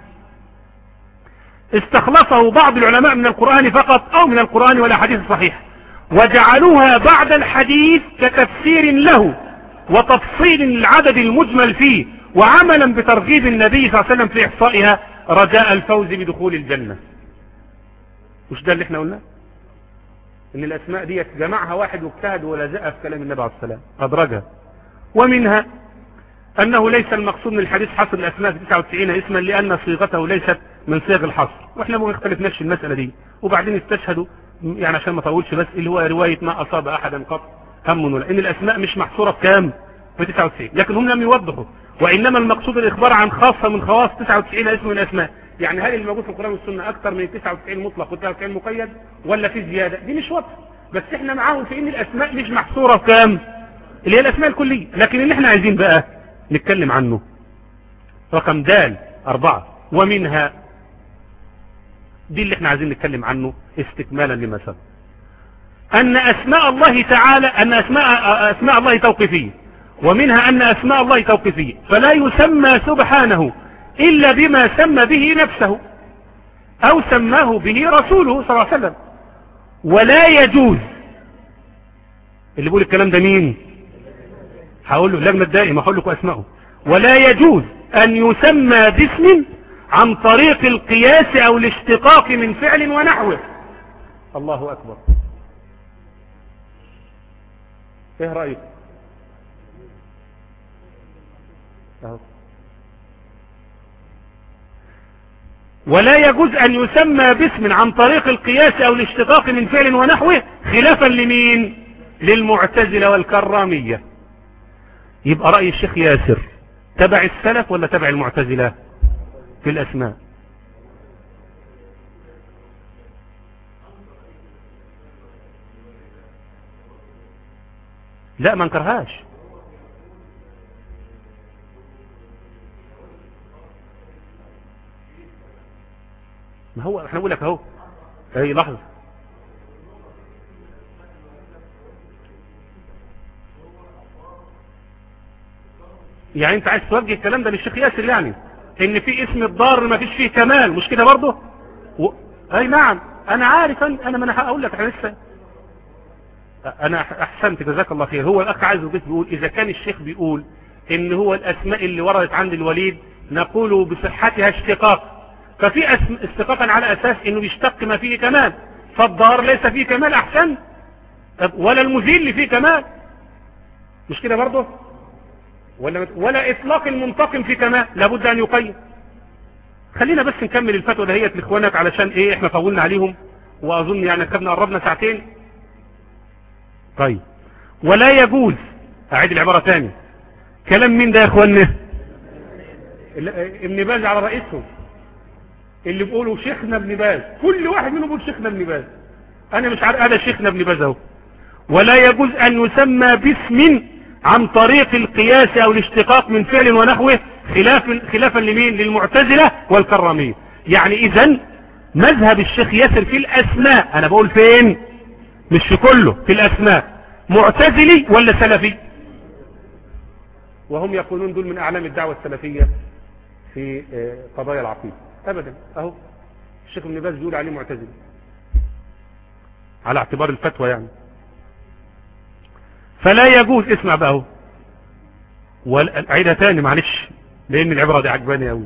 استخلصه بعض العلماء من القرآن فقط أو من القرآن والأحاديث الصحيحة، وجعلوها بعد الحديث كتفسير له وتفصيل العدد المجمل فيه، وعملا بترغيب النبي صلى الله عليه وسلم في إحصائها رجاء الفوز بدخول الجنة. مش ده اللي احنا قلنا؟ ان الأسماء دي جمعها واحد واجتهد ولزقها في كلام النبي عليه السلام أدرجها. ومنها أنه ليس المقصود من الحديث حصر الأسماء تسعة وتسعين اسما لأن صيغته ليست من صيغ الحصر، واحنا ما اختلفناش في المسألة دي. وبعدين استشهدوا يعني عشان ما طولش بس اللي هو رواية ما أصاب أحدا قط هم ولا إن الأسماء مش محصورة بكام؟ في تسعة وتسعين، لكن هم لم يوضحوا. وإنما المقصود الإخبار عن خاصة من خواص تسعة وتسعين اسم من الأسماء. يعني هل اللي موجود في القرآن والسنة أكثر من تسعة وتسعين مطلق و تسعة وتسعين مقيد ولا في زيادة؟ دي مش واضحة، بس احنا معاهم في إن الأسماء مش محصورة بكام؟ اللي هي الأسماء الكلية. لكن اللي احنا عايزين بقى نتكلم عنه رقم دال أربعة، ومنها دي اللي احنا عايزين نتكلم عنه استكمالا لما سبق، أن أسماء الله تعالى أن أسماء, أسماء الله توقيفية، ومنها أن أسماء الله توقيفية فلا يسمى سبحانه إلا بما سمى به نفسه أو سماه به رسوله صلى الله عليه وسلم. ولا يجوز، اللي بيقول الكلام ده مين؟ هقول له اللجنة الدائمة، هقول لكم أسماءه. ولا يجوز أن يسمى باسم عن طريق القياس أو الاشتقاق من فعل ونحوه. الله أكبر. ايه رأيك؟ أهو. ولا يجوز أن يسمى باسم عن طريق القياس أو الاشتقاق من فعل ونحوه، خلافا لمين؟ للمعتزلة والكرامية. يبقى رأي الشيخ ياسر تبع السلف ولا تبع المعتزلة في الأسماء؟ لا ما انكرهاش. ما هو احنا بقول لك اهو. اي لحظة. يعني انت عايز توجه الكلام ده للشيخ ياسر، يعني ان في اسم الضار ما فيش فيه كمال، مش كده برضه؟ و... اي نعم انا عارف. انا ما انا هقول لك احنا لسه. انا احسنت جزاك الله خير. هو الاخ عايز يضيف بيقول اذا كان الشيخ بيقول ان هو الاسماء اللي وردت عند الوليد نقول بصحتها اشتقاق، ففي اسم استقاقا على اساس انه بيشتق ما فيه كمال، فالضار ليس فيه كمال احسن، ولا المذل فيه كمال، مش كده برضه؟ ولا ولا اطلاق المنتقم في كمال، لابد ان يقيم. خلينا بس نكمل الفتوى دهيت لاخوانك علشان ايه احنا طولنا عليهم، واظن يعني خدنا قربنا ساعتين. طيب. ولا يجوز، اعيد العبارة تاني، كلام مين ده يا اخوانا؟ ابن باز على رئيسهم، اللي بيقولوا شيخنا ابن باز، كل واحد منهم بيقول شيخنا ابن باز. انا مش عارف، هذا شيخنا ابن باز اهو. ولا يجوز ان يسمى باسم عن طريق القياس او الاشتقاق من فعل ونحوه، خلاف خلافا لمين؟ للمعتزلة والكرامية. يعني اذا مذهب الشيخ ياسر في الاسماء، انا بقول فين؟ مش في كله، في الاسماء، معتزلي ولا سلفي؟ وهم يقولون دول من اعلام الدعوة السلفية في قضايا العقيدة. ابدا، اهو الشيخ ابن باز بيقول عليه معتزلي على اعتبار الفتوى يعني. فلا يجوز، اسمع بقى اهو، واعيدها تاني معلش لان العبارة دي عجباني قوي.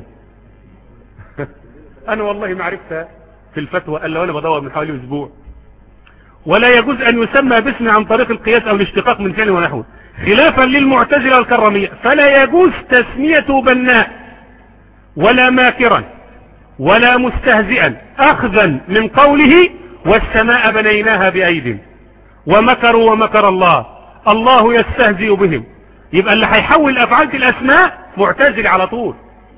انا والله ما عرفتها في الفتوى الا وانا بدور من حوالي اسبوع. ولا يجوز ان يسمى باسم عن طريق القياس او الاشتقاق من فعل ونحوه، خلافا للمعتزلة والكرامية. فلا يجوز تسميته بناء ولا ماكرا ولا مستهزئا، اخذا من قوله والسماء بنيناها بايد ومكروا ومكر الله الله يستهزئ بهم. يبقى اللي هيحول الافعال في الاسماء معتزل على طول.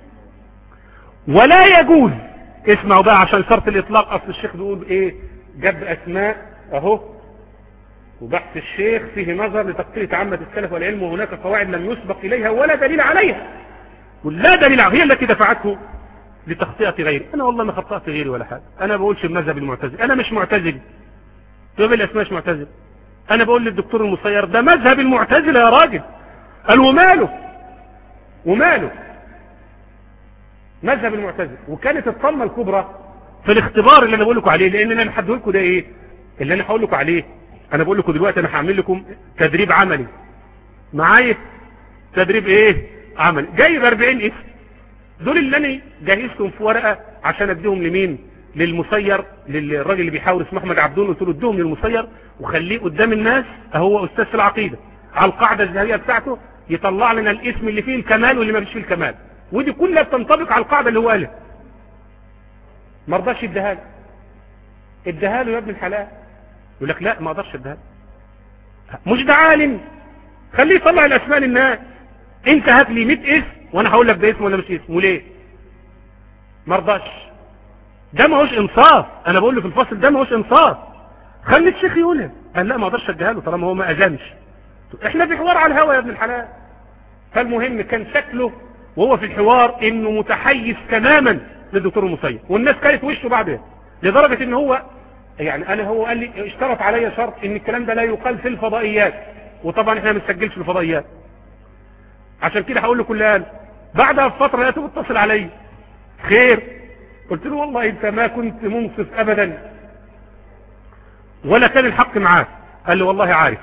ولا يجوز، اسمعوا بقى عشان شرط الاطلاق، اصل الشيخ بيقول ايه؟ جاب اسماء اهو، وبحث الشيخ فيه نظر لتقطيع عامة السلف والعلم، وهناك قواعد لم يسبق اليها ولا دليل عليها، ولا دليل عليها، هي التي دفعته لتخطئة غيري. انا والله ما خطأت غيري ولا حاجة، انا بقولش بمذهب المعتزل، انا مش معتزل، طب الاسماء مش معتزل. انا بقول للدكتور المصير ده مذهب المعتزل يا راجل. قال وماله وماله مذهب المعتزل. وكانت الطمة الكبرى في الاختبار اللي انا بقول لكم عليه، لان انا هحدد لكم ده ايه اللي انا هقول لكم عليه. انا بقول لكم دلوقتي انا هعمل لكم تدريب عملي معايا، تدريب ايه عملي، جايب أربعين اسم، دول اللي انا جهزتهم في ورقة عشان اديهم لمين؟ للمصير، للراجل اللي بيحاول اسمه احمد عبدون. قلت له اديهم للمصير وخليه قدام الناس، هو استاذ في العقيدة، على القاعدة الذهبية بتاعته يطلع لنا الاسم اللي فيه الكمال واللي ما فيش فيه الكمال، ودي كلها بتنطبق على القاعدة اللي هو قالها. ما رضاش يديها له. اديها له يا ابن الحلال، يقول لك لا ما اقدرش اديها له. مش ده عالم، خليه يطلع الاسماء للناس. انت هات لي مية اسم وانا هقول لك ده اسم ولا مش اسم، وليه؟ ما رضاش. ده ما هوش انصاف. انا بقول له في الفصل ده ما هوش انصاف، خلي الشيخ يقولها. قال لا ما اقدرش اديها له طالما هو ما اذنش. احنا في حوار على الهوا يا ابن الحلال. فالمهم كان شكله وهو في الحوار انه متحيز تماما للدكتور المصير، والناس كانت وشه بعدها، لدرجة ان هو يعني انا هو قال لي اشترط علي شرط ان الكلام ده لا يقال في الفضائيات، وطبعا احنا ما بنسجلش في الفضائيات، عشان كده هقول له كل قال. بعدها بفترة لقيته بيتصل علي، خير؟ قلت له والله انت ما كنت منصف ابدا ولا كان الحق معاك. قال لي والله عارف،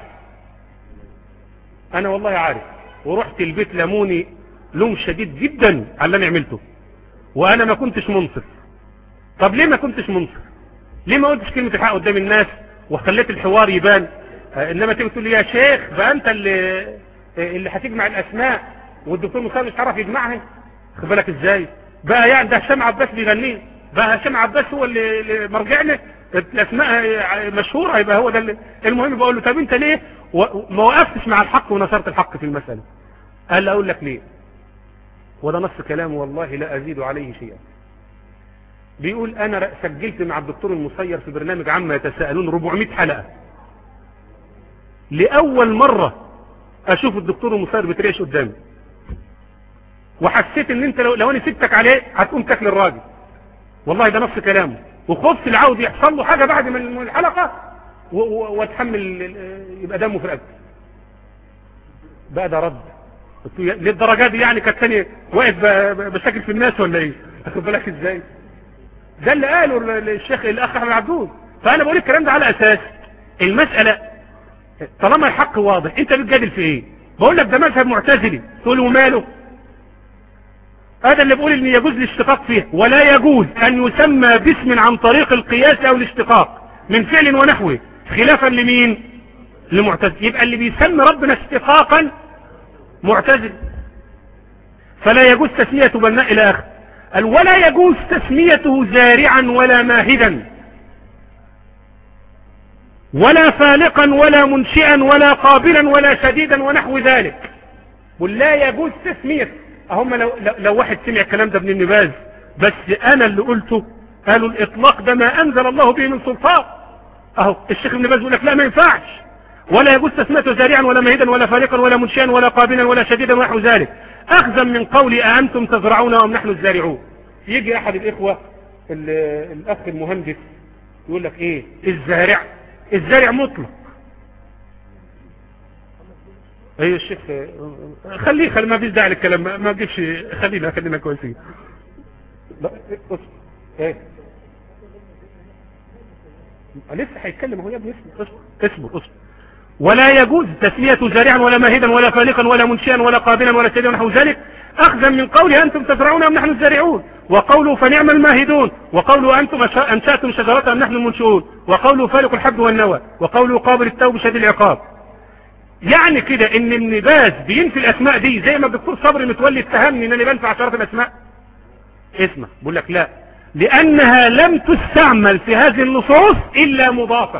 انا والله عارف، ورحت البيت لموني لوم شديد جدا على اللي انا عملته، وانا ما كنتش منصف. طب ليه ما كنتش منصف؟ ليه ما قلتش كلمة الحق قدام الناس وخليت الحوار يبان؟ آه انما تيجي تقول لي يا شيخ بقى انت اللي اللي هتجمع الاسماء والدكتور مصطفى مش عارف يجمعها. خد بالك ازاي بقى؟ يعني ده هشام عباس بيغنيه بقى، هشام عباس هو اللي مرجعنا الاسماء مشهورة، يبقى هو ده اللي. المهم بقول له طب انت ليه ما وقفتش مع الحق ونصرت الحق في المسألة؟ قال لي اقول لك ليه، وده نص كلامه والله لا ازيد عليه شيئا. بيقول انا سجلت مع الدكتور المصير في برنامج عما يتساءلون أربعمائة حلقة، لأول مرة اشوف الدكتور المصير بتريش قدامي، وحسيت ان انت لو, لو انا سبتك عليه هتقوم تاكل الراجل، والله ده نفس كلامه، وخفت العود يحصل له حاجة بعد من الحلقة واتحمل يبقى دمه في رقبتي. بقى ده رد للدرجات دي يعني؟ كانت ثانيه واقف بشكل في الناس ولا ايه؟ اخد بالك ازاي؟ ده اللي قاله الشيخ الاخ احمد عبدون. فانا بقول الكلام ده على اساس المسألة طالما الحق واضح، انت بتجادل في ايه؟ بقول لك ده مذهب معتزلي، تقول وماله؟ هذا اللي بقول ان يجوز الاشتقاق فيه، ولا يجوز ان يسمى باسم عن طريق القياس او الاشتقاق من فعل ونحوه، خلافا لمين؟ لمعتزل. يبقى اللي بيسمي ربنا اشتقاقا معتزل، فلا يجوز تسميته بناء الى اخر. قال ولا يجوز تسميته زارعا ولا ماهدا ولا فالقا ولا منشئا ولا قابلا ولا شديدا ونحو ذلك. ولا يجوز تسميته. هم لو, لو واحد سمع الكلام ده ابن النباز، بس انا اللي قلته، قالوا الاطلاق ده ما انزل الله به من سلطان. اهو الشيخ ابن النباز يقول لك لا ما ينفعش، ولا يجوز تسميته زارعا ولا مهيدا ولا فالقا ولا منشئا ولا قابلا ولا شديدا ونحو ذلك، اخذا من قول أأنتم تزرعون ام نحن الزارعون. يجي احد الاخوة الاخ المهندس يقول لك ايه الزارع؟ الزارع مطلق. ايه الشيخ خليه خلي ما فيش داعي للكلام، ما تجيبش، خلينا خلينا كويسين. لا اصبر ايه لسه هيتكلم هو يا ابني، اصبر اصبر اصبر. ولا يجوز تسمية زارعا ولا ماهدا ولا فالقا ولا منشئا ولا قابلا ولا شديدا ونحو ذلك، اخذا من قوله انتم تزرعون ام نحن الزارعون، وقوله فنعم الماهدون، وقوله انتم انشأتم شجرة ام نحن المنشئون، وقوله فالق الحب والنوى، وقوله قابل التوب شديد العقاب. يعني كده ان النباز بينفي الاسماء دي زي ما الدكتور صبري متولي اتهمني ان انا بنفع عشرات الاسماء. اسمع بقول لك لا، لانها لم تستعمل في هذه النصوص الا مضافة،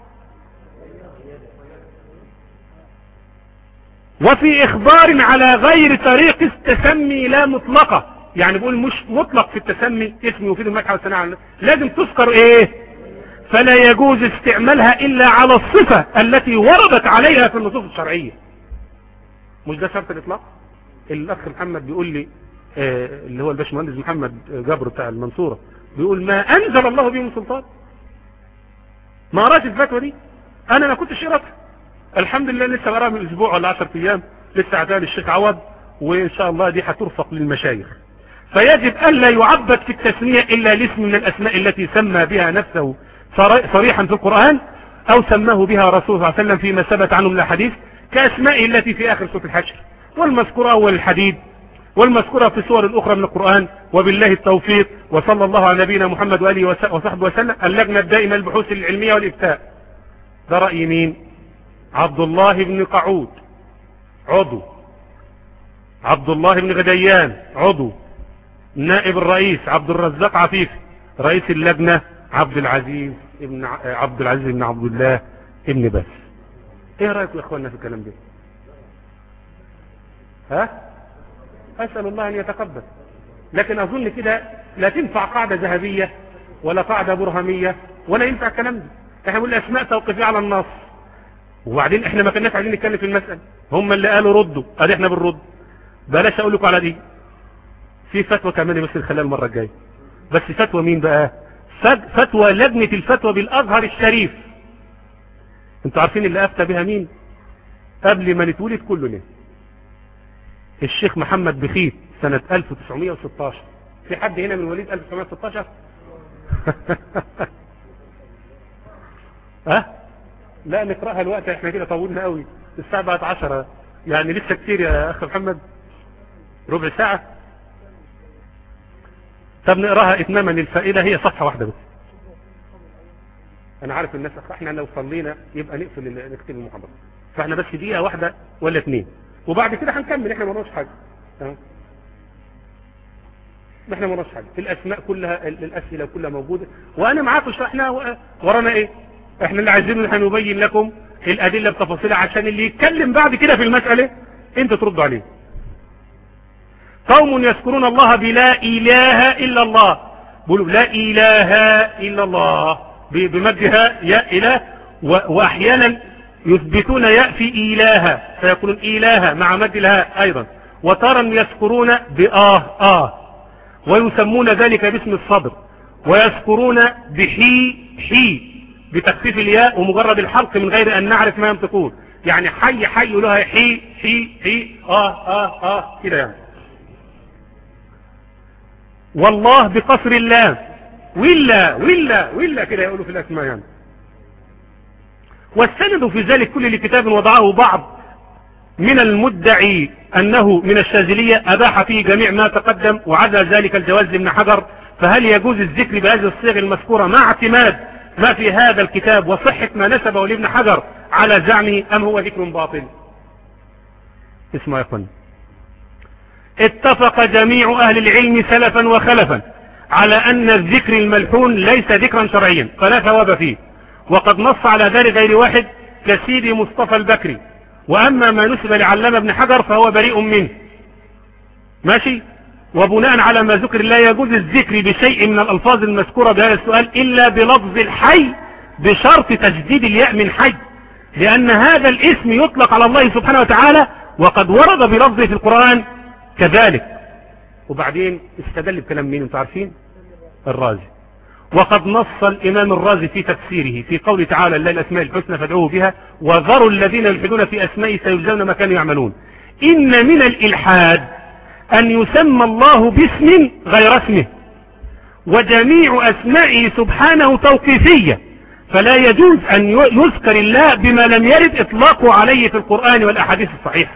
وفي اخبار على غير طريق التسمي لا مطلقة. يعني بقول مش مطلق في التسمي اسم يفيد المدح والثناء، لازم تذكر ايه؟ فلا يجوز استعمالها الا على الصفة التي وردت عليها في النصوص الشرعية. مش ده شرط الاطلاق؟ الاخ محمد بيقول لي آه اللي هو الباشمهندس محمد جبر بتاع المنصورة بيقول ما انزل الله به من سلطان. ما قرأت الفتوى دي؟ انا ما كنتش قرأتها، الحمد لله لسه قرأها من اسبوع ولا عشرة ايام، لسه عتال الشيخ عوض، وان شاء الله دي هترفق للمشايخ. فيجب ان لا يعبد في التسمية الا الاسم من الاسماء التي سمى بها نفسه صريحا في القرآن او سماه بها رسول صلى الله عليه وسلم فيما ثبت عنه من الحديث، كاسمائه التي في اخر سورة الحشر، والمذكورة اول الحديد، والمذكورة في سور الاخرى من القرآن. وبالله التوفيق، وصلى الله على نبينا محمد وآله وصحبه وسلم. اللجنة الدائمة للبحوث العلمية والإفتاء. ده رأي مين؟ عبد الله بن قعود عضو، عبد الله بن غديان عضو، نائب الرئيس عبد الرزاق عفيفي، رئيس اللجنة عبد العزيز ابن عبد العزيز بن عبد الله ابن باز. ايه رأيكم يا اخواننا في الكلام ده؟ ها؟ اسأل الله ان يتقبل. لكن اظن كده لا تنفع قاعدة ذهبية ولا قاعدة برهمية ولا ينفع الكلام ده. احنا بنقول الاسماء توقيفية على النص، وبعدين احنا ما كناش عايزين نتكلم في المسألة، هم اللي قالوا ردوا، ادي احنا بنرد. بلاش اقول لكم على دي، في فتوى كمان بس الخلال المرة الجاية. بس فتوى مين بقى؟ فتوى لجنة الفتوى بالازهر الشريف. انتوا عارفين اللي افتى بها مين قبل ما نتولد كلنا؟ الشيخ محمد بخيت سنة ألف وتسعمائة وستة عشر. في حد هنا من وليد ألف وتسعمائة وستة عشر؟ ها؟ لا نقرأها الوقت، احنا كده طولنا قوي، الساعة بقت عشرة، يعني لسه كتير يا اخي محمد، ربع ساعة. طب نقراها اتماما للفائدة، هي صفحة واحدة بس. انا عارف الناس احنا لو صلينا يبقى نقفل نكتب المحاضرة، فاحنا بس دقيقة واحدة ولا اتنين وبعد كده هنكمل. احنا ما نقولش حاجة، تمام؟ احنا ما نقولش حاجة، الاسماء كلها الاسئلة كلها موجودة، وانا معاكم شرحنا ورانا ايه. احنا اللي عايزينه هنبين لكم الادلة بتفاصيلها عشان اللي يتكلم بعد كده في المسألة انت تردوا عليه. قوم يذكرون الله بلا اله الا الله، بيقولوا لا اله الا الله بمدها يا اله، واحيانا يثبتون ياء في إلهة فيقولون إلهة مع مد الهاء أيضا، وتارا يذكرون بآه آه ويسمون ذلك باسم الصدر، ويذكرون بحي حي بتخفيف الياء ومجرد الحلق من غير أن نعرف ما ينطقون، يعني حي حي لها حي حي حي آه آه آه كده يعني. والله بقصر اللام ولا ولا ولا كده يقولوا في الأسماء يعني. والسند في ذلك كل لكتاب وضعه بعض من المدعي أنه من الشاذلية أباح فيه جميع ما تقدم وعدا ذلك الجواز لابن حجر. فهل يجوز الذكر بهذه الصيغ المذكورة مع اعتماد ما في هذا الكتاب وصحة ما نسبه لابن حجر على زعمه، أم هو ذكر باطل؟ اسمع يا اخوان، اتفق جميع أهل العلم سلفا وخلفا على أن الذكر الملحون ليس ذكرا شرعيا فلا ثواب فيه، وقد نص على ذلك غير واحد كسيدي مصطفى البكري. وأما ما نسب لعلامة ابن حجر فهو بريء منه ماشي. وبناء على ما ذكر لا يجوز الذكر بشيء من الألفاظ المذكورة بهذا السؤال إلا بلفظ الحي بشرط تجديد الياء من حي، لأن هذا الاسم يطلق على الله سبحانه وتعالى وقد ورد بلفظه في القرآن كذلك. وبعدين استدل بكلام مين انتم عارفين؟ الرازي. وقد نص الإمام الرازي في تفسيره في قوله تعالى لله الأسماء الحسنى فادعوه بها وذروا الذين يلحدون في أسمائه سيجزون ما كانوا يعملون. إن من الإلحاد أن يسمى الله باسم غير اسمه، وجميع أسمائه سبحانه توقيفية، فلا يجوز أن يذكر الله بما لم يرد إطلاقه عليه في القرآن والأحاديث الصحيحة.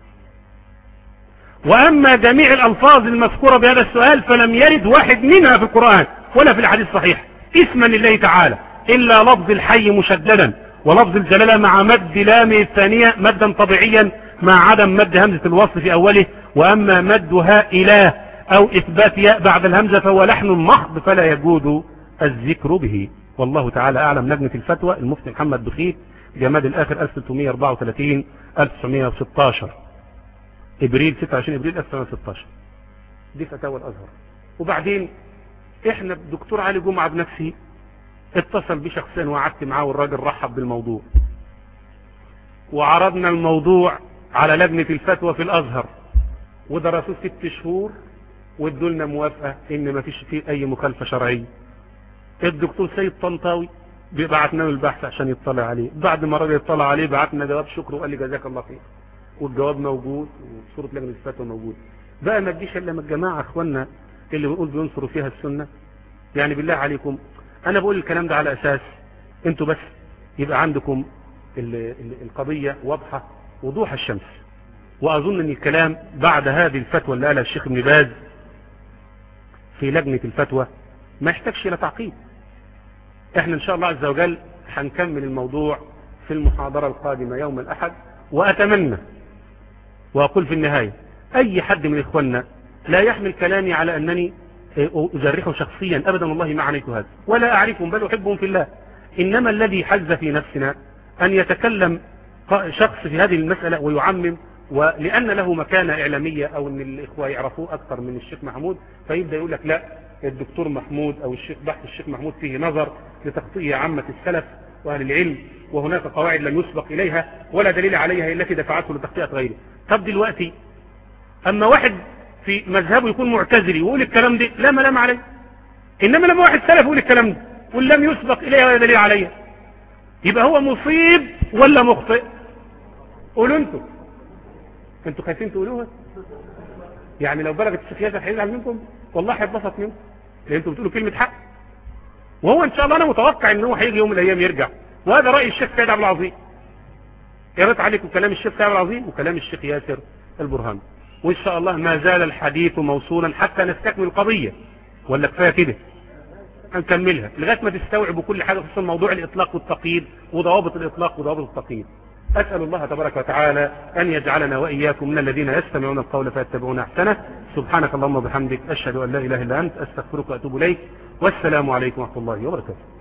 وأما جميع الألفاظ المذكورة بهذا السؤال فلم يرد واحد منها في القرآن ولا في الحديث الصحيح اسما لله تعالى إلا لفظ الحي مشددا، ولفظ الجلالة مع مد لامه الثانية مدا طبيعيا مع عدم مد همزة الوصل في أوله. وأما مدها إله أو إثبات ياء بعد الهمزة فهو لحن محض فلا يجوز الذكر به. والله تعالى أعلم. لجنة الفتوى المفتي محمد بخيت، جماد الآخر ألف وستمائة وأربعة وثلاثين ألف وتسعمائة وستة عشر إبريل ستة وعشرين إبريل ألف وتسعمائة وستة عشر. دي فتاوى الأزهر. وبعدين احنا الدكتور علي جمعة بنفسه اتصل بي شخصيا وقعدت معاه والراجل رحب بالموضوع، وعرضنا الموضوع على لجنة الفتوى في الأزهر ودرسوه ست شهور وادوا لنا موافقة ان ما فيش فيه اي مخالفة شرعية. الدكتور سيد طنطاوي بعتنا له البحث عشان يطلع عليه، بعد ما الراجل يطلع عليه بعتنا جواب شكر وقال لي جزاك الله خير، والجواب موجود وصورة لجنة الفتوى موجود. بقى ما تجيش الا من الجماعة اخواننا اللي بنقول بينصروا فيها السنة. يعني بالله عليكم انا بقول الكلام ده على اساس انتوا بس يبقى عندكم ال ال القضية واضحة وضوح الشمس. واظن ان الكلام بعد هذه الفتوى اللي قالها الشيخ ابن باز في لجنة الفتوى ما يحتاجش الى تعقيد. احنا ان شاء الله عز وجل هنكمل الموضوع في المحاضرة القادمة يوم الاحد. واتمنى واقول في النهاية اي حد من اخواننا لا يحمل كلامي على انني اجرحه شخصيا ابدا، والله ما عنيت هذا ولا اعرفهم بل احبهم في الله. انما الذي حز في نفسنا ان يتكلم شخص في هذه المسألة ويعمم، ولأن له مكانة إعلامية أو أن الإخوة يعرفوه أكثر من الشيخ محمود فيبدأ يقول لك لا الدكتور محمود أو الشيخ بحث الشيخ محمود فيه نظر لتغطية عامة السلف وأهل العلم، وهناك قواعد لم يسبق إليها ولا دليل عليها إلا التي دفعته لتغطية غيره. طب دلوقتي أما واحد في مذهبه يكون معتزلي ويقول الكلام ده لا ملام عليه، إنما لما واحد سلف يقول الكلام ده ولم يسبق إليها ولا دليل عليها يبقى هو مصيب ولا مخطئ؟ قولوا انتوا انتوا خايفين تقولوها؟ يعني لو بلغت الشيخ ياسر هيزعل منكم؟ والله هيتبسط منكم لان انتوا بتقولوا كلمه حق، وهو ان شاء الله انا متوقع ان هو هيجي يوم من الايام يرجع. وهذا راي الشيخ سيد عبد العظيم. قرأت عليكم كلام الشيخ سيد عبد العظيم وكلام الشيخ ياسر البرهاني، وان شاء الله ما زال الحديث موصولا حتى نستكمل القضيه. ولا كفايه كده؟ هنكملها لغايه ما تستوعبوا كل حاجه خصوصا موضوع الاطلاق والتقييد وضوابط الاطلاق وضوابط التقييد. أسأل الله تبارك وتعالى أن يجعلنا وإياكم من الذين يستمعون القول فيتبعون أحسنه. سبحانك اللهم وبحمدك أشهد أن لا إله إلا أنت أستغفرك وأتوب إليك، والسلام عليكم ورحمة الله وبركاته.